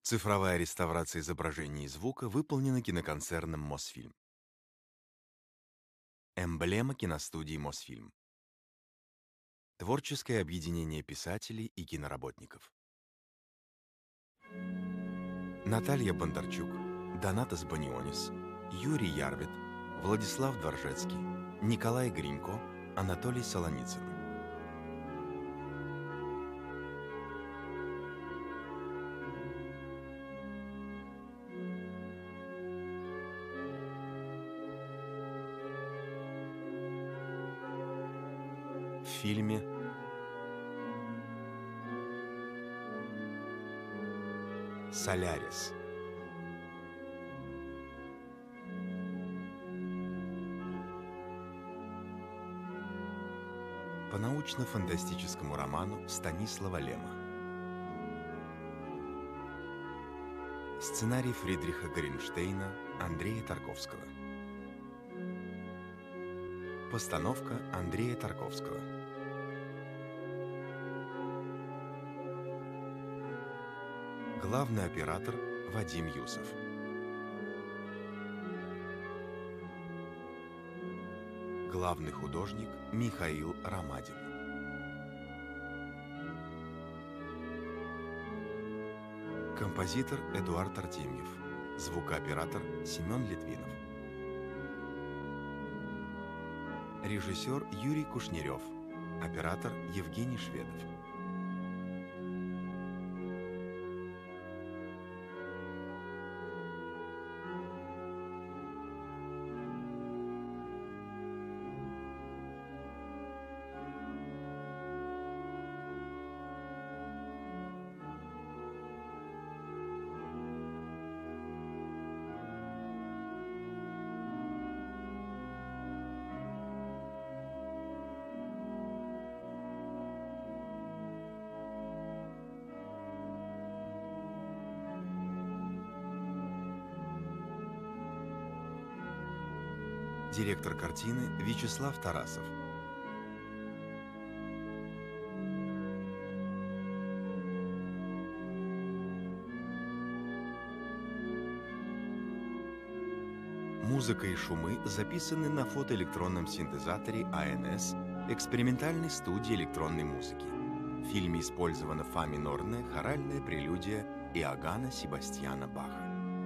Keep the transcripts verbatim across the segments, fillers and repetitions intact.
Цифровая реставрация изображения и звука выполнена киноконцерном «Мосфильм». Эмблема киностудии «Мосфильм». Творческое объединение писателей и киноработников. Наталья Бондарчук, Донатас Банионис, Юрий Ярвит, Владислав Дворжецкий, Николай Гринько, Анатолий Солоницын. В фильме «Солярис». По научно-фантастическому роману Станислава Лема. Сценарий Фридриха Горенштейна, Андрея Тарковского. Постановка Андрея Тарковского. Главный оператор Вадим Юсов. Главный художник Михаил Ромадин. Композитор Эдуард Артемьев. Звукооператор Семен Литвинов. Режиссер Юрий Кушнерев. Оператор Евгений Шведов. Директор картины Вячеслав Тарасов. Музыка и шумы записаны на фотоэлектронном синтезаторе А Н С экспериментальной студии электронной музыки. В фильме использована фа минорная хоральная прелюдия Иоганна Себастьяна Баха.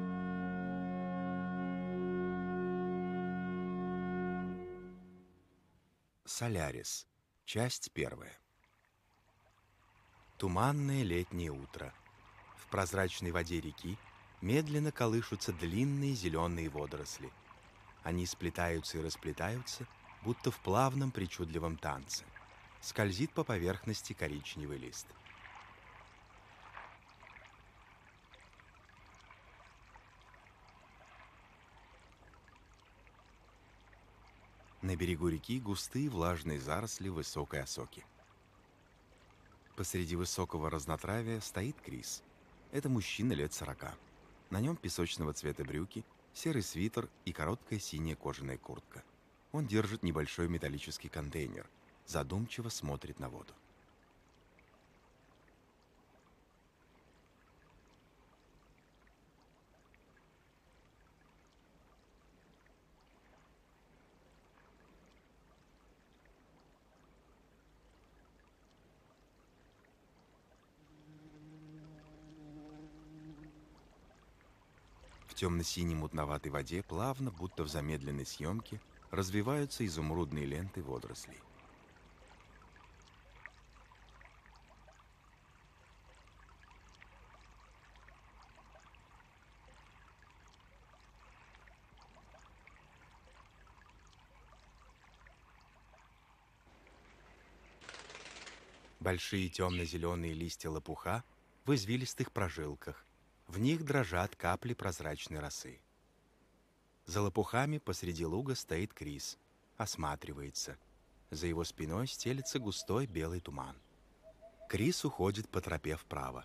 «Солярис». Часть первая. Туманное летнее утро. В прозрачной воде реки медленно колышутся длинные зеленые водоросли. Они сплетаются и расплетаются, будто в плавном причудливом танце. Скользит по поверхности коричневый лист. На берегу реки густые влажные заросли высокой осоки. Посреди высокого разнотравия стоит Крис. Это мужчина лет сорока. На нем песочного цвета брюки, серый свитер и короткая синяя кожаная куртка. Он держит небольшой металлический контейнер, задумчиво смотрит на воду. В темно-синей мутноватой воде плавно, будто в замедленной съемке, развиваются изумрудные ленты водорослей. Большие темно-зеленые листья лопуха в извилистых прожилках. В них дрожат капли прозрачной росы. За лопухами посреди луга стоит Крис, осматривается. За его спиной стелется густой белый туман. Крис уходит по тропе вправо.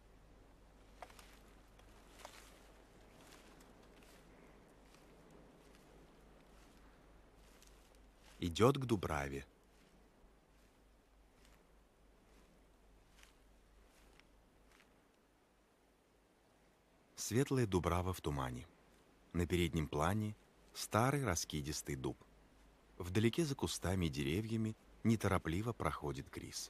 Идет к Дубраве. Светлая дубрава в тумане. На переднем плане старый раскидистый дуб. Вдалеке за кустами и деревьями неторопливо проходит Крис.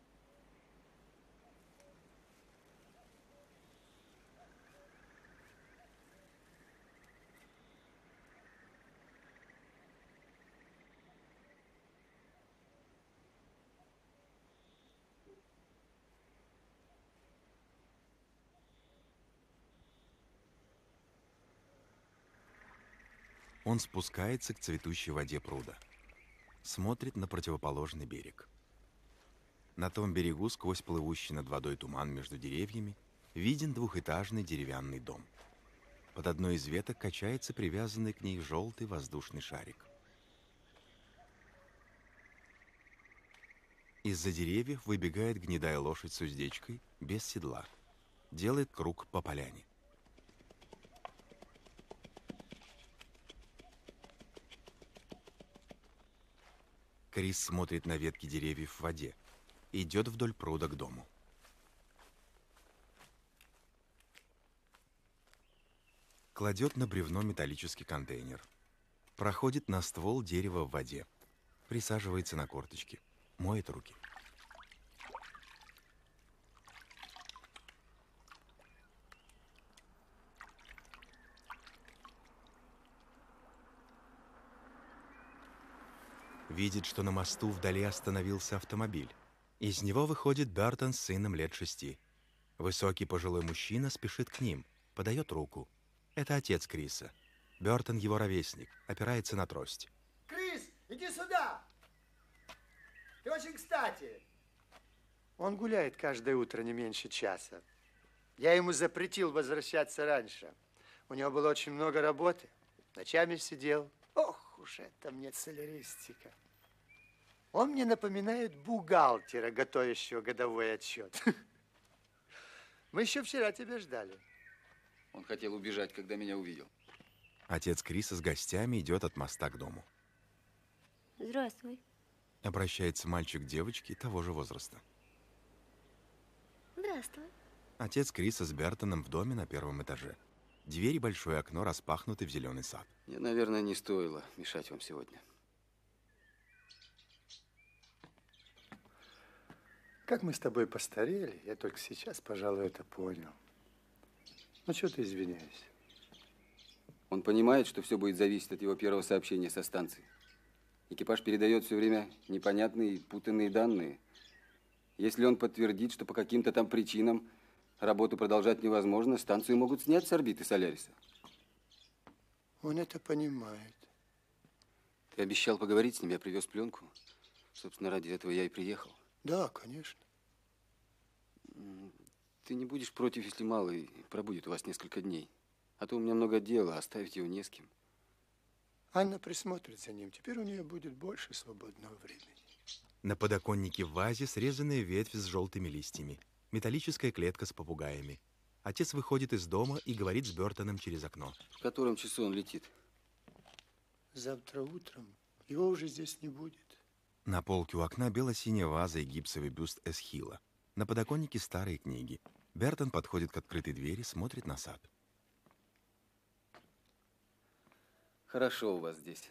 Он спускается к цветущей воде пруда. Смотрит на противоположный берег. На том берегу, сквозь плывущий над водой туман между деревьями, виден двухэтажный деревянный дом. Под одной из веток качается привязанный к ней желтый воздушный шарик. Из-за деревьев выбегает гнедая лошадь с уздечкой, без седла. Делает круг по поляне. Крис смотрит на ветки деревьев в воде. Идет вдоль пруда к дому. Кладет на бревно металлический контейнер. Проходит на ствол дерева в воде. Присаживается на корточки. Моет руки. Видит, что на мосту вдали остановился автомобиль. Из него выходит Бертон с сыном лет шести. Высокий пожилой мужчина спешит к ним, подает руку. Это отец Криса. Бертон его ровесник, опирается на трость. Крис, иди сюда! Ты очень кстати. Он гуляет каждое утро не меньше часа. Я ему запретил возвращаться раньше. У него было очень много работы. Ночами сидел. Ох уж это мне целеристика. Он мне напоминает бухгалтера, готовящего годовой отчет. Мы еще вчера тебя ждали. Он хотел убежать, когда меня увидел. Отец Криса с гостями идет от моста к дому. Здравствуй. Обращается мальчик к девочке того же возраста. Здравствуй. Отец Криса с Бертоном в доме на первом этаже. Дверь и большое окно распахнуты в зеленый сад. Мне, наверное, не стоило мешать вам сегодня. Как мы с тобой постарели, я только сейчас, пожалуй, это понял. Ну, что ты извиняешься? Он понимает, что все будет зависеть от его первого сообщения со станции. Экипаж передает все время непонятные, путанные данные. Если он подтвердит, что по каким-то там причинам работу продолжать невозможно, станцию могут снять с орбиты Соляриса. Он это понимает. Ты обещал поговорить с ним, я привез пленку. Собственно, ради этого я и приехал. Да, конечно. Ты не будешь против, если малый пробудет у вас несколько дней? А то у меня много дела, оставить его не с кем. Анна присмотрит за ним. Теперь у нее будет больше свободного времени. На подоконнике в вазе срезанная ветвь с желтыми листьями. Металлическая клетка с попугаями. Отец выходит из дома и говорит с Бертоном через окно. В котором часу он летит? Завтра утром его уже здесь не будет. На полке у окна бело-синяя ваза и гипсовый бюст Эсхила. На подоконнике старые книги. Бертон подходит к открытой двери, смотрит на сад. Хорошо у вас здесь.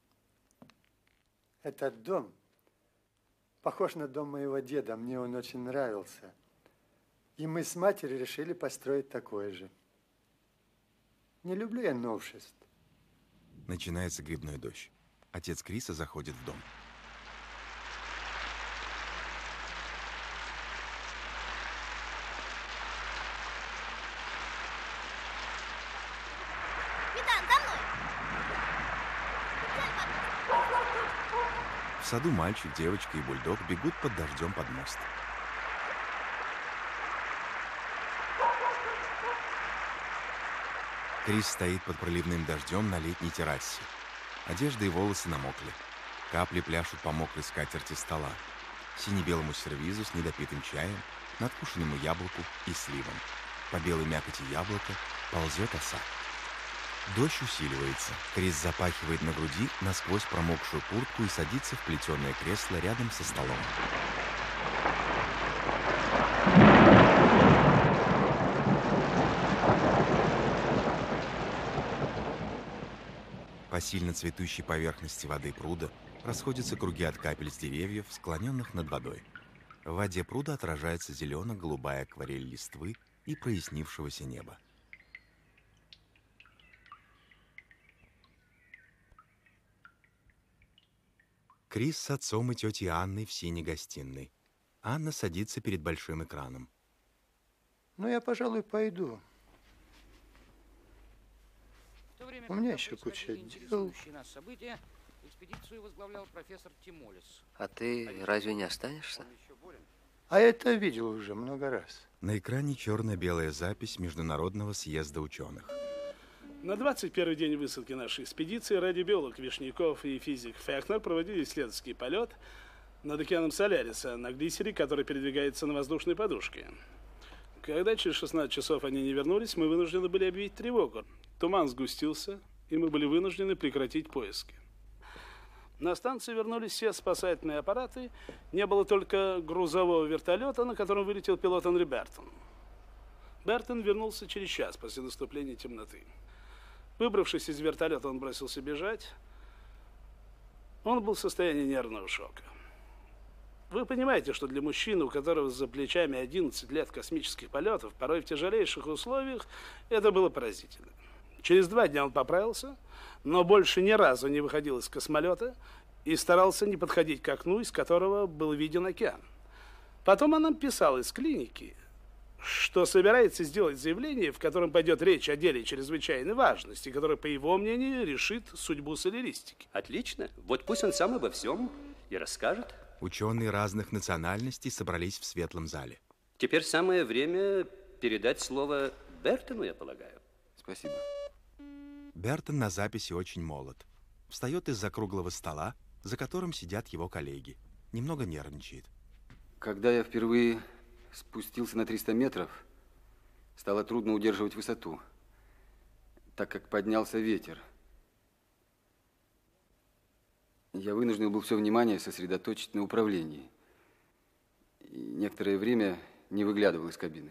Этот дом похож на дом моего деда. Мне он очень нравился. И мы с матерью решили построить такой же. Не люблю я новшеств. Начинается грибной дождь. Отец Криса заходит в дом. В саду мальчик, девочка и бульдог бегут под дождем под мост. Крис стоит под проливным дождем на летней террасе. Одежда и волосы намокли. Капли пляшут по мокрой скатерти стола. Сине-белому сервизу с недопитым чаем, надкушенному яблоку и сливом. По белой мякоти яблока ползет оса. Дождь усиливается. Крис запахивает на груди насквозь промокшую куртку и садится в плетеное кресло рядом со столом. По сильно цветущей поверхности воды пруда расходятся круги от капель с деревьев, склоненных над водой. В воде пруда отражается зелено-голубая акварель листвы и прояснившегося неба. Крис с отцом и тетей Анной в синей гостиной. Анна садится перед большим экраном. Ну, я, пожалуй, пойду. У меня еще куча дел. Экспедицию возглавлял профессор Тимолис. А ты разве не останешься? А это видел уже много раз. На экране черно-белая запись Международного съезда ученых. На двадцать первый день высадки нашей экспедиции радиобиолог Вишняков и физик Фехнер проводили исследовательский полет над океаном Соляриса на глиссере, который передвигается на воздушной подушке. Когда через шестнадцать часов они не вернулись, мы вынуждены были объявить тревогу. Туман сгустился, и мы были вынуждены прекратить поиски. На станцию вернулись все спасательные аппараты. Не было только грузового вертолета, на котором вылетел пилот Энри Бертон. Бертон вернулся через час после наступления темноты. Выбравшись из вертолета, он бросился бежать. Он был в состоянии нервного шока. Вы понимаете, что для мужчины, у которого за плечами одиннадцать лет космических полетов, порой в тяжелейших условиях, это было поразительно. Через два дня он поправился, но больше ни разу не выходил из космолета и старался не подходить к окну, из которого был виден океан. Потом он нам писал из клиники, что собирается сделать заявление, в котором пойдет речь о деле чрезвычайной важности, которое, по его мнению, решит судьбу соляристики. Отлично. Вот пусть он сам обо всем и расскажет. Ученые разных национальностей собрались в светлом зале. Теперь самое время передать слово Бертону, я полагаю. Спасибо. Бертон на записи очень молод. Встает из-за круглого стола, за которым сидят его коллеги. Немного нервничает. Когда я впервые спустился на триста метров, стало трудно удерживать высоту, так как поднялся ветер. Я вынужден был все внимание сосредоточить на управлении. И некоторое время не выглядывал из кабины.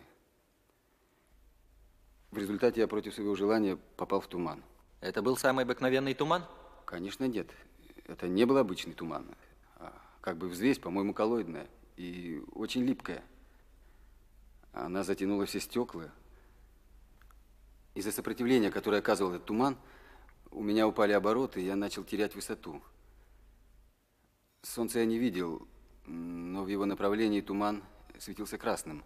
В результате я против своего желания попал в туман. Это был самый обыкновенный туман? Конечно, нет. Это не был обычный туман. А как бы взвесь, по-моему, коллоидная и очень липкая. Она затянула все стекла. Из-за сопротивления, которое оказывал этот туман, у меня упали обороты, и я начал терять высоту. Солнца я не видел, но в его направлении туман светился красным.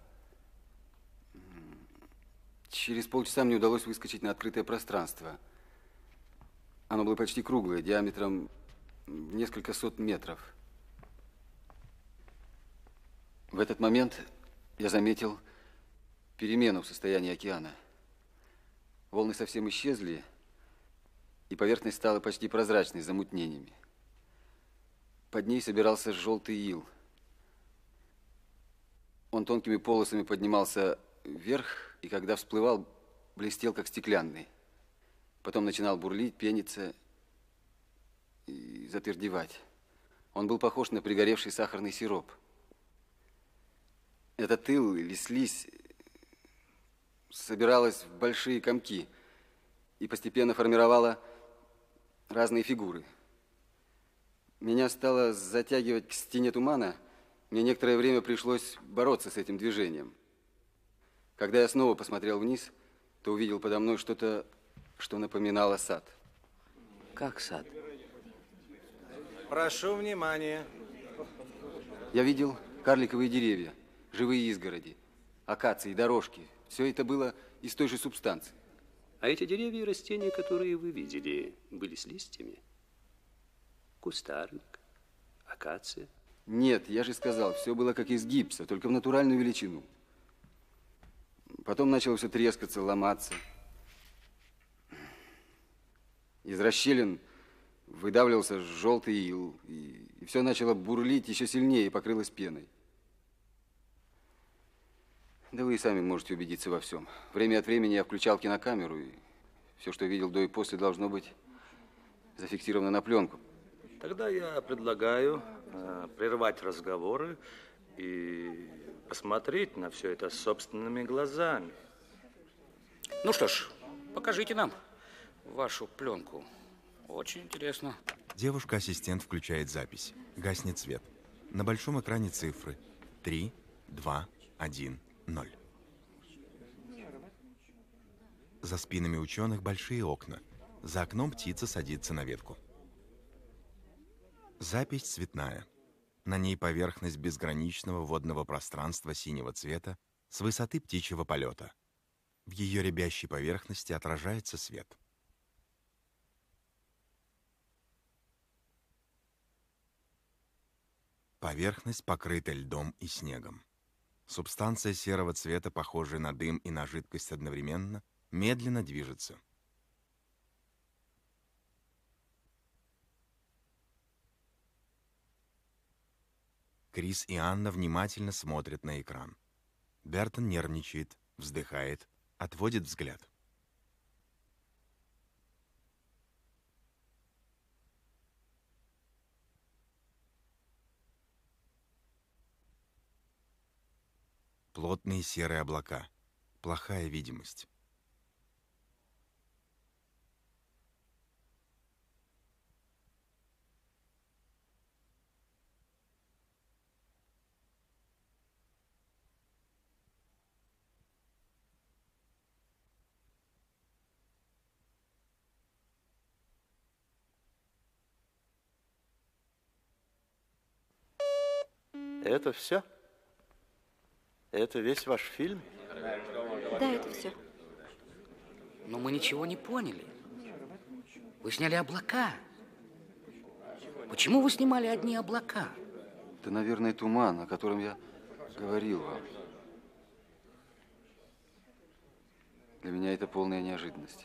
Через полчаса мне удалось выскочить на открытое пространство. Оно было почти круглое, диаметром несколько сот метров. В этот момент я заметил перемену в состоянии океана. Волны совсем исчезли, и поверхность стала почти прозрачной, с замутнениями. Под ней собирался желтый ил. Он тонкими полосами поднимался вверх, и когда всплывал, блестел, как стеклянный. Потом начинал бурлить, пениться и затвердевать. Он был похож на пригоревший сахарный сироп. Этот ил или слизь собиралась в большие комки и постепенно формировала разные фигуры. Меня стало затягивать к стене тумана. Мне некоторое время пришлось бороться с этим движением. Когда я снова посмотрел вниз, то увидел подо мной что-то, что напоминало сад. Как сад? Прошу внимания. Я видел карликовые деревья, живые изгороди, акации, дорожки. Все это было из той же субстанции. А эти деревья и растения, которые вы видели, были с листьями? Кустарник, акация? Нет, я же сказал, все было как из гипса, только в натуральную величину. Потом начало все трескаться, ломаться. Из расщелин выдавливался желтый ил, и, и все начало бурлить еще сильнее и покрылось пеной. Да вы и сами можете убедиться во всем. Время от времени я включал кинокамеру, и все, что видел до и после, должно быть зафиксировано на пленку. Тогда я предлагаю э, прервать разговоры и посмотреть на все это собственными глазами. Ну что ж, покажите нам вашу пленку. Очень интересно. Девушка-ассистент включает запись. Гаснет свет. На большом экране цифры. Три, два, один, ноль. За спинами ученых большие окна. За окном птица садится на ветку. Запись цветная. На ней поверхность безграничного водного пространства синего цвета с высоты птичьего полета. В ее рябящей поверхности отражается свет. Поверхность покрыта льдом и снегом. Субстанция серого цвета, похожая на дым и на жидкость одновременно, медленно движется. Крис и Анна внимательно смотрят на экран. Бертон нервничает, вздыхает, отводит взгляд. Плотные серые облака. Плохая видимость. Это все? Это весь ваш фильм? Да, это все. Но мы ничего не поняли. Вы сняли облака. Почему вы снимали одни облака? Это, наверное, туман, о котором я говорил вам. Для меня это полная неожиданность.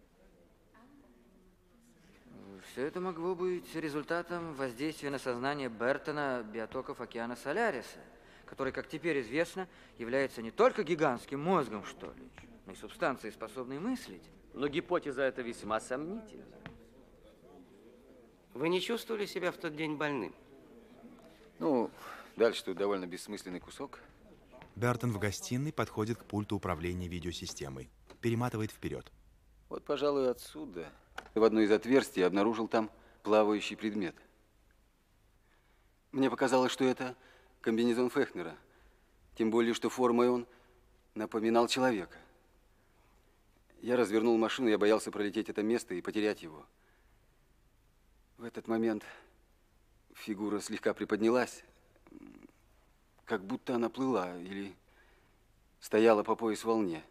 Все это могло быть результатом воздействия на сознание Бертона биотоков океана Соляриса, который, как теперь известно, является не только гигантским мозгом, что ли, но и субстанцией, способной мыслить. Но гипотеза эта весьма сомнительна. Вы не чувствовали себя в тот день больным? Ну, дальше тут довольно бессмысленный кусок. Бертон в гостиной подходит к пульту управления видеосистемой. Перематывает вперед. Вот, пожалуй, отсюда. В одно из отверстий обнаружил там плавающий предмет. Мне показалось, что это комбинезон Фехнера. Тем более, что формой он напоминал человека. Я развернул машину, я боялся пролететь это место и потерять его. В этот момент фигура слегка приподнялась, как будто она плыла или стояла по пояс в волне.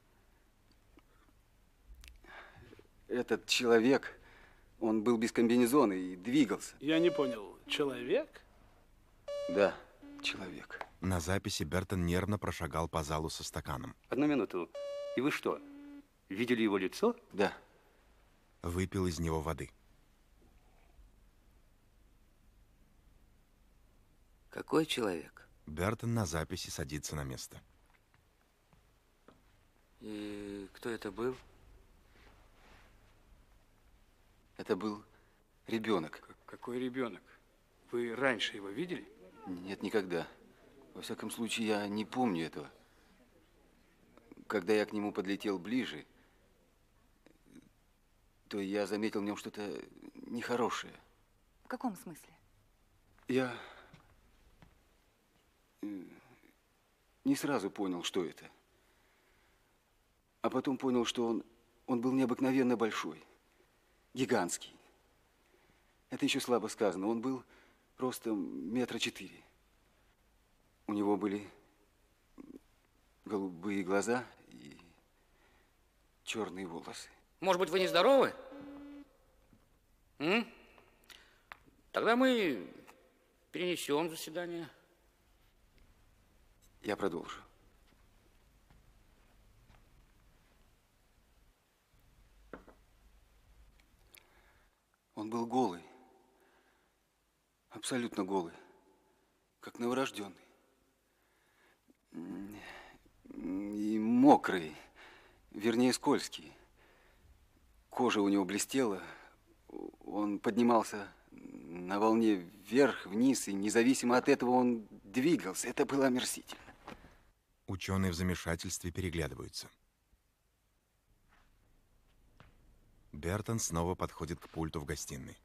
Этот человек, он был без комбинезона и двигался. Я не понял, человек? Да, человек. На записи Бертон нервно прошагал по залу со стаканом. Одну минуту. И вы что, видели его лицо? Да. Выпил из него воды. Какой человек? Бертон на записи садится на место. И кто это был? Это был ребенок. Какой ребенок? Вы раньше его видели? Нет, никогда. Во всяком случае, я не помню этого. Когда я к нему подлетел ближе, то я заметил в нем что-то нехорошее. В каком смысле? Я не сразу понял, что это. А потом понял, что он, он был необыкновенно большой, гигантский. Это еще слабо сказано. Он был просто метра четыре. У него были голубые глаза и черные волосы. Может быть, вы не здоровы? М? Тогда мы перенесем заседание. Я продолжу. Он был голый, абсолютно голый, как новорожденный. И мокрый, вернее, скользкий. Кожа у него блестела, он поднимался на волне вверх, вниз, и независимо от этого он двигался. Это было омерзительно. Ученые в замешательстве переглядываются. Бертон снова подходит к пульту в гостиной.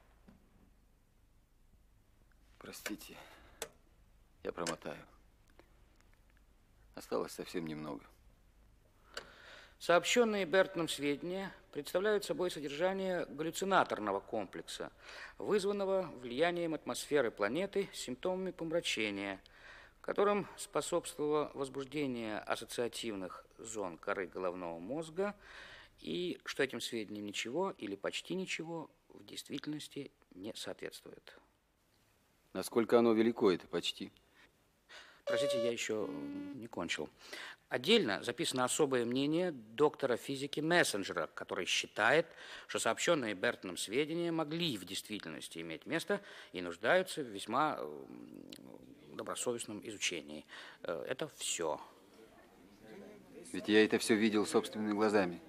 Простите, я промотаю. Осталось совсем немного. Сообщенные Бертоном сведения представляют собой содержание галлюцинаторного комплекса, вызванного влиянием атмосферы планеты с симптомами помрачения, которым способствовало возбуждение ассоциативных зон коры головного мозга, и что этим сведениям ничего или почти ничего в действительности не соответствует. Насколько оно велико, это почти? Простите, я еще не кончил. Отдельно записано особое мнение доктора физики Мессенджера, который считает, что сообщенные Бертоном сведения могли в действительности иметь место и нуждаются в весьма добросовестном изучении. Это все. Ведь я это все видел собственными глазами.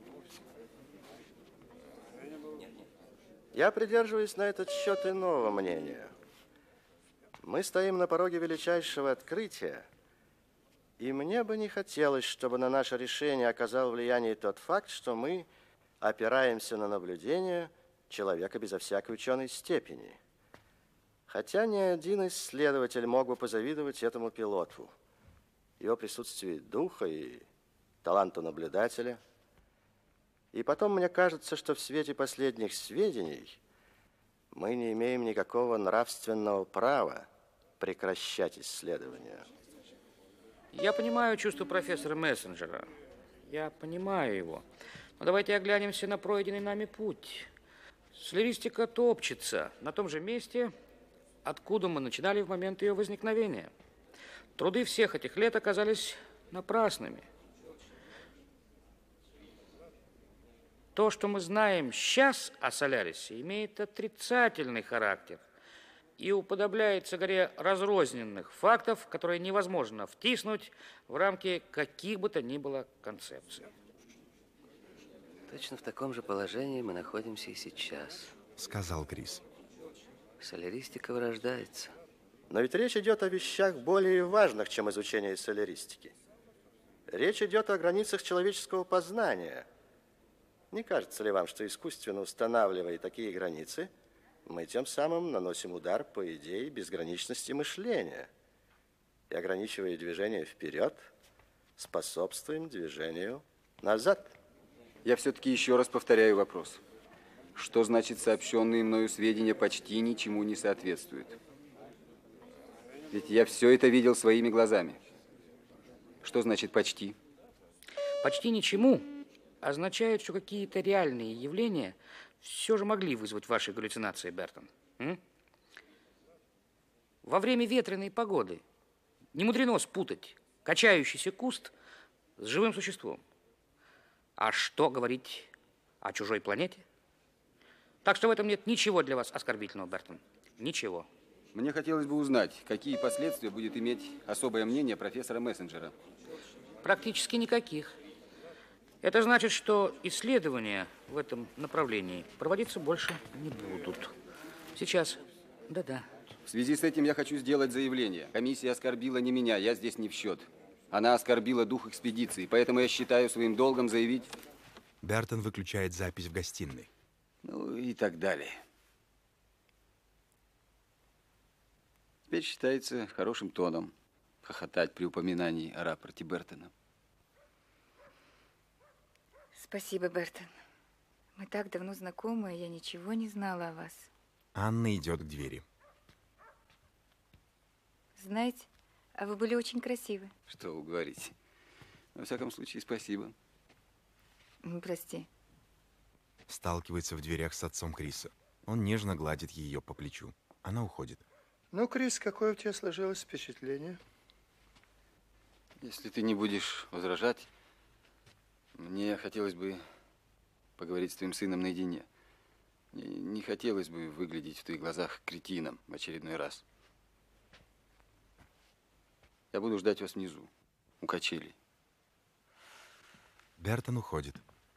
Я придерживаюсь на этот счет иного мнения. Мы стоим на пороге величайшего открытия, и мне бы не хотелось, чтобы на наше решение оказал влияние тот факт, что мы опираемся на наблюдения человека безо всякой ученой степени. Хотя ни один исследователь мог бы позавидовать этому пилоту, его присутствию духа и таланту наблюдателя. И потом мне кажется, что в свете последних сведений мы не имеем никакого нравственного права прекращать исследования. Я понимаю чувство профессора Мессенджера. Я понимаю его. Но давайте оглянемся на пройденный нами путь. Солеристика топчется на том же месте, откуда мы начинали в момент ее возникновения. Труды всех этих лет оказались напрасными. То, что мы знаем сейчас о Солярисе, имеет отрицательный характер и уподобляется горе разрозненных фактов, которые невозможно втиснуть в рамки каких бы то ни было концепций. Точно в таком же положении мы находимся и сейчас, сказал Крис. Соляристика вырождается. Но ведь речь идет о вещах более важных, чем изучение соляристики. Речь идет о границах человеческого познания. Не кажется ли вам, что искусственно устанавливая такие границы, мы тем самым наносим удар по идее безграничности мышления и, ограничивая движение вперед, способствуем движению назад? Я все-таки еще раз повторяю вопрос. Что значит сообщенные мною сведения почти ничему не соответствуют? Ведь я все это видел своими глазами. Что значит почти? Почти ничему означает, что какие-то реальные явления все же могли вызвать ваши галлюцинации, Бертон. М? Во время ветреной погоды не мудрено спутать качающийся куст с живым существом. А что говорить о чужой планете? Так что в этом нет ничего для вас оскорбительного, Бертон. Ничего. Мне хотелось бы узнать, какие последствия будет иметь особое мнение профессора Мессенджера. Практически никаких. Это значит, что исследования в этом направлении проводиться больше не будут. Сейчас, да-да. В связи с этим я хочу сделать заявление. Комиссия оскорбила не меня, я здесь не в счет. Она оскорбила дух экспедиции, поэтому я считаю своим долгом заявить... Бертон выключает запись в гостиной. Ну и так далее. Теперь считается хорошим тоном хохотать при упоминании о рапорте Бертона. Спасибо, Бертон. Мы так давно знакомы, а я ничего не знала о вас. Анна идет к двери. Знаете, а вы были очень красивы. Что вы говорите? Во всяком случае, спасибо. Прости. Сталкивается в дверях с отцом Криса. Он нежно гладит ее по плечу. Она уходит. Ну, Крис, какое у тебя сложилось впечатление? Если ты не будешь возражать, мне хотелось бы поговорить с твоим сыном наедине. Мне не хотелось бы выглядеть в твоих глазах кретином в очередной раз. Я буду ждать вас внизу, у качелей. Бертон уходит.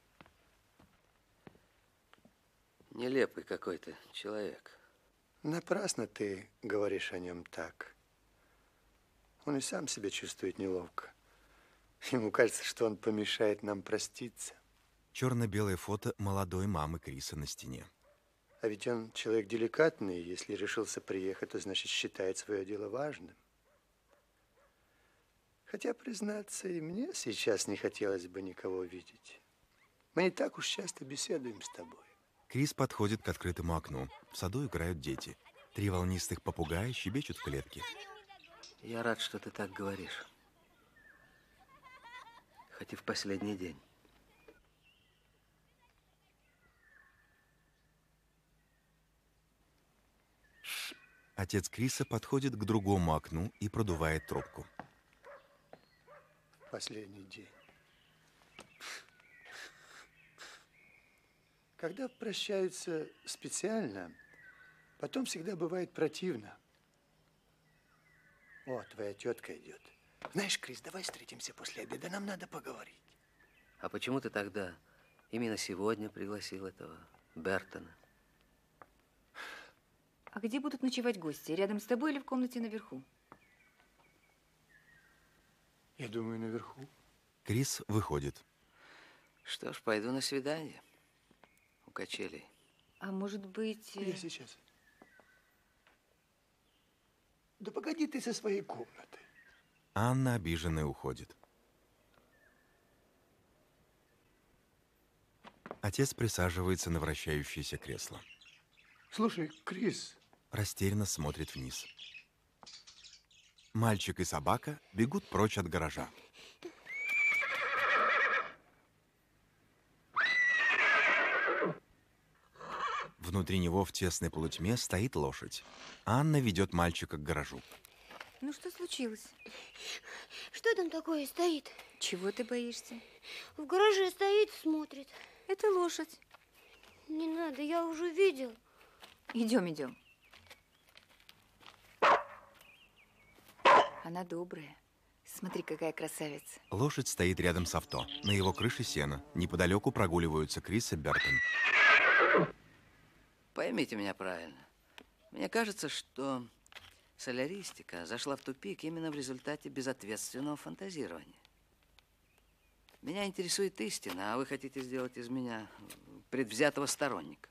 Нелепый какой-то человек. Напрасно ты говоришь о нем так. Он и сам себя чувствует неловко. Ему кажется, что он помешает нам проститься. Черно-белое фото молодой мамы Криса на стене. А ведь он человек деликатный. Если решился приехать, то значит считает свое дело важным. Хотя, признаться, и мне сейчас не хотелось бы никого видеть. Мы не так уж часто беседуем с тобой. Крис подходит к открытому окну. В саду играют дети. Три волнистых попугая щебечут в клетке. Я рад, что ты так говоришь. Хоть и в последний день. Отец Криса подходит к другому окну и продувает трубку. Последний день. Когда прощаются специально, потом всегда бывает противно. О, твоя тетка идет. Знаешь, Крис, давай встретимся после обеда, нам надо поговорить. А почему ты тогда именно сегодня пригласил этого Бертона? А где будут ночевать гости? Рядом с тобой или в комнате наверху? Я думаю, наверху. Крис выходит. Что ж, пойду на свидание у качелей. А может быть... Я сейчас. Да погоди ты со своей комнаты. Анна, обиженная, уходит. Отец присаживается на вращающееся кресло. Слушай, Крис. Растерянно смотрит вниз. Мальчик и собака бегут прочь от гаража. Внутри него в тесной полутьме стоит лошадь. Анна ведет мальчика к гаражу. Ну, что случилось? Что там такое стоит? Чего ты боишься? В гараже стоит, смотрит. Это лошадь. Не надо, я уже видел. Идем, идем. Она добрая. Смотри, какая красавица. Лошадь стоит рядом с авто. На его крыше сено. Неподалеку прогуливаются Крис и Бертон. Поймите меня правильно. Мне кажется, что соляристика зашла в тупик именно в результате безответственного фантазирования. Меня интересует истина, а вы хотите сделать из меня предвзятого сторонника.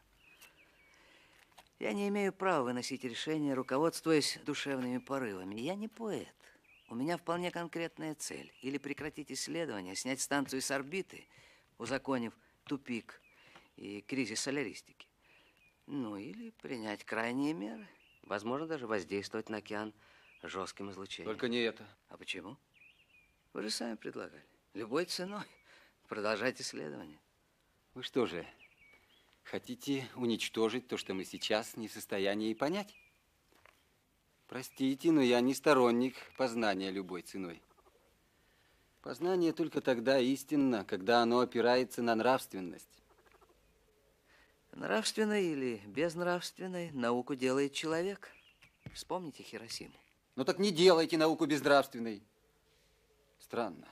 Я не имею права выносить решения, руководствуясь душевными порывами. Я не поэт. У меня вполне конкретная цель. Или прекратить исследования, снять станцию с орбиты, узаконив тупик и кризис соляристики. Ну, или принять крайние меры. Возможно, даже воздействовать на океан жестким излучением. Только не это. А почему? Вы же сами предлагали. Любой ценой продолжать исследования. Вы что же, хотите уничтожить то, что мы сейчас не в состоянии понять? Простите, но я не сторонник познания любой ценой. Познание только тогда истинно, когда оно опирается на нравственность. Нравственной или безнравственной науку делает человек. Вспомните Хиросиму. Ну так не делайте науку безнравственной. Странно.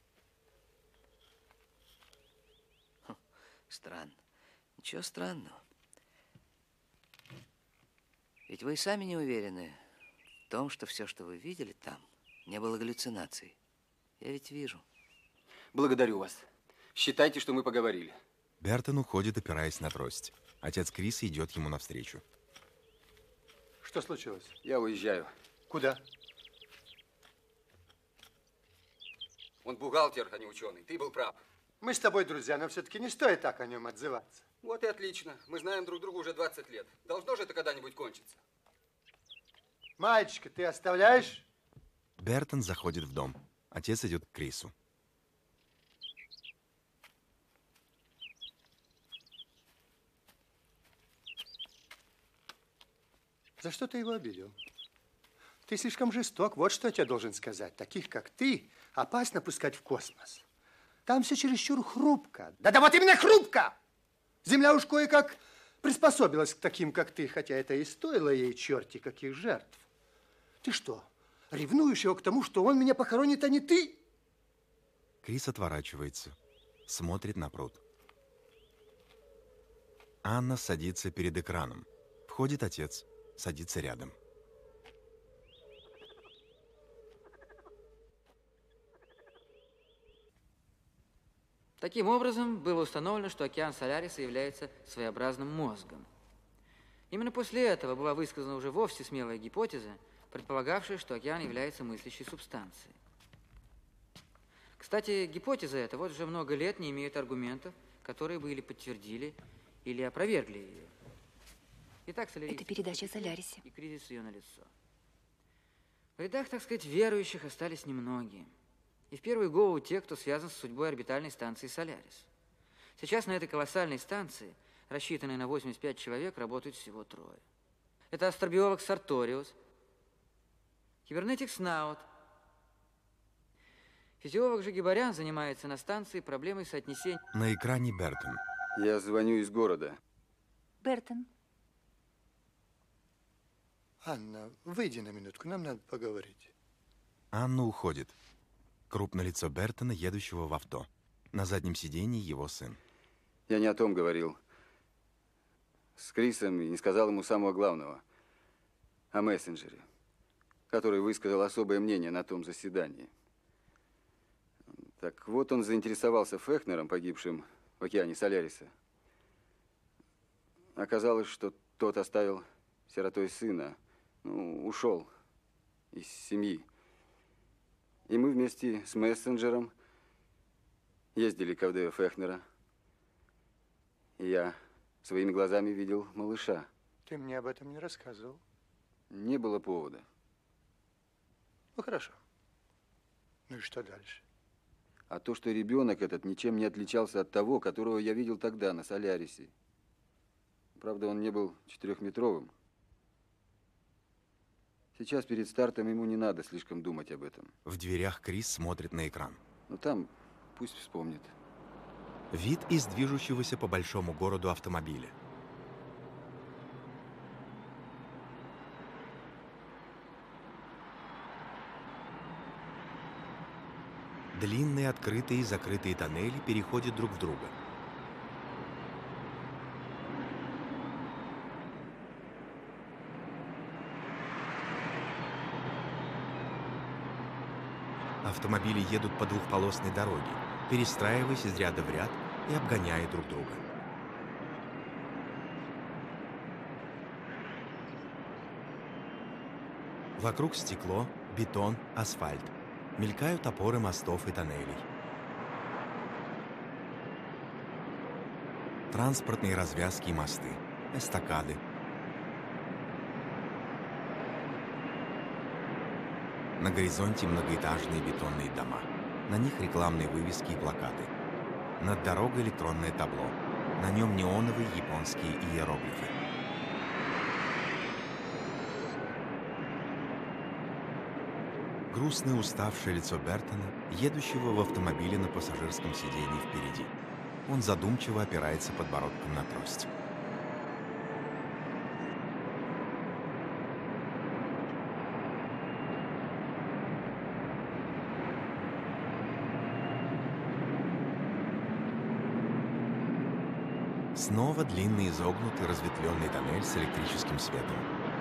Хм, странно. Ничего странного. Ведь вы и сами не уверены в том, что все, что вы видели там, не было галлюцинацией. Я ведь вижу. Благодарю вас. Считайте, что мы поговорили. Бертон уходит, опираясь на трость. Отец Криса идет ему навстречу. Что случилось? Я уезжаю. Куда? Он бухгалтер, а не ученый. Ты был прав. Мы с тобой друзья, но все-таки не стоит так о нем отзываться. Вот и отлично. Мы знаем друг друга уже двадцать лет. Должно же это когда-нибудь кончиться. Мальчика ты оставляешь? Бертон заходит в дом. Отец идет к Крису. За что ты его обидел? Ты слишком жесток, вот что я тебе должен сказать. Таких, как ты, опасно пускать в космос. Там все чересчур хрупко. Да-да, вот именно хрупко! Земля уж кое-как приспособилась к таким, как ты, хотя это и стоило ей черти каких жертв. Ты что, ревнуешь его к тому, что он меня похоронит, а не ты? Крис отворачивается, смотрит на пруд. Анна садится перед экраном. Входит отец, садится рядом. Таким образом, было установлено, что океан Соляриса является своеобразным мозгом. Именно после этого была высказана уже вовсе смелая гипотеза, предполагавшая, что океан является мыслящей субстанцией. Кстати, гипотеза эта вот уже много лет не имеет аргументов, которые бы или подтвердили, или опровергли ее. Итак, Это передача о Солярисе. И кризис ее налицо. В рядах, так сказать, верующих остались немногие. И в первую голову те, кто связан с судьбой орбитальной станции Солярис. Сейчас на этой колоссальной станции, рассчитанной на восемьдесят пять человек, работают всего трое. Это астробиолог Сарториус, кибернетик Снаут. Физиолог же Гибарян занимается на станции проблемой соотнесения... На экране Бертон. Я звоню из города. Бертон. Анна, выйди на минутку, нам надо поговорить. Анна уходит. Крупное лицо Бертона, едущего в авто. На заднем сиденье его сын. Я не о том говорил. С Крисом и не сказал ему самого главного. О мессенджере, который высказал особое мнение на том заседании. Так вот, он заинтересовался Фехнером, погибшим в океане Соляриса. Оказалось, что тот оставил сиротой сына, ну, ушел из семьи. И мы вместе с мессенджером ездили к Авдею Фехнера. И я своими глазами видел малыша. Ты мне об этом не рассказывал? Не было повода. Ну, хорошо. Ну и что дальше? А то, что ребенок этот ничем не отличался от того, которого я видел тогда на Солярисе. Правда, он не был четырехметровым. Сейчас перед стартом ему не надо слишком думать об этом. В дверях Крис смотрит на экран. Ну там пусть вспомнит. Вид из движущегося по большому городу автомобиля. Длинные открытые и закрытые тоннели переходят друг в друга. Автомобили едут по двухполосной дороге, перестраиваясь из ряда в ряд и обгоняя друг друга. Вокруг стекло, бетон, асфальт. Мелькают опоры мостов и тоннелей. Транспортные развязки и мосты, эстакады. На горизонте многоэтажные бетонные дома. На них рекламные вывески и плакаты. Над дорогой электронное табло. На нем неоновые японские иероглифы. Грустное уставшее лицо Бертона, едущего в автомобиле на пассажирском сиденье впереди. Он задумчиво опирается подбородком на трость. Снова длинный изогнутый разветвленный тоннель с электрическим светом.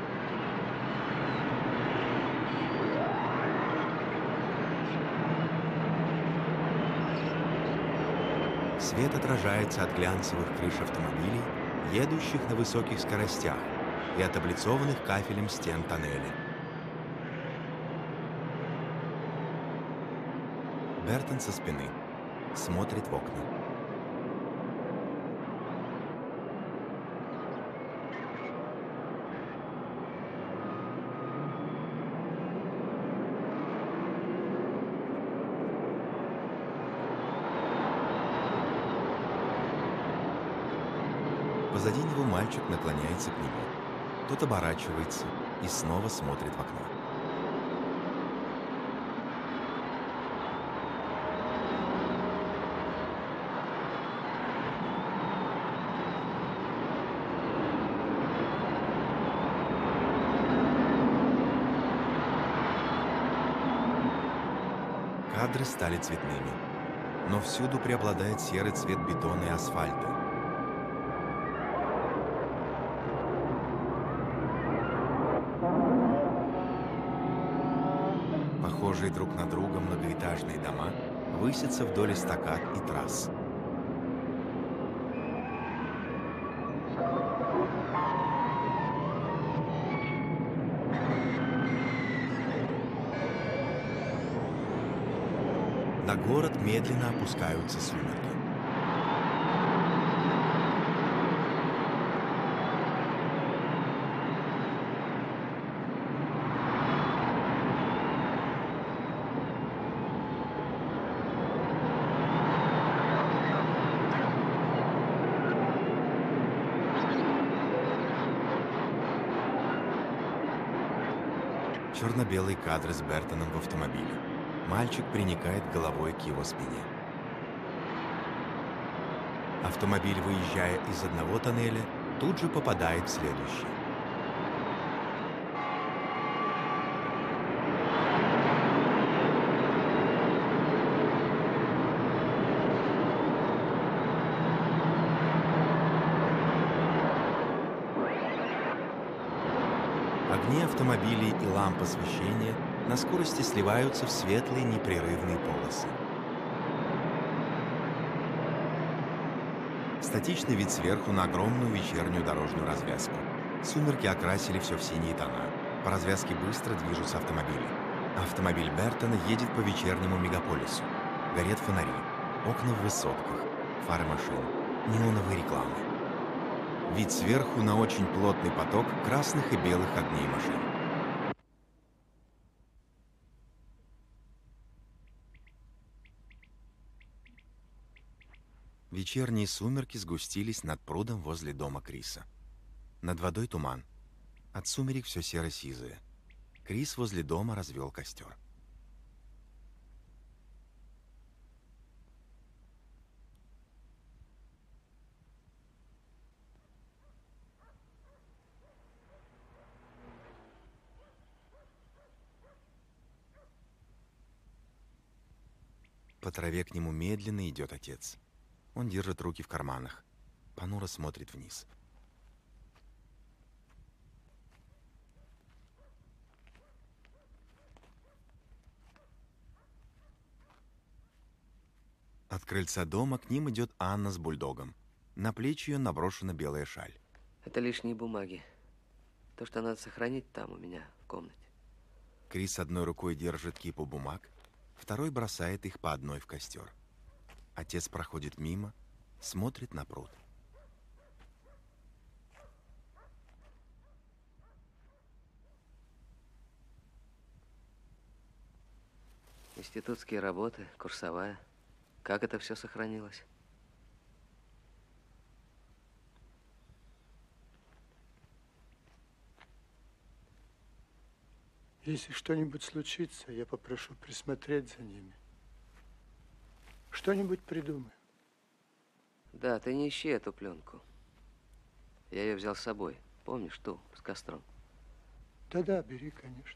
Свет отражается от глянцевых крыш автомобилей, едущих на высоких скоростях, и от облицованных кафелем стен тоннеля. Бертон со спины смотрит в окна. Позади него мальчик наклоняется к нему. Тот оборачивается и снова смотрит в окно. Кадры стали цветными, но всюду преобладает серый цвет бетона и асфальта. Похожие друг на друга многоэтажные дома высятся вдоль эстакад и трасс. На город медленно опускаются сумерки. Черно-белые кадры с Бертоном в автомобиле. Мальчик приникает головой к его спине. Автомобиль, выезжая из одного тоннеля, тут же попадает в следующий. Огни автомобилей и лампы освещения на скорости сливаются в светлые непрерывные полосы. Статичный вид сверху на огромную вечернюю дорожную развязку. Сумерки окрасили все в синие тона. По развязке быстро движутся автомобили. Автомобиль Бертона едет по вечернему мегаполису. Горят фонари, окна в высотках, фары машин, неоновые рекламы. Вид сверху на очень плотный поток красных и белых огней машин. Вечерние сумерки сгустились над прудом возле дома Криса. Над водой туман. От сумерек все серо-сизое. Крис возле дома развел костер. По траве к нему медленно идет отец. Он держит руки в карманах. Понуро смотрит вниз. От крыльца дома к ним идет Анна с бульдогом. На плечи ее наброшена белая шаль. Это лишние бумаги. То, что надо сохранить там у меня в комнате. Крис одной рукой держит кипу бумаг, второй бросает их по одной в костер. Отец проходит мимо, смотрит на пруд. Институтские работы, курсовая. Как это все сохранилось? Если что-нибудь случится, я попрошу присмотреть за ними. Что-нибудь придумаем. Да, ты не ищи эту пленку. Я ее взял с собой. Помнишь ту, с костром? Да-да, бери, конечно.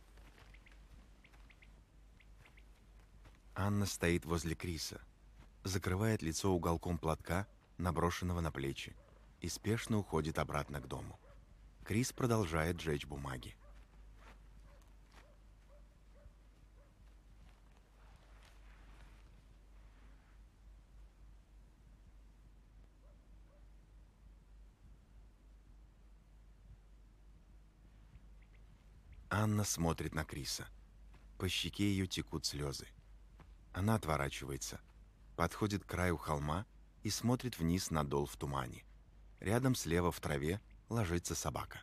Анна стоит возле Криса, закрывает лицо уголком платка, наброшенного на плечи, и спешно уходит обратно к дому. Крис продолжает жечь бумаги. Анна смотрит на Криса. По щеке ее текут слезы. Она отворачивается, подходит к краю холма и смотрит вниз на дол в тумане. Рядом слева в траве ложится собака.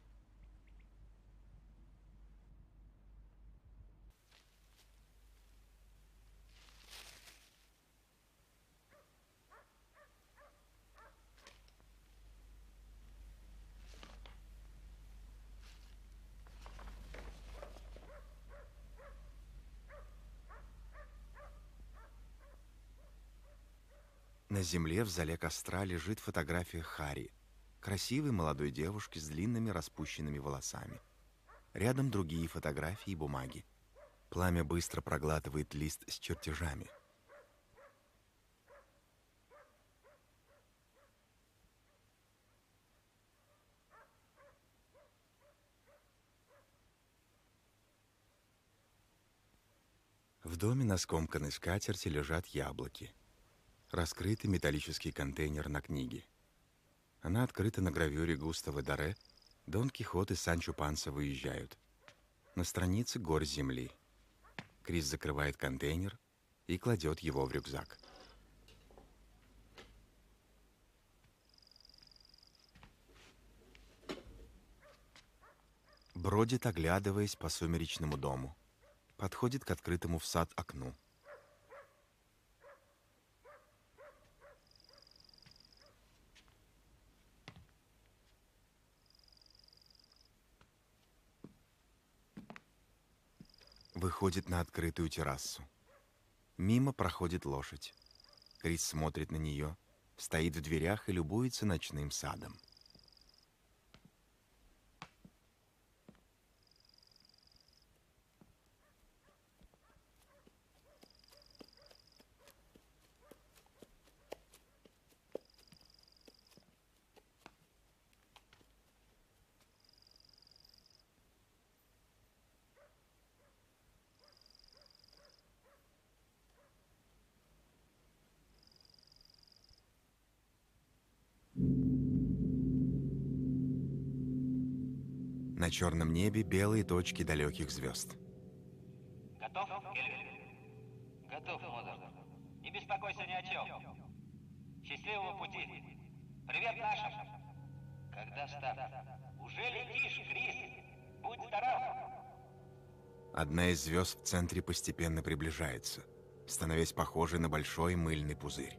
На земле в зале костра лежит фотография Харри, красивой молодой девушки с длинными распущенными волосами. Рядом другие фотографии и бумаги. Пламя быстро проглатывает лист с чертежами. В доме на скомканной скатерти лежат яблоки. Раскрытый металлический контейнер на книге. Она открыта на гравюре Густаво Доре. Дон Кихот и Санчо Панса выезжают. На странице гор земли. Крис закрывает контейнер, и кладет его в рюкзак. Бродит, оглядываясь по сумеречному дому. Подходит к открытому в сад окну. Выходит на открытую террасу. Мимо проходит лошадь. Крис смотрит на нее, стоит в дверях и любуется ночным садом. На черном небе белые точки далеких звезд. Готов, Кельвин? Готов, Мозарт. Не беспокойся ни о чем. Счастливого пути. Привет нашим. Когда старт? Уже летишь, Крис? Будь здоров. Одна из звезд в центре постепенно приближается, становясь похожей на большой мыльный пузырь.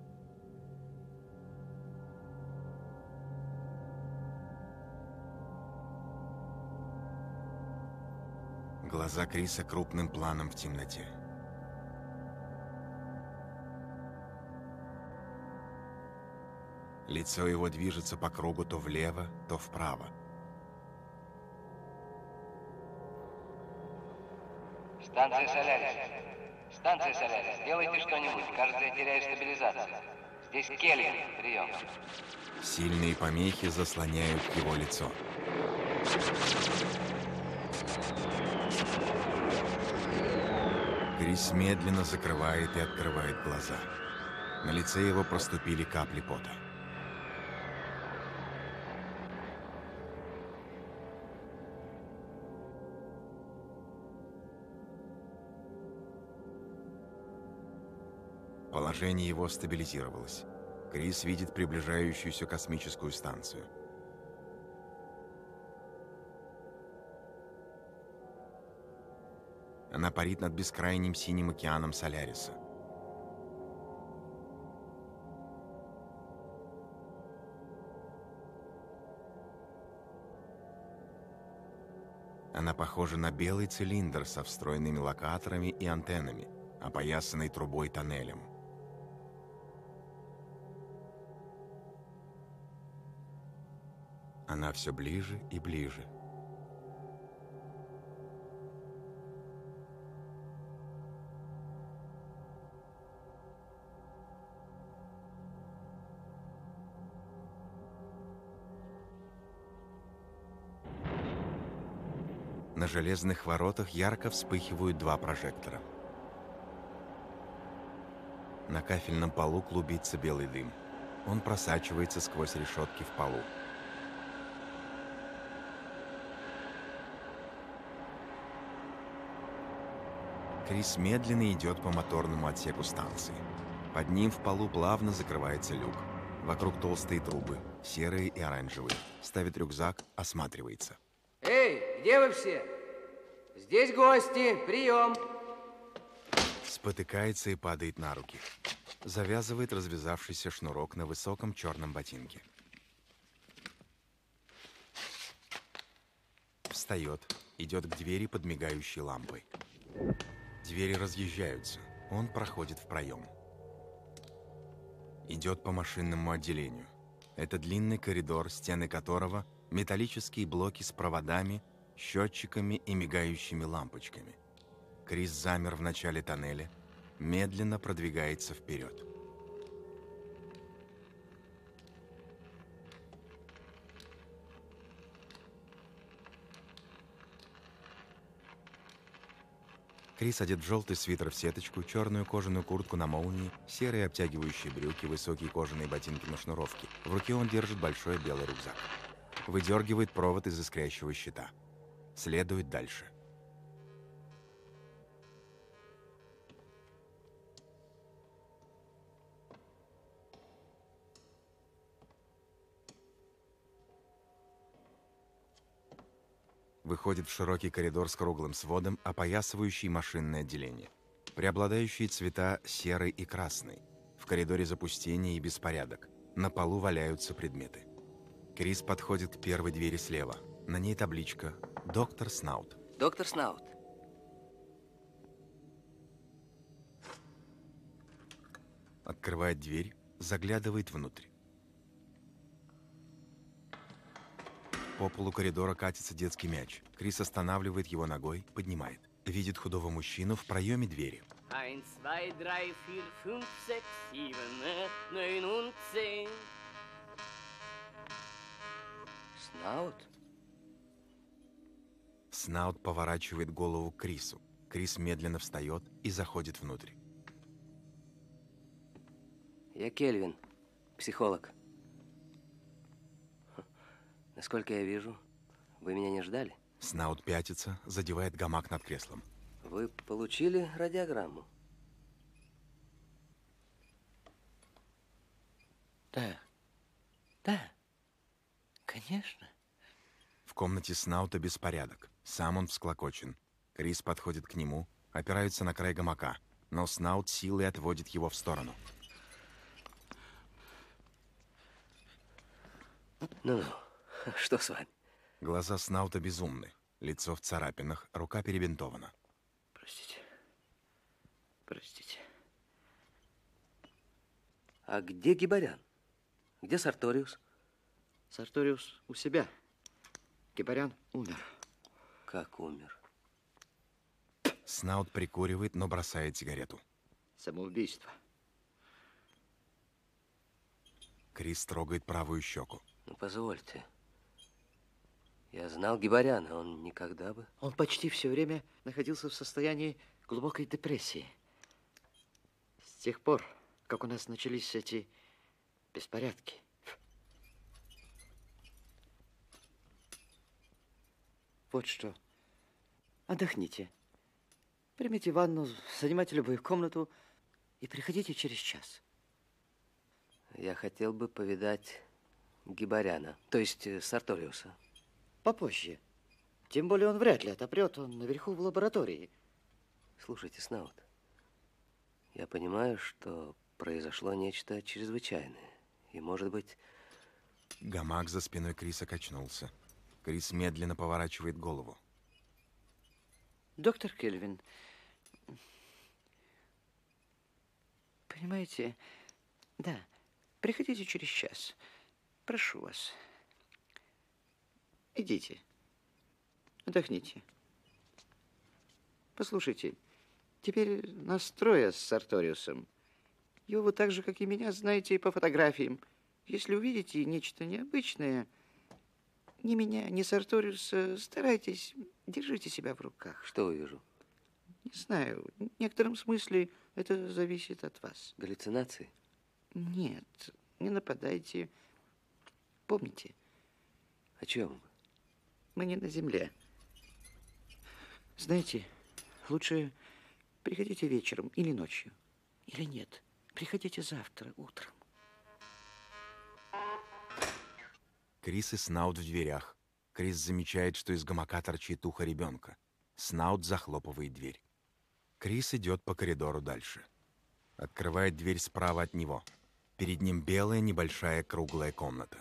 Глаза Криса крупным планом в темноте. Лицо его движется по кругу то влево, то вправо. Станция Солярис. Станция Солярис, сделайте что-нибудь. Кажется, я теряю стабилизацию. Здесь Кельвин, прием. Сильные помехи заслоняют его лицо. Крис медленно закрывает и открывает глаза. На лице его проступили капли пота. Положение его стабилизировалось. Крис видит приближающуюся космическую станцию. Она парит над бескрайним синим океаном Соляриса. Она похожа на белый цилиндр со встроенными локаторами и антеннами, опоясанный трубой тоннелем. Она все ближе и ближе. На железных воротах ярко вспыхивают два прожектора. На кафельном полу клубится белый дым. Он просачивается сквозь решетки в полу. Крис медленно идет по моторному отсеку станции. Под ним в полу плавно закрывается люк. Вокруг толстые трубы, серые и оранжевые. Ставит рюкзак, осматривается. Эй, где вы все? Здесь гости, прием. Спотыкается и падает на руки. Завязывает развязавшийся шнурок на высоком черном ботинке. Встает, идет к двери под мигающей лампой. Двери разъезжаются. Он проходит в проем. Идет по машинному отделению. Это длинный коридор, стены которого металлические блоки с проводами, счетчиками и мигающими лампочками. Крис замер в начале тоннеля, медленно продвигается вперед. Крис одет в желтый свитер в сеточку, черную кожаную куртку на молнии, серые обтягивающие брюки, высокие кожаные ботинки на шнуровке. В руке он держит большой белый рюкзак. Выдергивает провод из искрящего щита. Следует дальше. Выходит в широкий коридор с круглым сводом, опоясывающий машинное отделение. Преобладающие цвета серый и красный. В коридоре запустение и беспорядок. На полу валяются предметы. Крис подходит к первой двери слева. На ней табличка «Доктор Снаут». Доктор Снаут. Открывает дверь, заглядывает внутрь. По полу коридора катится детский мяч. Крис останавливает его ногой, поднимает. Видит худого мужчину в проеме двери. Eins, zwei, drei, vier, fünf, sechs, sieben, neun und zehn. Снаут? Снаут поворачивает голову к Крису. Крис медленно встает и заходит внутрь. Я Кельвин, психолог. Насколько я вижу, вы меня не ждали? Снаут пятится, задевает гамак над креслом. Вы получили радиограмму? Да. Да. Конечно. В комнате Снаута беспорядок. Сам он всклокочен. Крис подходит к нему, опирается на край гамака, но Снаут силой отводит его в сторону. Ну-ну, что с вами? Глаза Снаута безумны. Лицо в царапинах, рука перебинтована. Простите. Простите. А где Гибарян? Где Сарториус? Сарториус у себя. Гибарян умер. Как умер? Снаут прикуривает, но бросает сигарету. Самоубийство. Крис трогает правую щеку. Ну, позвольте. Я знал Гибаряна, он никогда бы... Он почти все время находился в состоянии глубокой депрессии. С тех пор, как у нас начались эти беспорядки. Вот что. Отдохните. Примите ванну, занимайте любую комнату и приходите через час. Я хотел бы повидать Гибаряна, то есть Сарториуса. Попозже. Тем более он вряд ли отопрет, он наверху в лаборатории. Слушайте, Снаут, я понимаю, что произошло нечто чрезвычайное. И, может быть... Гамак за спиной Криса качнулся. Крис медленно поворачивает голову. Доктор Кельвин, понимаете, да, приходите через час. Прошу вас. Идите. Отдохните. Послушайте, теперь нас трое с Сарториусом. Его вы так же, как и меня, знаете по фотографиям. Если увидите нечто необычное, ни меня, ни Сарториуса, старайтесь, держите себя в руках. Что увижу? Не знаю. В некотором смысле это зависит от вас. Галлюцинации? Нет, не нападайте. Помните? О чем? Мы не на земле. Знаете, лучше приходите вечером или ночью. Или нет, приходите завтра утром. Крис и Снаут в дверях. Крис замечает, что из гамака торчит ухо ребенка. Снаут захлопывает дверь. Крис идет по коридору дальше. Открывает дверь справа от него. Перед ним белая небольшая круглая комната.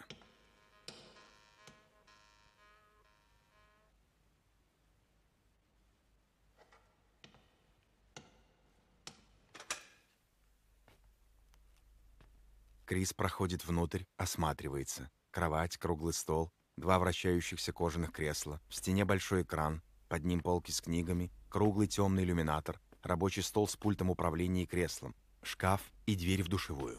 Крис проходит внутрь, осматривается. Кровать, круглый стол, два вращающихся кожаных кресла, в стене большой экран, под ним полки с книгами, круглый темный иллюминатор, рабочий стол с пультом управления и креслом, шкаф и дверь в душевую.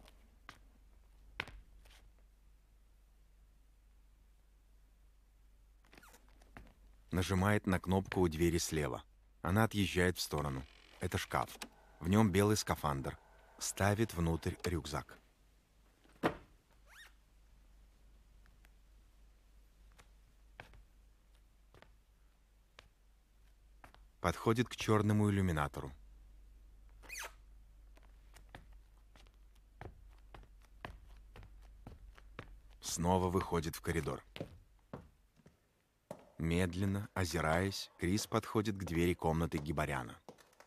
Нажимает на кнопку у двери слева. Она отъезжает в сторону. Это шкаф. В нем белый скафандр. Ставит внутрь рюкзак. Подходит к черному иллюминатору. Снова выходит в коридор. Медленно, озираясь, Крис подходит к двери комнаты Гибаряна.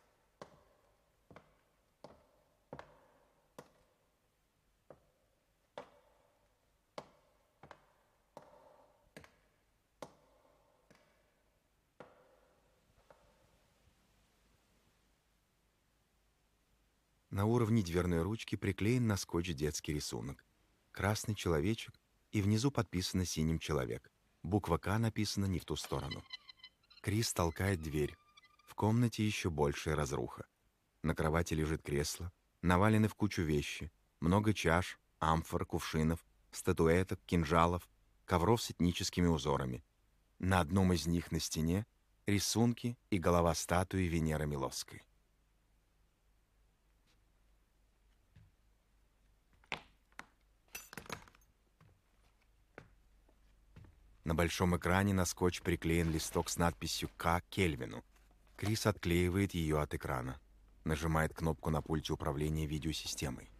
На уровне дверной ручки приклеен на скотч детский рисунок. Красный человечек, и внизу подписано синим человек. Буква «К» написана не в ту сторону. Крис толкает дверь. В комнате еще большая разруха. На кровати лежит кресло, навалены в кучу вещи. Много чаш, амфор, кувшинов, статуэток, кинжалов, ковров с этническими узорами. На одном из них на стене рисунки и голова статуи Венеры Милосской. На большом экране на скотч приклеен листок с надписью «К. Кельвину». Крис отклеивает ее от экрана. Нажимает кнопку на пульте управления видеосистемой.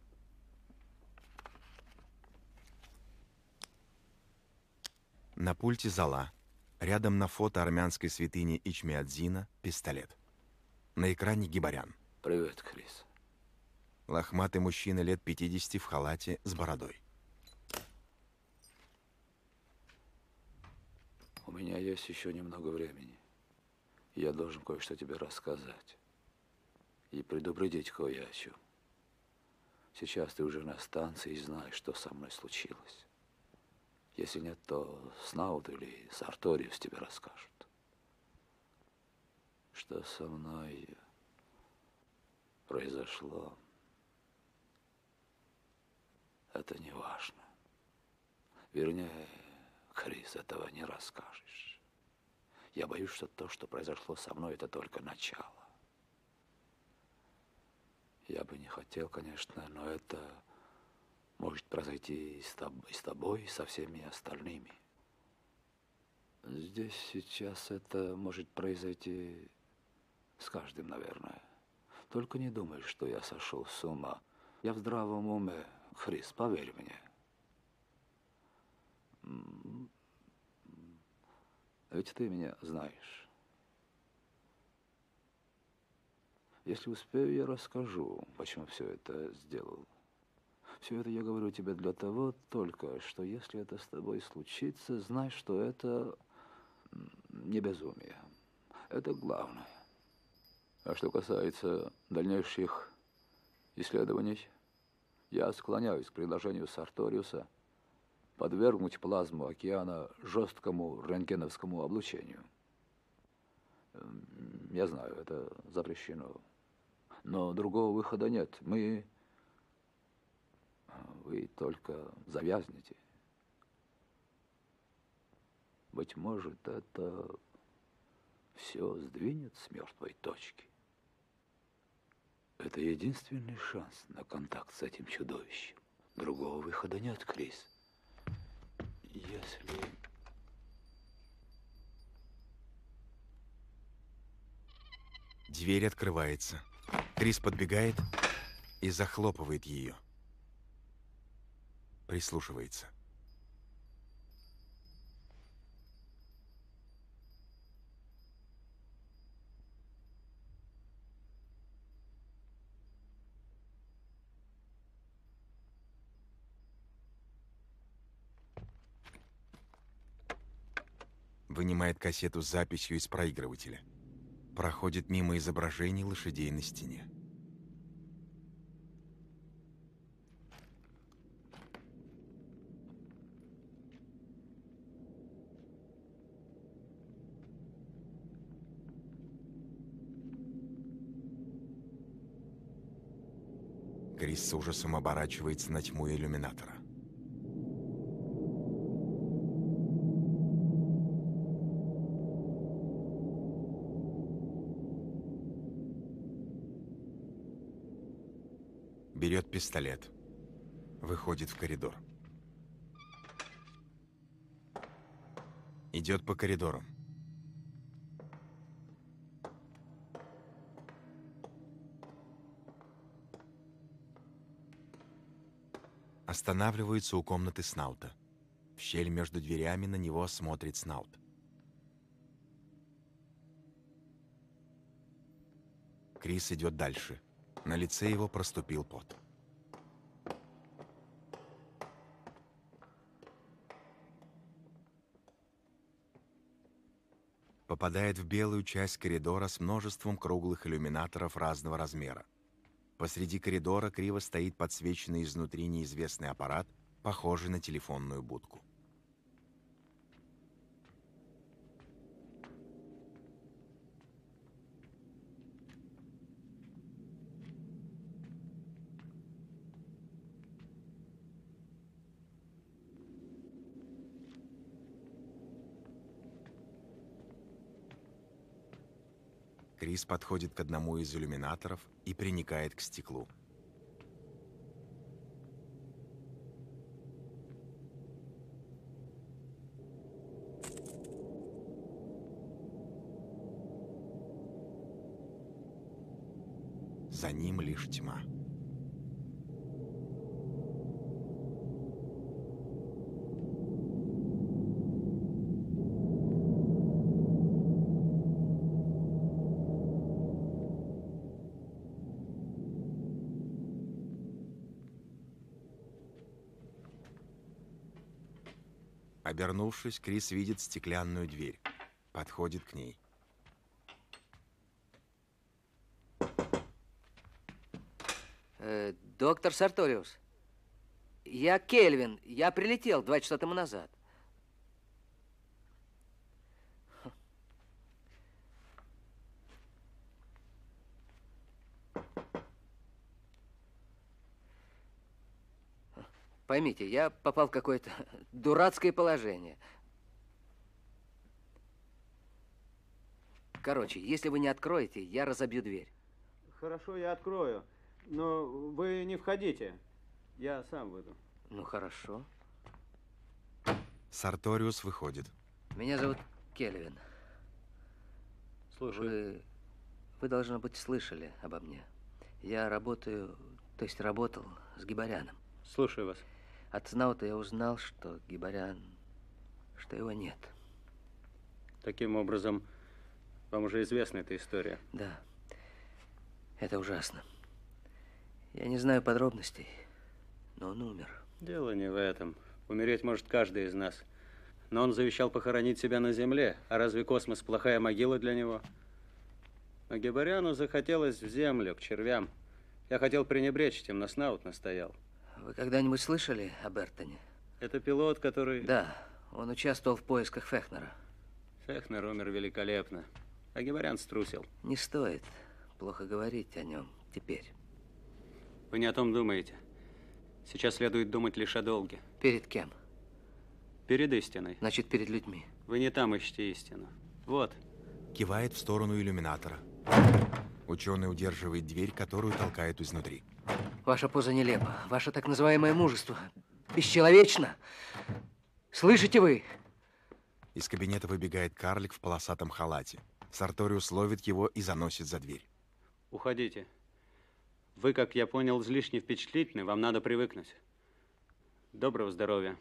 На пульте зола. Рядом на фото армянской святыни Ичмиадзина пистолет. На экране Гибарян. Привет, Крис. Лохматый мужчина лет пятидесяти в халате с бородой. У меня есть еще немного времени. Я должен кое-что тебе рассказать. И предупредить кое о чем. Сейчас ты уже на станции и знаешь, что со мной случилось. Если нет, то Снаут или Сарториус тебе расскажут. Что со мной произошло, это не важно. Вернее, Крис, этого не расскажешь. Я боюсь, что то, что произошло со мной, это только начало. Я бы не хотел, конечно, но это может произойти и с тобой, и с тобой, и со всеми остальными. Здесь сейчас это может произойти с каждым, наверное. Только не думай, что я сошел с ума. Я в здравом уме, Крис, поверь мне. Ведь ты меня знаешь. Если успею, я расскажу, почему все это сделал. Все это я говорю тебе для того только, что если это с тобой случится, знай, что это не безумие. Это главное. А что касается дальнейших исследований, я склоняюсь к предложению Сарториуса подвергнуть плазму океана жесткому рентгеновскому облучению. Я знаю, это запрещено. Но другого выхода нет. Мы... Вы только завязнете. Быть может, это все сдвинет с мертвой точки. Это единственный шанс на контакт с этим чудовищем. Другого выхода нет, Крис. Если... Дверь открывается. Крис подбегает и захлопывает ее. Прислушивается. Вынимает кассету с записью из проигрывателя. Проходит мимо изображений лошадей на стене. Крис с ужасом оборачивается на тьму иллюминатора. Берет пистолет. Выходит в коридор. Идет по коридору. Останавливается у комнаты Снаута. В щель между дверями на него смотрит Снаут. Крис идет дальше. На лице его проступил пот. Попадает в белую часть коридора с множеством круглых иллюминаторов разного размера. Посреди коридора криво стоит подсвеченный изнутри неизвестный аппарат, похожий на телефонную будку. Крис подходит к одному из иллюминаторов и приникает к стеклу. За ним лишь тьма. Обернувшись, Крис видит стеклянную дверь. Подходит к ней. Э, доктор Сарториус, я Кельвин. Я прилетел два часа тому назад. Поймите, я попал в какое-то дурацкое положение. Короче, если вы не откроете, я разобью дверь. Хорошо, я открою. Но вы не входите. Я сам выйду. Ну, хорошо. Сарториус выходит. Меня зовут Кельвин. Слушаю. Вы, вы, должно быть, слышали обо мне. Я работаю, то есть работал с Гибаряном. Слушаю вас. От Знаута я узнал, что Гибарян, что его нет. Таким образом, вам уже известна эта история? Да. Это ужасно. Я не знаю подробностей, но он умер. Дело не в этом. Умереть может каждый из нас. Но он завещал похоронить себя на земле. А разве космос плохая могила для него? Но Гибаряну захотелось в землю, к червям. Я хотел пренебречь этим, но Снаут настоял. Вы когда-нибудь слышали о Бертоне? Это пилот, который... Да, он участвовал в поисках Фехнера. Фехнер умер великолепно, а Гибарян струсил. Не стоит плохо говорить о нем теперь. Вы не о том думаете. Сейчас следует думать лишь о долге. Перед кем? Перед истиной. Значит, перед людьми. Вы не там ищете истину. Вот. Кивает в сторону иллюминатора. Ученый удерживает дверь, которую толкает изнутри. Ваша поза нелепа. Ваше так называемое мужество бесчеловечно. Слышите вы? Из кабинета выбегает карлик в полосатом халате. Сарториус ловит его и заносит за дверь. Уходите. Вы, как я понял, излишне впечатлительны. Вам надо привыкнуть. Доброго здоровья.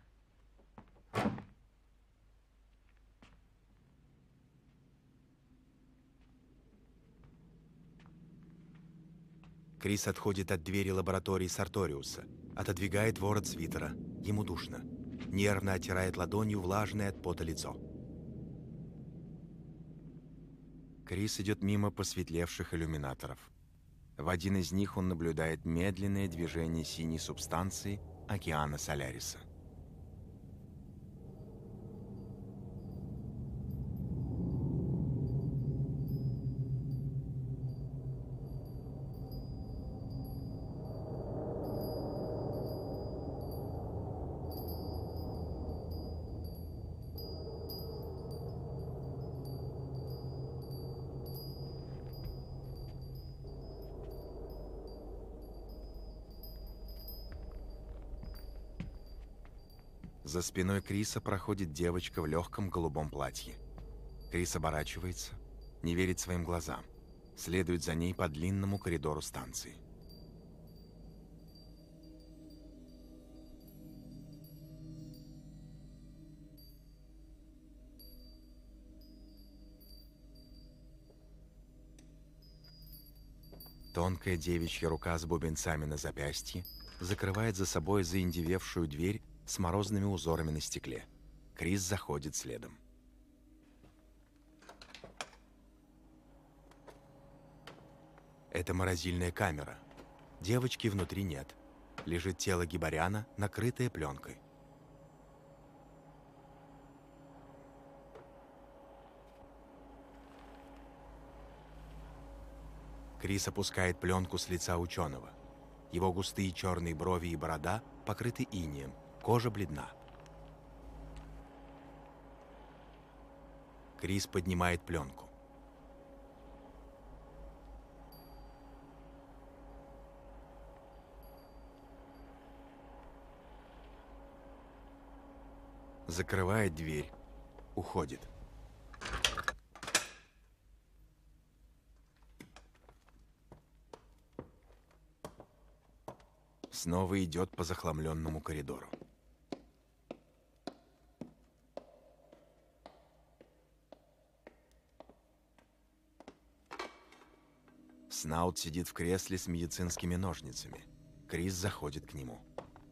Крис отходит от двери лаборатории Сарториуса, отодвигает ворот свитера. Ему душно. Нервно оттирает ладонью влажное от пота лицо. Крис идет мимо посветлевших иллюминаторов. В один из них он наблюдает медленное движение синей субстанции океана Соляриса. За спиной Криса проходит девочка в легком голубом платье. Крис оборачивается, не верит своим глазам. Следует за ней по длинному коридору станции. Тонкая девичья рука с бубенцами на запястье закрывает за собой заиндевевшую дверь с морозными узорами на стекле. Крис заходит следом. Это морозильная камера. Девочки внутри нет. Лежит тело Гибаряна, накрытое пленкой. Крис опускает пленку с лица ученого. Его густые черные брови и борода покрыты инеем, кожа бледна. Крис поднимает пленку. Закрывает дверь, уходит. Снова идет по захламленному коридору. Снаут сидит в кресле с медицинскими ножницами. Крис заходит к нему.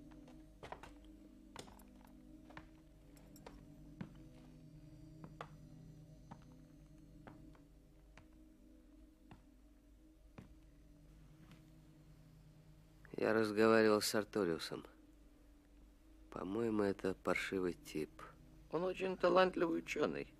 Я разговаривал с Арториусом. По-моему, это паршивый тип. Он очень талантливый ученый.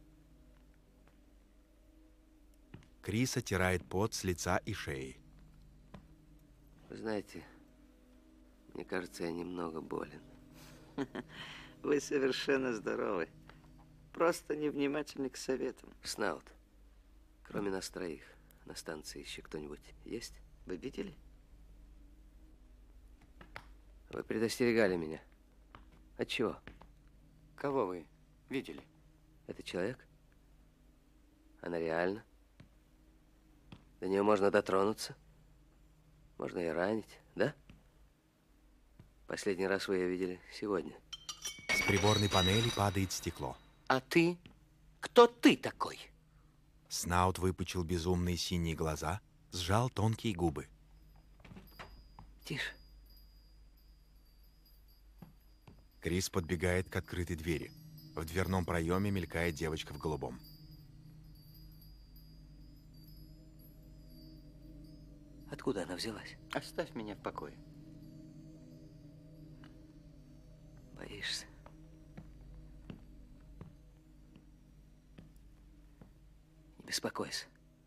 Крис оттирает пот с лица и шеи. Вы знаете, мне кажется, я немного болен. Вы совершенно здоровы. Просто невнимательны к советам. Снаут, кроме нас троих, на станции еще кто-нибудь есть? Вы видели? Вы предостерегали меня. От чего? Кого вы видели? Это человек? Она реальна? До нее можно дотронуться? Можно и ранить, да? Последний раз вы ее видели сегодня. С приборной панели падает стекло. А ты? Кто ты такой? Снаут выпучил безумные синие глаза, сжал тонкие губы. Тише. Крис подбегает к открытой двери. В дверном проеме мелькает девочка в голубом. Откуда она взялась? Оставь меня в покое. Боишься? Не беспокойся.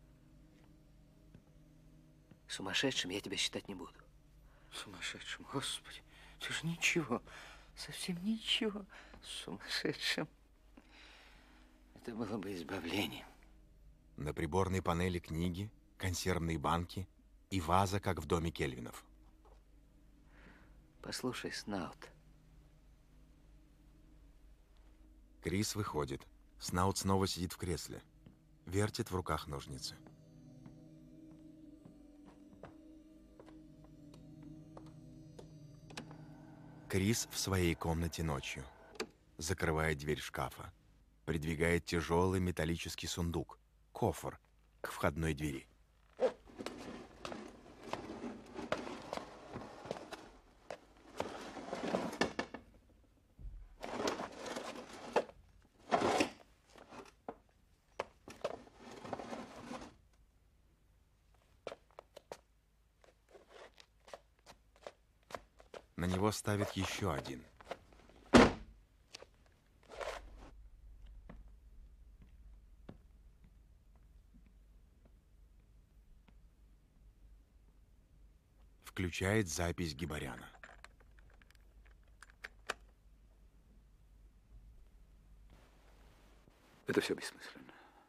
Сумасшедшим я тебя считать не буду. Сумасшедшим? Господи, ты же ничего, совсем ничего. Сумасшедшим. Это было бы избавлением. На приборной панели книги, консервные банки и ваза, как в доме Кельвинов. Послушай, Снаут. Крис выходит. Снаут снова сидит в кресле. Вертит в руках ножницы. Крис в своей комнате ночью. Закрывает дверь шкафа. Придвигает тяжелый металлический сундук, кофр, к входной двери. На него ставит еще один. Включает запись Гибаряна. Это все бессмысленно.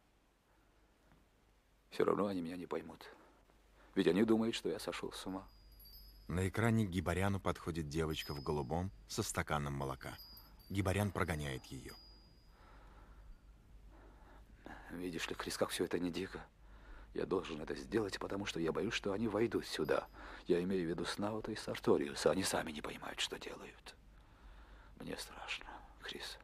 Все равно они меня не поймут. Ведь они думают, что я сошел с ума. На экране к Гибаряну подходит девочка в голубом со стаканом молока. Гибарян прогоняет ее. Видишь ли, Крис, как все это не дико. Я должен это сделать, потому что я боюсь, что они войдут сюда. Я имею в виду Снаута и Сарториуса. Они сами не понимают, что делают. Мне страшно, Крис.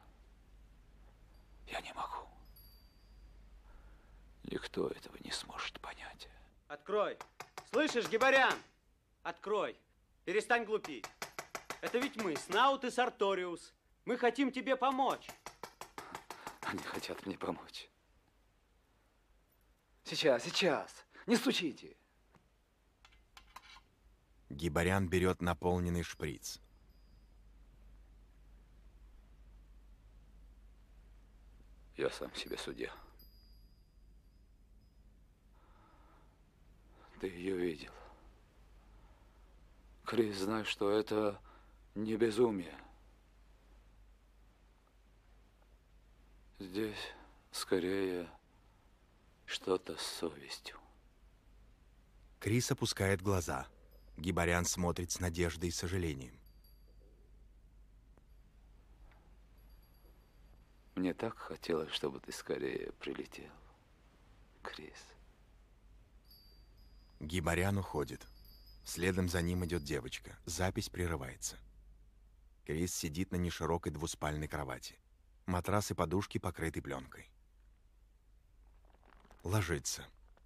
Я не могу. Никто этого не сможет понять. Открой! Слышишь, Гибарян? Открой. Перестань глупить. Это ведь мы, Снаут и Сарториус. Мы хотим тебе помочь. Они хотят мне помочь. Сейчас, сейчас. Не стучите. Гибарян берет наполненный шприц. Я сам себе судья. Ты ее видел. Крис, знай, что это не безумие. Здесь скорее что-то с совестью. Крис опускает глаза. Гибарян смотрит с надеждой и сожалением. Мне так хотелось, чтобы ты скорее прилетел, Крис. Гибарян уходит. Следом за ним идет девочка. Запись прерывается. Крис сидит на неширокой двуспальной кровати. Матрас и подушки покрыты пленкой. Ложится.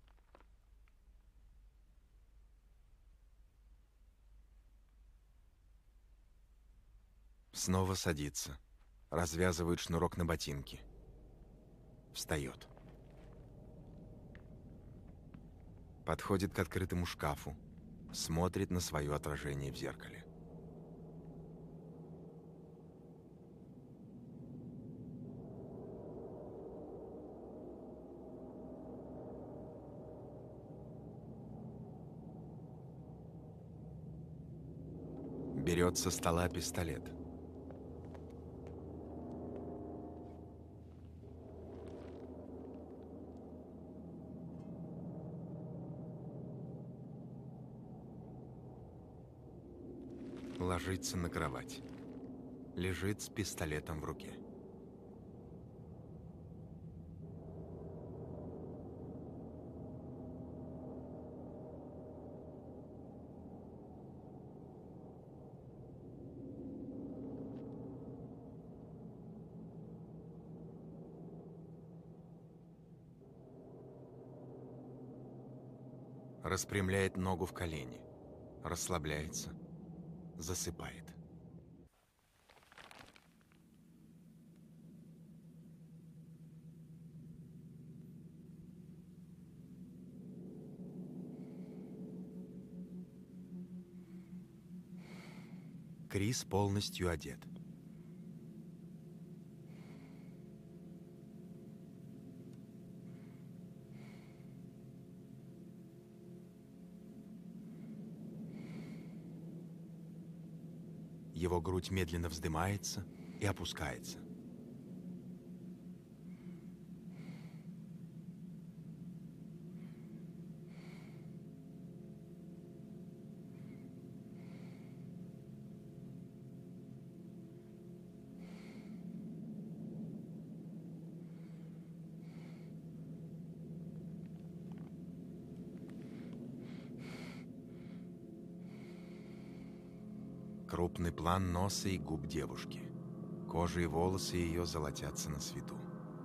Снова садится. Развязывает шнурок на ботинке. Встает. Подходит к открытому шкафу. Смотрит на свое отражение в зеркале. Берет со стола пистолет. Ложится на кровать. Лежит с пистолетом в руке. Распрямляет ногу в колени. Расслабляется. Засыпает. Крис полностью одет. Его грудь медленно вздымается и опускается. Крупный план носа и губ девушки. Кожа и волосы ее золотятся на свету.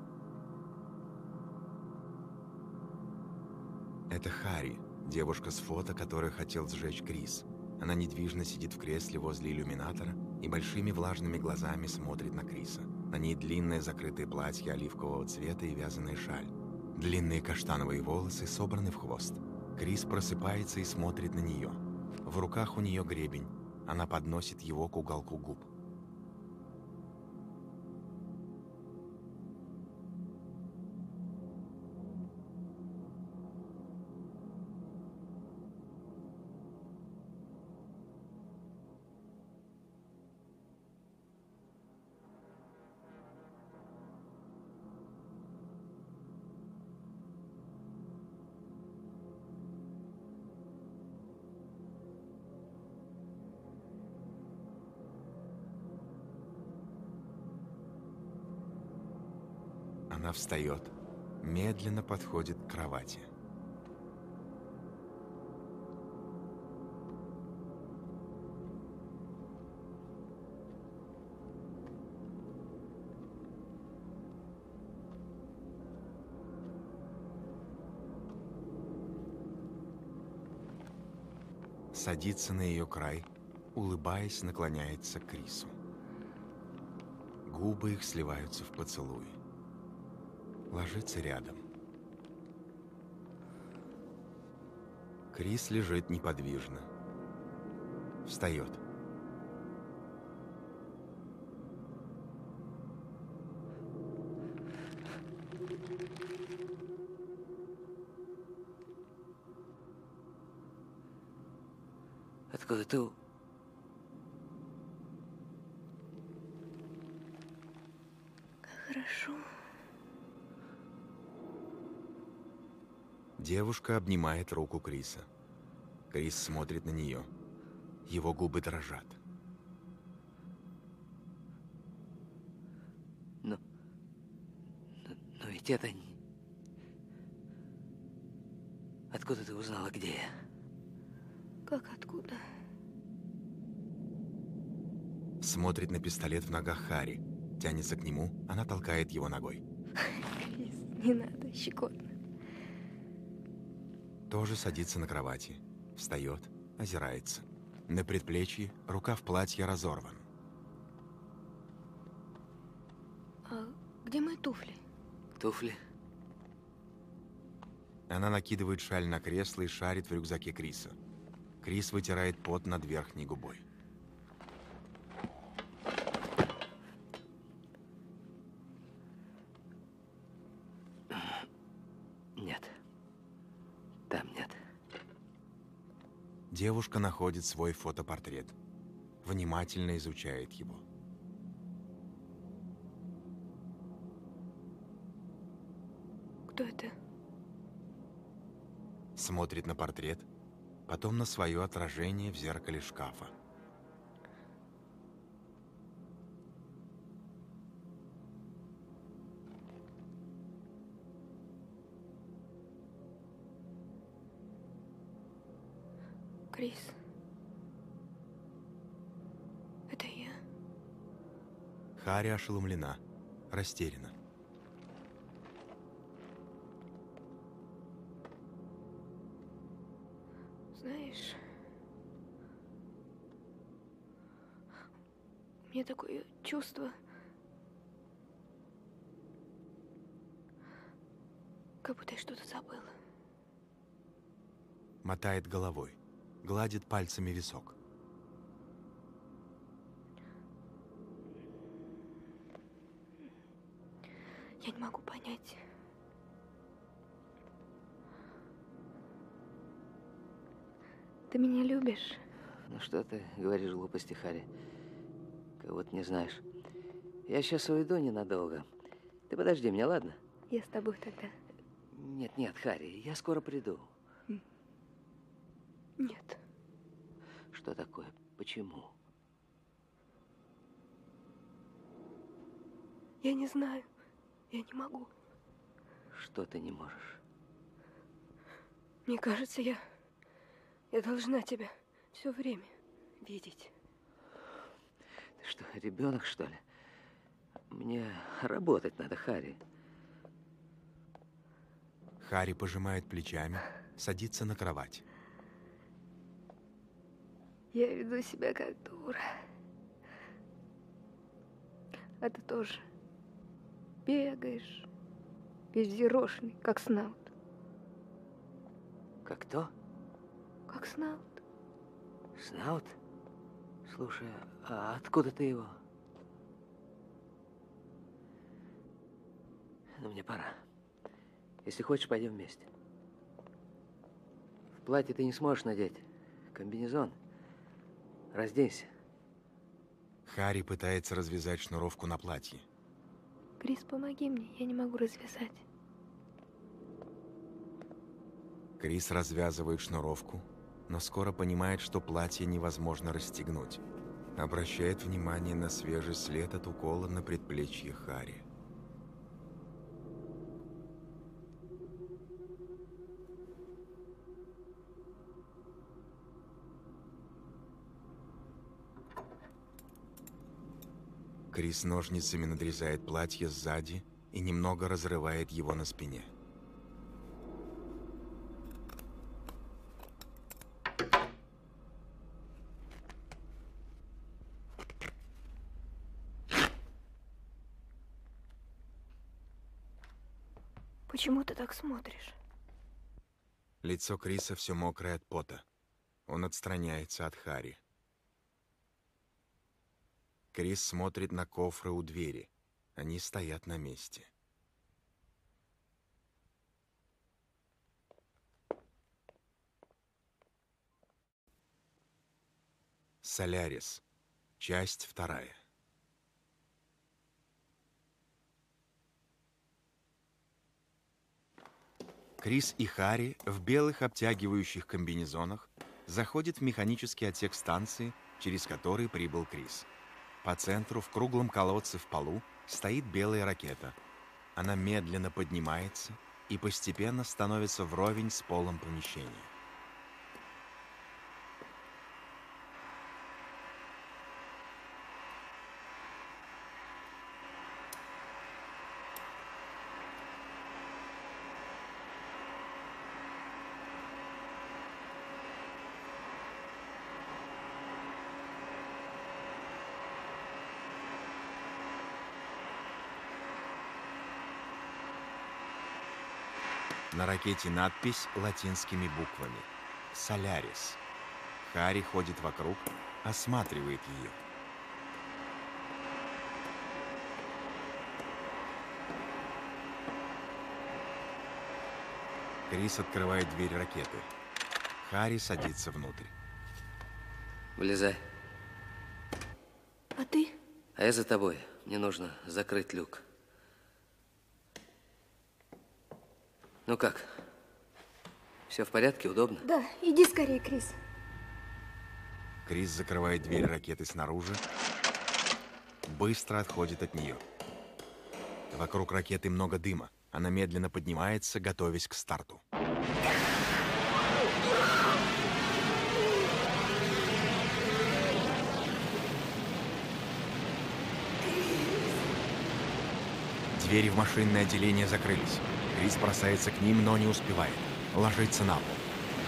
Это Харри, девушка с фото, которую хотел сжечь Крис. Она недвижно сидит в кресле возле иллюминатора и большими влажными глазами смотрит на Криса. На ней длинное закрытое платье оливкового цвета и вязаная шаль. Длинные каштановые волосы собраны в хвост. Крис просыпается и смотрит на нее. В руках у нее гребень. Она подносит его к уголку губ. Она встает, медленно подходит к кровати. Садится на ее край, улыбаясь, наклоняется к Крису. Губы их сливаются в поцелуи. Ложится рядом. Крис лежит неподвижно. Встает. Откуда ты? Хорошо. Девушка обнимает руку Криса. Крис смотрит на нее. Его губы дрожат. Но, но, но ведь это... не- Откуда ты узнала, где я? Как откуда? Смотрит на пистолет в ногах Харри. Тянется к нему, она толкает его ногой. Крис, не надо, щекотно. Тоже садится на кровати. Встает, озирается. На предплечье рукав платья разорван. А где мои туфли? Туфли? Она накидывает шаль на кресло и шарит в рюкзаке Криса. Крис вытирает пот над верхней губой. Нет. Там нет. Девушка находит свой фотопортрет. Внимательно изучает его. Кто это? Смотрит на портрет, потом на свое отражение в зеркале шкафа. Крис. Это я. Харри ошеломлена, растеряна. Знаешь, у меня такое чувство, как будто я что-то забыла. Мотает головой, гладит пальцами висок. Я не могу понять. Ты меня любишь? Ну что ты говоришь глупости, Харри? Кого-то не знаешь. Я сейчас уйду ненадолго. Ты подожди меня, ладно? Я с тобой тогда. Нет, нет, Харри, я скоро приду. Нет. Что такое? Почему? Я не знаю. Я не могу. Что ты не можешь? Мне кажется, я... Я должна тебя все время видеть. Ты что, ребенок, что ли? Мне работать надо, Харри. Харри пожимает плечами, садится на кровать. Я веду себя как дура. А ты тоже бегаешь, весь взъерошенный, как снаут. Как кто? Как снаут. Снаут? Слушай, а откуда ты его? Ну, мне пора. Если хочешь, пойдем вместе. В платье ты не сможешь надеть. Комбинезон. Разденься. Харри пытается развязать шнуровку на платье. Крис, помоги мне, я не могу развязать. Крис развязывает шнуровку, но скоро понимает, что платье невозможно расстегнуть. Обращает внимание на свежий след от укола на предплечье Харри. Крис ножницами надрезает платье сзади и немного разрывает его на спине. Почему ты так смотришь? Лицо Криса все мокрое от пота. Он отстраняется от Харри. Крис смотрит на кофры у двери. Они стоят на месте. Солярис. Часть вторая. Крис и Харри в белых обтягивающих комбинезонах заходят в механический отсек станции, через который прибыл Крис. По центру, в круглом колодце в полу, стоит белая ракета. Она медленно поднимается и постепенно становится вровень с полом помещения. На ракете надпись латинскими буквами «Солярис». Харри ходит вокруг, осматривает ее. Крис открывает дверь ракеты. Харри садится внутрь. Влезай. А ты? А я за тобой. Мне нужно закрыть люк. Ну как? Все в порядке? Удобно? Да, иди скорее, Крис. Крис закрывает дверь ракеты снаружи, быстро отходит от нее. Вокруг ракеты много дыма. Она медленно поднимается, готовясь к старту. Двери в машинное отделение закрылись. Крис бросается к ним, но не успевает. Ложится на пол.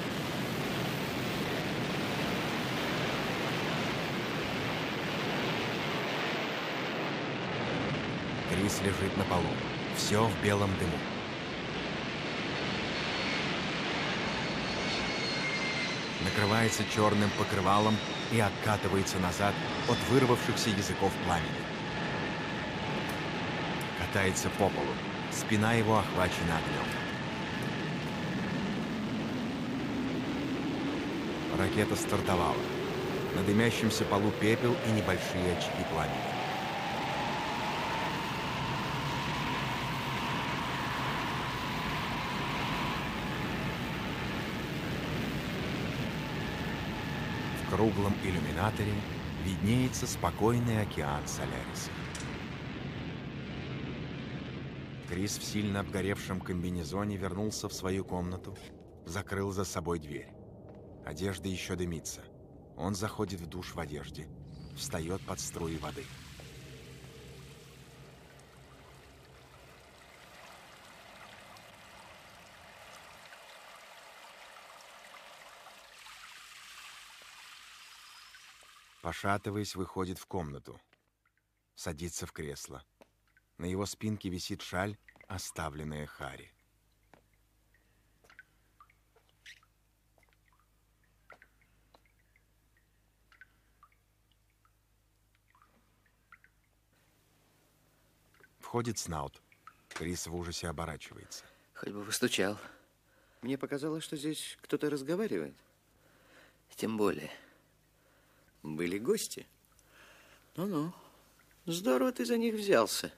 Крис лежит на полу. Все в белом дыму. Накрывается черным покрывалом и откатывается назад от вырвавшихся языков пламени. Катается по полу. Спина его охвачена огнем. Ракета стартовала. На дымящемся полу пепел и небольшие очаги пламени. В круглом иллюминаторе виднеется спокойный океан Соляриса. Крис в сильно обгоревшем комбинезоне вернулся в свою комнату, закрыл за собой дверь. Одежда еще дымится. Он заходит в душ в одежде, встает под струи воды. Пошатываясь, выходит в комнату. Садится в кресло. На его спинке висит шаль, оставленная Харри. Входит Снаут. Крис в ужасе оборачивается. Хоть бы постучал. Мне показалось, что здесь кто-то разговаривает. Тем более. Были гости. Ну-ну. Здорово ты за них взялся.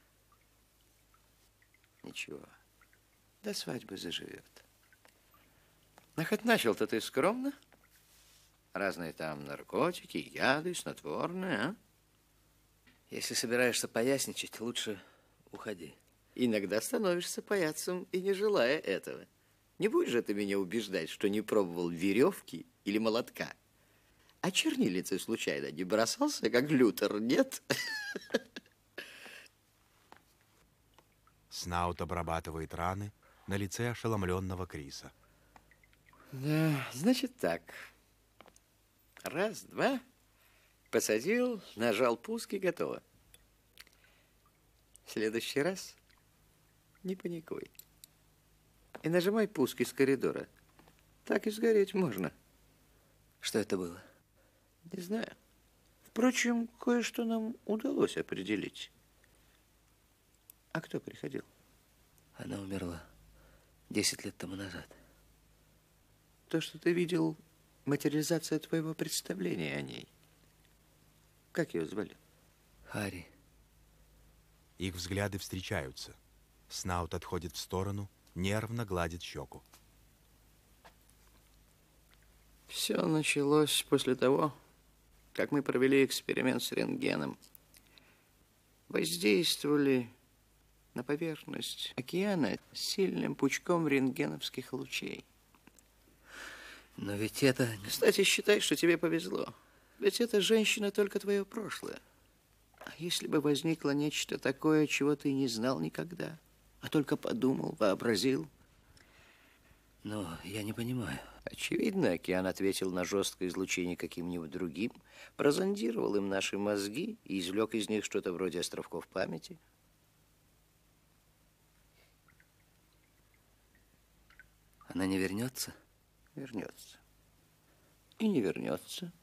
Ничего. До свадьбы заживет. Но хоть начал-то ты скромно. Разные там наркотики, яды, снотворные, а? Если собираешься поясничать, лучше уходи. Иногда становишься паяцем и не желая этого. Не будешь же ты меня убеждать, что не пробовал веревки или молотка. А чернильницей случайно не бросался, как Лютер, нет? Снаут обрабатывает раны на лице ошеломленного Криса. Да, значит так. Раз, два. Посадил, нажал пуск и готово. В следующий раз не паникуй. и нажимай пуск из коридора. Так и сгореть можно. Что это было? Не знаю. Впрочем, кое-что нам удалось определить. А кто приходил? Она умерла десять лет тому назад. То, что ты видел, материализация твоего представления о ней. Как ее звали? Харри. Их взгляды встречаются. Снаут отходит в сторону, нервно гладит щеку. Все началось после того, как мы провели эксперимент с рентгеном. Воздействовали на поверхность океана сильным пучком рентгеновских лучей. Но ведь это... Кстати, считай, что тебе повезло. Ведь эта женщина только твое прошлое. А если бы возникло нечто такое, чего ты не знал никогда, а только подумал, вообразил? Но я не понимаю. Очевидно, океан ответил на жесткое излучение каким-нибудь другим, прозондировал им наши мозги и извлек из них что-то вроде островков памяти. Она не вернется? Вернется. И не вернется.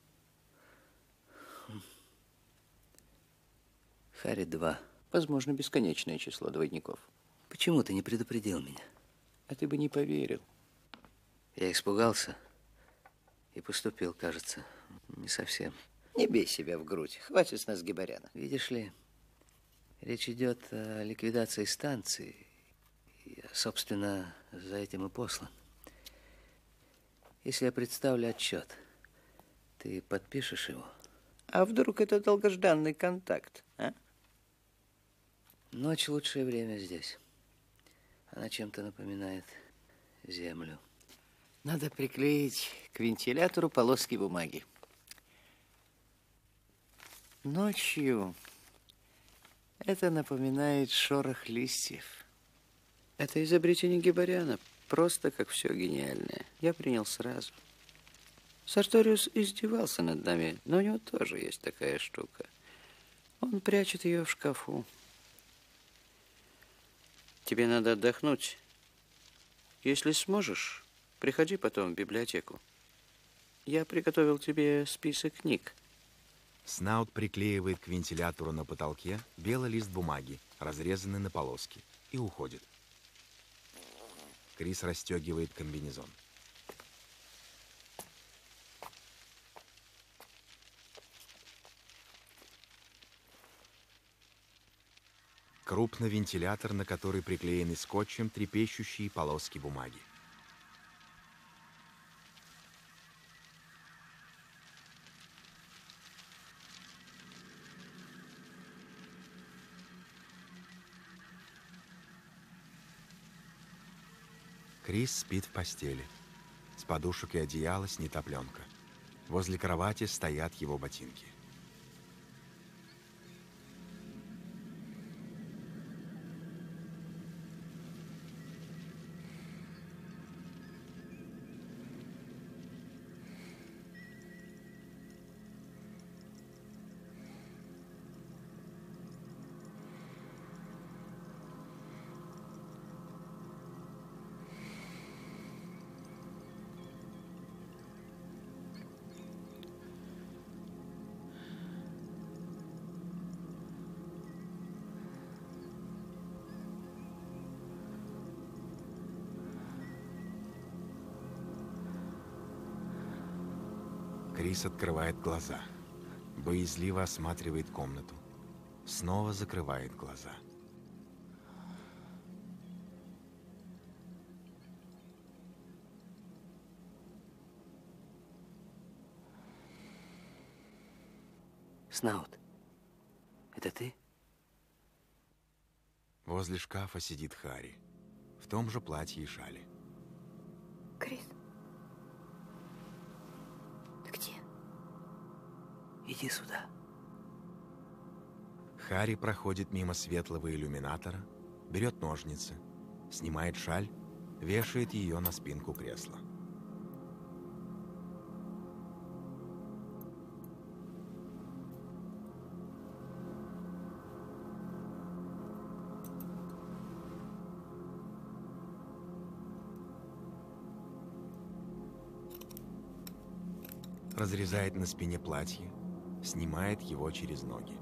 Харри два. Возможно, бесконечное число двойников. Почему ты не предупредил меня? А ты бы не поверил. Я испугался и поступил, кажется, не совсем. Не бей себя в грудь. Хватит с нас Гибаряна. Видишь ли, речь идет о ликвидации станции. Я, собственно, за этим и послан. Если я представлю отчет, ты подпишешь его? А вдруг это долгожданный контакт, а? Ночь — лучшее время здесь. Она чем-то напоминает землю. Надо приклеить к вентилятору полоски бумаги. Ночью это напоминает шорох листьев. Это изобретение Гибаряна, просто как все гениальное. Я принял сразу. Сарториус издевался над нами, но у него тоже есть такая штука. Он прячет ее в шкафу. Тебе надо отдохнуть. Если сможешь, приходи потом в библиотеку. Я приготовил тебе список книг. Снаут приклеивает к вентилятору на потолке белый лист бумаги, разрезанный на полоски, и уходит. Крис расстегивает комбинезон. Крупный вентилятор, на который приклеены скотчем трепещущие полоски бумаги. Крис спит в постели. С подушек и одеяла снята пленка. Возле кровати стоят его ботинки. Крис открывает глаза. Боязливо осматривает комнату. Снова закрывает глаза. Снаут, это ты? Возле шкафа сидит Харри. В том же платье и шали. Крис. Где? Иди сюда. Харри проходит мимо светлого иллюминатора, берет ножницы, снимает шаль, вешает ее на спинку кресла. разрезает на спине платье, снимает его через ноги.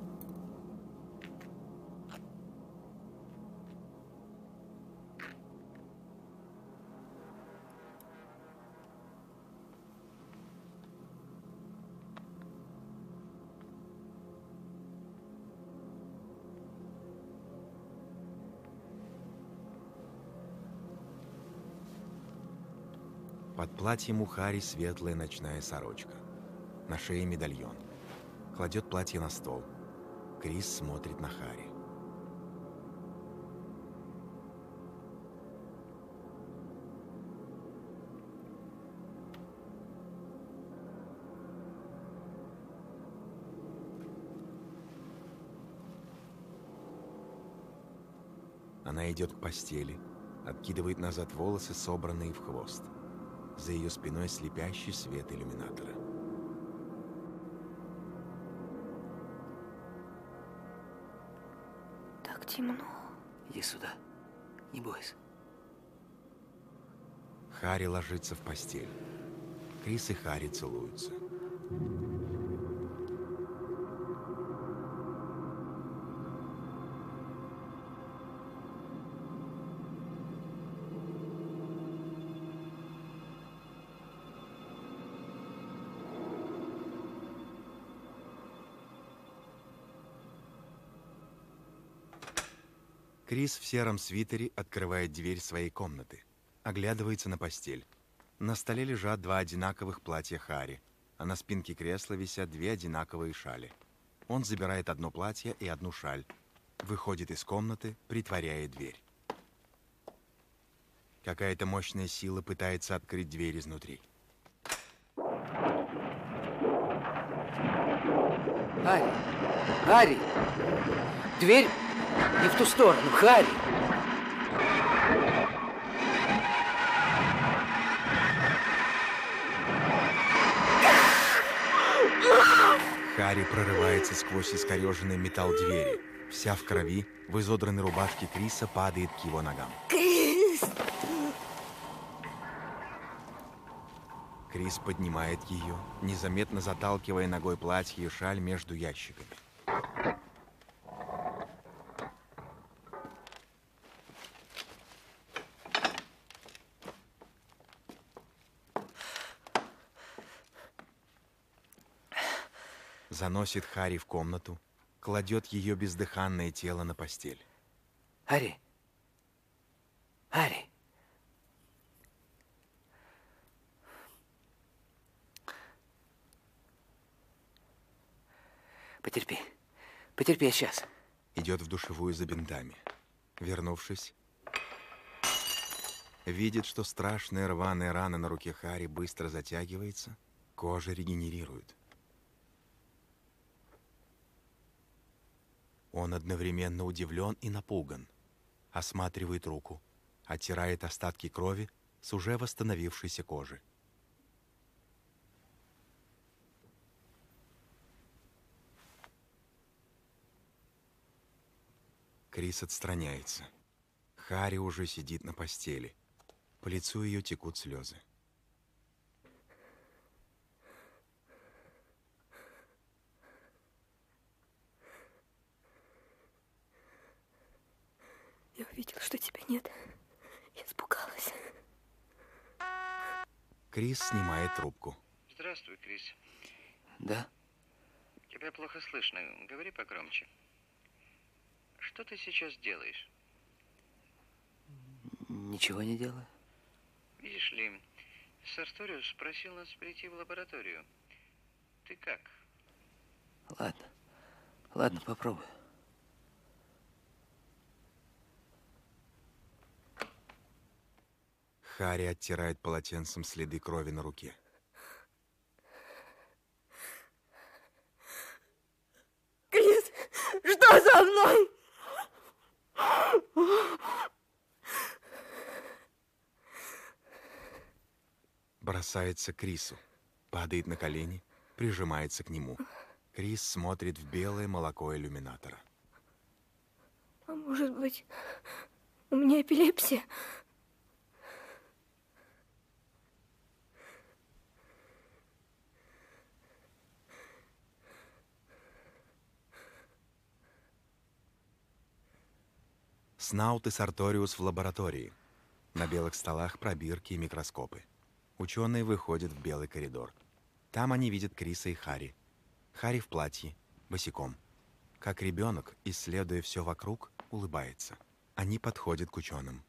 Под платьем у Харри светлая ночная сорочка. На шее медальон. Кладет платье на стол. Крис смотрит на Харри. Она идет к постели, откидывает назад волосы, собранные в хвост. За ее спиной слепящий свет иллюминатора. Так темно. Иди сюда. Не бойся. Харри ложится в постель. Крис и Харри целуются. Крис в сером свитере открывает дверь своей комнаты, оглядывается на постель. На столе лежат два одинаковых платья Харри, а на спинке кресла висят две одинаковые шали. Он забирает одно платье и одну шаль, выходит из комнаты, притворяя дверь. Какая-то мощная сила пытается открыть дверь изнутри. Харри! Харри! Дверь не в ту сторону, Харри! Харри прорывается сквозь искореженный металл двери. Вся в крови, в изодранной рубашке Криса падает к его ногам. Крис! Крис поднимает ее, незаметно заталкивая ногой платье и шаль между ящиками. Заносит Харри в комнату, кладет ее бездыханное тело на постель. Харри! Харри! Потерпи. Потерпи, я сейчас. Идет в душевую за бинтами. Вернувшись, видит, что страшная рваная рана на руке Харри быстро затягивается, кожа регенерирует. Он одновременно удивлен и напуган. Осматривает руку, оттирает остатки крови с уже восстановившейся кожи. Крис отстраняется. Харри уже сидит на постели. По лицу ее текут слезы. Я увидела, что тебя нет. Я испугалась. Крис снимает трубку. Здравствуй, Крис. Да? Тебя плохо слышно. Говори погромче. Что ты сейчас делаешь? Ничего не делаю. Видишь ли, Сарториус просил нас прийти в лабораторию. Ты как? Ладно. Ладно, попробую. Харри оттирает полотенцем следы крови на руке. Крис, что за мной? Бросается к Крису, падает на колени, прижимается к нему. Крис смотрит в белое молоко иллюминатора. А может быть, у меня эпилепсия? Снаут и Сарториус в лаборатории. На белых столах пробирки и микроскопы. Ученые выходят в белый коридор. Там они видят Криса и Харри. Харри в платье, босиком. Как ребенок, исследуя все вокруг, улыбается. Они подходят к ученым.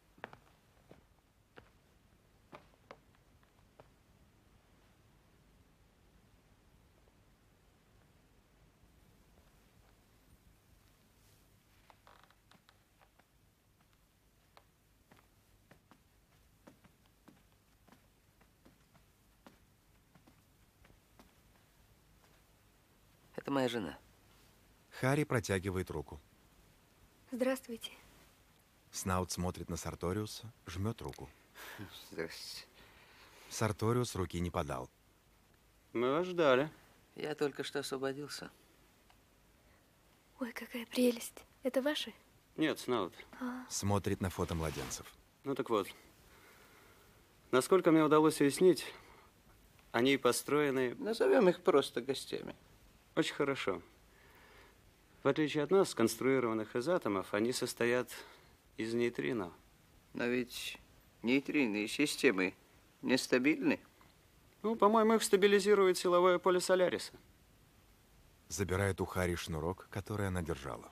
Это моя жена. Харри протягивает руку. Здравствуйте. Снаут смотрит на Сарториуса, жмет руку. Здравствуйте. Сарториус руки не подал. Мы вас ждали. Я только что освободился. Ой, какая прелесть. Это ваши? Нет, Снаут. А. Смотрит на фото младенцев. Ну так вот. Насколько мне удалось уяснить, они построены... Назовем их просто гостями. Очень хорошо. В отличие от нас, сконструированных из атомов, они состоят из нейтрино. Но ведь нейтринные системы нестабильны. Ну, по-моему, их стабилизирует силовое поле Соляриса. Забирает у Харри шнурок, который она держала.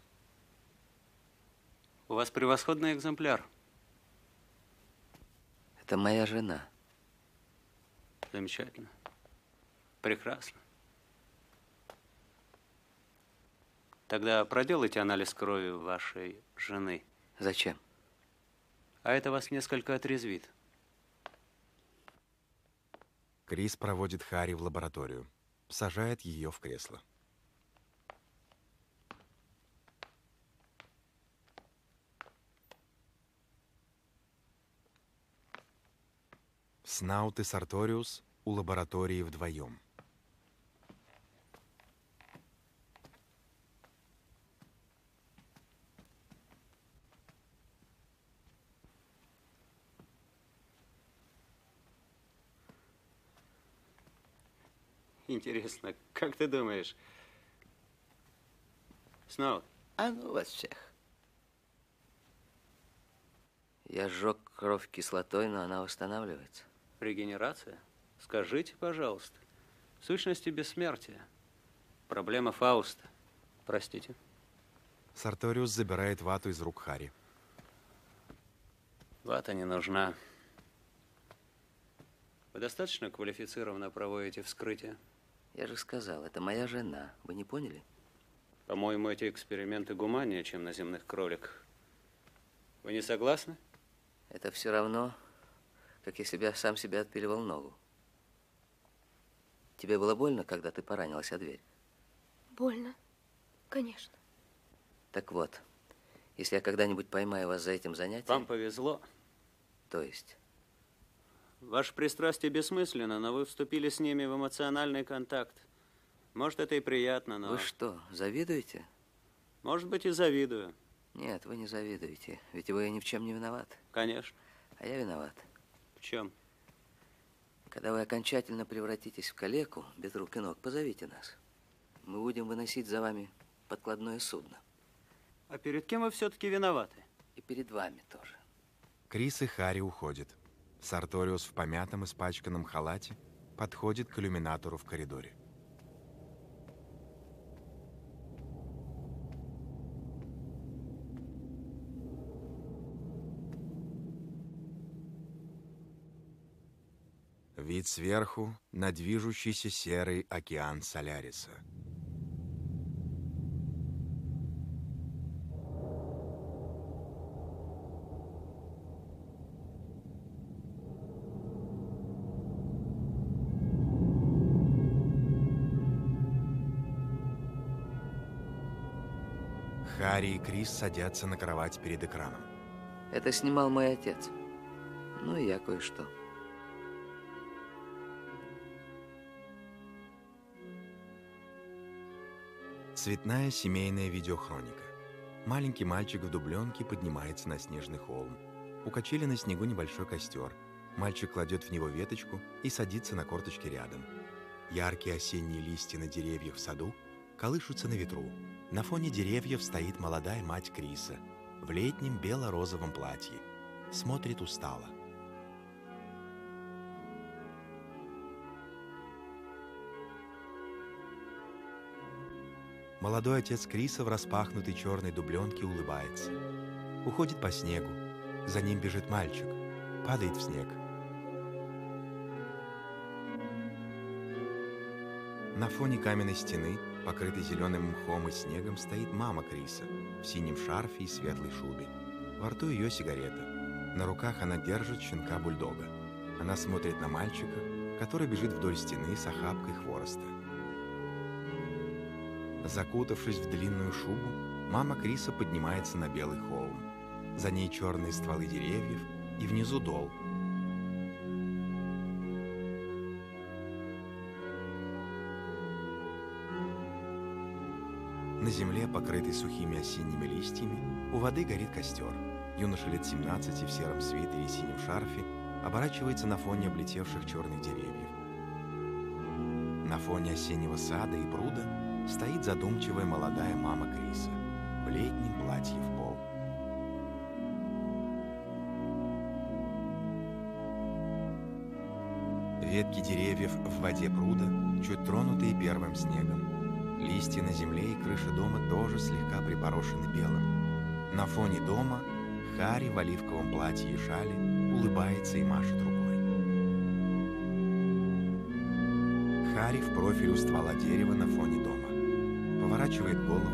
У вас превосходный экземпляр. Это моя жена. Замечательно. Прекрасно. Тогда проделайте анализ крови вашей жены. Зачем? А это вас несколько отрезвит. Крис проводит Харри в лабораторию. Сажает ее в кресло. Снаут и Сарториус у лаборатории вдвоем. Интересно, как ты думаешь? Снаут? А ну вас всех. Я сжег кровь кислотой, но она восстанавливается. Регенерация? Скажите, пожалуйста. В сущности, бессмертие. Проблема Фауста. Простите. Сарториус забирает вату из рук Харри. Вата не нужна. Вы достаточно квалифицированно проводите вскрытие? Я же сказал, это моя жена. Вы не поняли? По-моему, эти эксперименты гуманнее, чем на земных кроликах. Вы не согласны? Это все равно, как если бы я сам себе отпиливал ногу. Тебе было больно, когда ты поранилась о дверь? Больно. Конечно. Так вот, если я когда-нибудь поймаю вас за этим занятием... Вам повезло. То есть? Ваше пристрастие бессмысленно, но вы вступили с ними в эмоциональный контакт. Может, это и приятно, но... Вы что, завидуете? Может быть, и завидую. Нет, вы не завидуете, ведь вы ни в чем не виноваты. Конечно. А я виноват. В чем? Когда вы окончательно превратитесь в калеку, без рук и ног, позовите нас. Мы будем выносить за вами подкладное судно. А перед кем вы все-таки виноваты? И перед вами тоже. Крис и Харри уходят. Сарториус в помятом, испачканном халате подходит к иллюминатору в коридоре. Вид сверху на движущийся серый океан Соляриса. Харри и Крис садятся на кровать перед экраном. Это снимал мой отец. Ну и я кое-что. Цветная семейная видеохроника. Маленький мальчик в дубленке поднимается на снежный холм. У качели на снегу небольшой костер. Мальчик кладет в него веточку и садится на корточки рядом. Яркие осенние листья на деревьях в саду колышутся на ветру. На фоне деревьев стоит молодая мать Криса. в летнем бело-розовом платье. Смотрит устало. Молодой отец Криса в распахнутой черной дубленке улыбается. Уходит по снегу. За ним бежит мальчик. Падает в снег. На фоне каменной стены, покрытой зеленым мхом и снегом, стоит мама Криса в синем шарфе и светлой шубе. Во рту ее сигарета. На руках она держит щенка-бульдога. Она смотрит на мальчика, который бежит вдоль стены с охапкой хвороста. Закутавшись в длинную шубу, мама Криса поднимается на белый холм. За ней черные стволы деревьев и внизу дол. На земле, покрытой сухими осенними листьями, у воды горит костер. Юноша лет семнадцати в сером свитере и синем шарфе оборачивается на фоне облетевших черных деревьев. На фоне осеннего сада и пруда стоит задумчивая молодая мама Криса в летнем платье в пол. Ветки деревьев в воде пруда, чуть тронутые первым снегом. Листья на земле и крыша дома тоже слегка припорошены белым. На фоне дома Харри в оливковом платье и шале улыбается и машет рукой. Харри в профиль у ствола дерева на фоне дома. Поворачивает голову.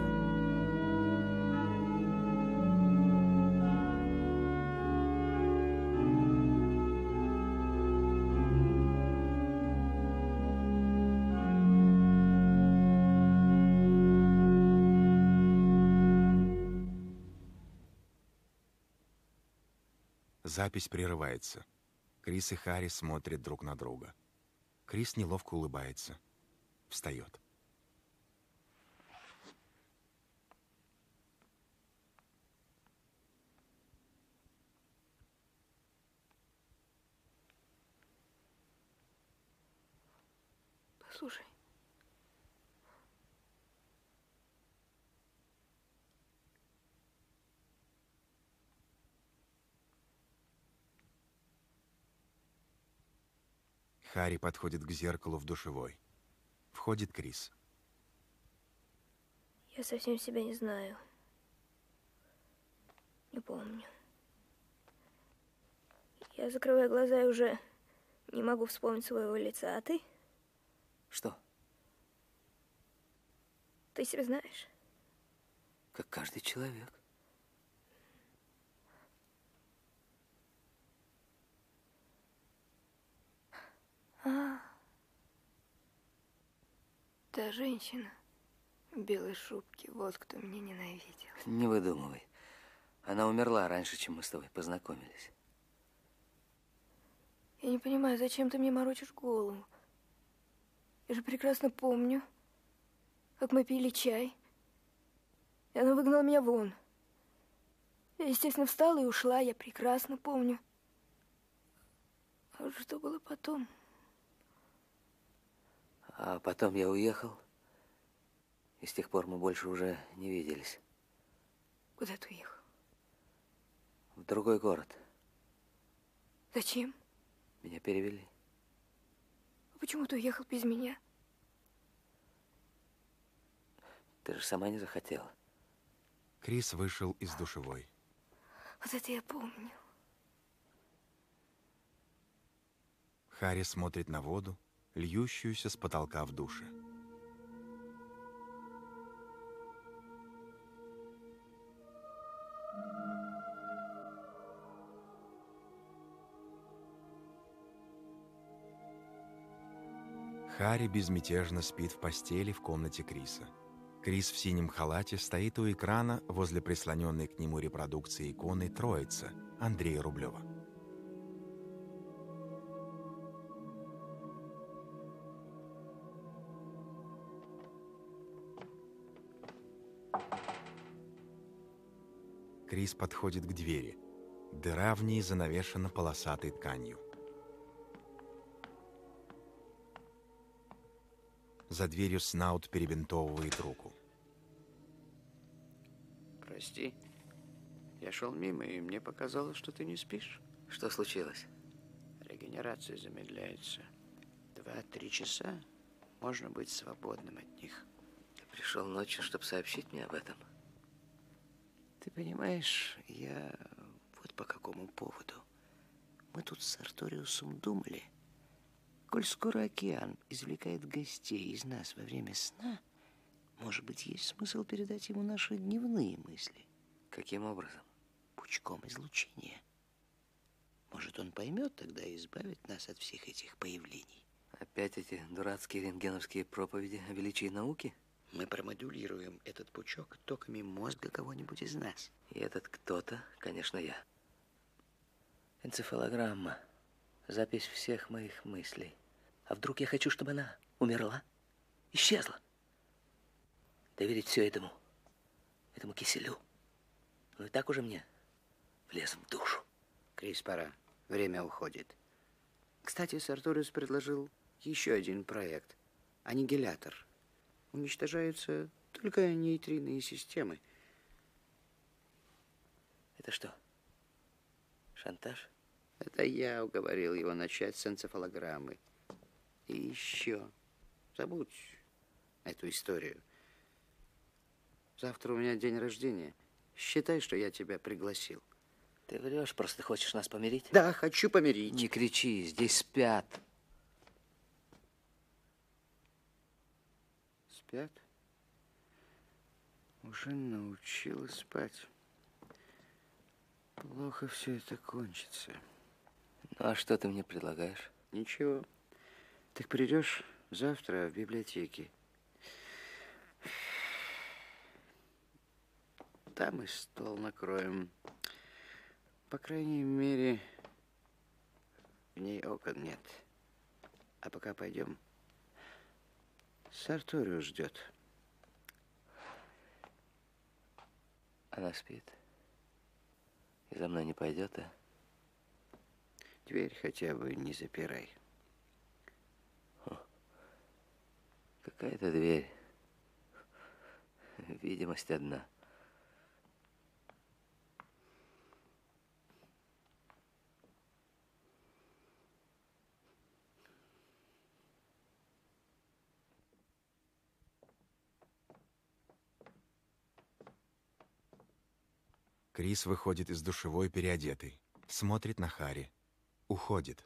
Запись прерывается. Крис и Харри смотрят друг на друга. Крис неловко улыбается. Встает. Послушай. Харри подходит к зеркалу в душевой. Входит Крис. Я совсем себя не знаю. Не помню. Я закрываю глаза и уже не могу вспомнить своего лица. А ты? Что? Ты себя знаешь? Как каждый человек. А, та женщина в белой шубке, вот кто меня ненавидел. Не выдумывай. Она умерла раньше, чем мы с тобой познакомились. Я не понимаю, зачем ты мне морочишь голову? Я же прекрасно помню, как мы пили чай, и она выгнала меня вон. Я, естественно, встала и ушла, я прекрасно помню. А вот что было потом? А потом я уехал, и с тех пор мы больше уже не виделись. Куда ты уехал? В другой город. Зачем? Меня перевели. А почему ты уехал без меня? Ты же сама не захотела. Крис вышел из душевой. Вот это я помню. Харри смотрит на воду, льющуюся с потолка в душе. Харри безмятежно спит в постели в комнате Криса. Крис в синем халате стоит у экрана возле прислоненной к нему репродукции иконы Троица Андрея Рублева. Крис подходит к двери. Дыра в ней занавешена полосатой тканью. За дверью Снаут перебинтовывает руку. Прости. Я шел мимо, и мне показалось, что ты не спишь. Что случилось? Регенерация замедляется. Два-три часа можно быть свободным от них. Ты пришел ночью, чтобы сообщить мне об этом? Ты понимаешь, я вот по какому поводу. Мы тут с Арториусом думали. Коль скоро океан извлекает гостей из нас во время сна, может быть, есть смысл передать ему наши дневные мысли. Каким образом? Пучком излучения. Может, он поймет тогда и избавит нас от всех этих появлений. Опять эти дурацкие рентгеновские проповеди о величии науки? Мы промодулируем этот пучок токами мозга кого-нибудь из нас. И этот кто-то, конечно, я. Энцефалограмма. Запись всех моих мыслей. А вдруг я хочу, чтобы она умерла? Исчезла? Доверить все этому, этому киселю. Ну и так уже мне влез в душу. Крис, пора. Время уходит. Кстати, Сарториус предложил еще один проект. Аннигилятор. Уничтожаются только нейтринные системы. Это что? Шантаж? Это я уговорил его начать с энцефалограммы. И еще. Забудь эту историю. Завтра у меня день рождения. Считай, что я тебя пригласил. Ты врешь, просто хочешь нас помирить? Да, хочу помирить. Не кричи, здесь спят. Спят? Уже научилась спать. Плохо все это кончится. Ну, а что ты мне предлагаешь? Ничего. Ты придешь завтра в библиотеке. Там и стол накроем. По крайней мере, в ней окон нет. А пока пойдем. Сарториус ждет. Она спит. И за мной не пойдет, а? Дверь хотя бы не запирай. Какая-то дверь. Видимость одна. Крис выходит из душевой переодетый, смотрит на Харри, уходит.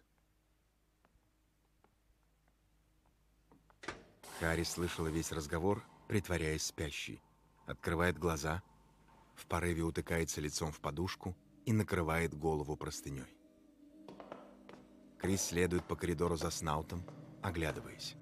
Харри слышала весь разговор, притворяясь спящей. Открывает глаза, в порыве утыкается лицом в подушку и накрывает голову простыней. Крис следует по коридору за Снаутом, оглядываясь.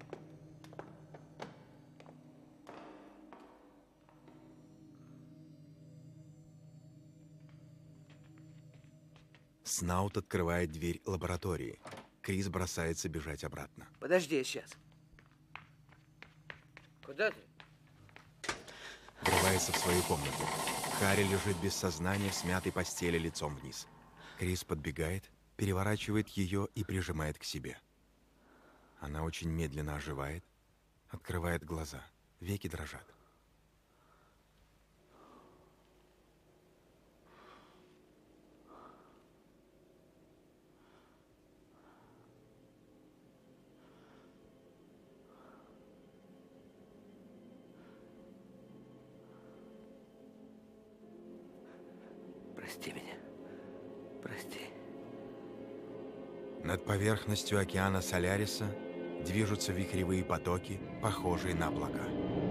Снаут открывает дверь лаборатории. Крис бросается бежать обратно. Подожди, я сейчас. Куда ты? Врывается в свою комнату. Харри лежит без сознания в смятой постели лицом вниз. Крис подбегает, переворачивает ее и прижимает к себе. Она очень медленно оживает, открывает глаза, веки дрожат. Прости меня. Прости. Над поверхностью океана Соляриса движутся вихревые потоки, похожие на облака.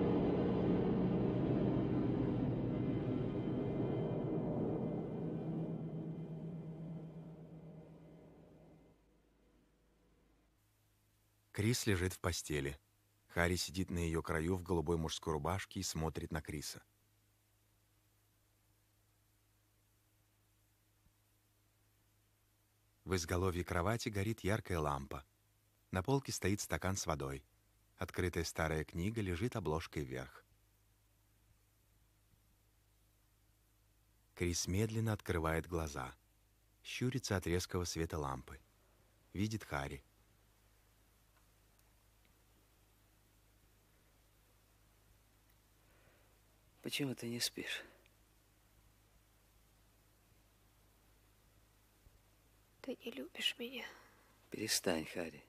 Крис лежит в постели. Харри сидит на ее краю в голубой мужской рубашке и смотрит на Криса. В изголовье кровати горит яркая лампа. На полке стоит стакан с водой. Открытая старая книга лежит обложкой вверх. Крис медленно открывает глаза. Щурится от резкого света лампы. Видит Харри. Почему ты не спишь? Ты не любишь меня. Перестань, Харри.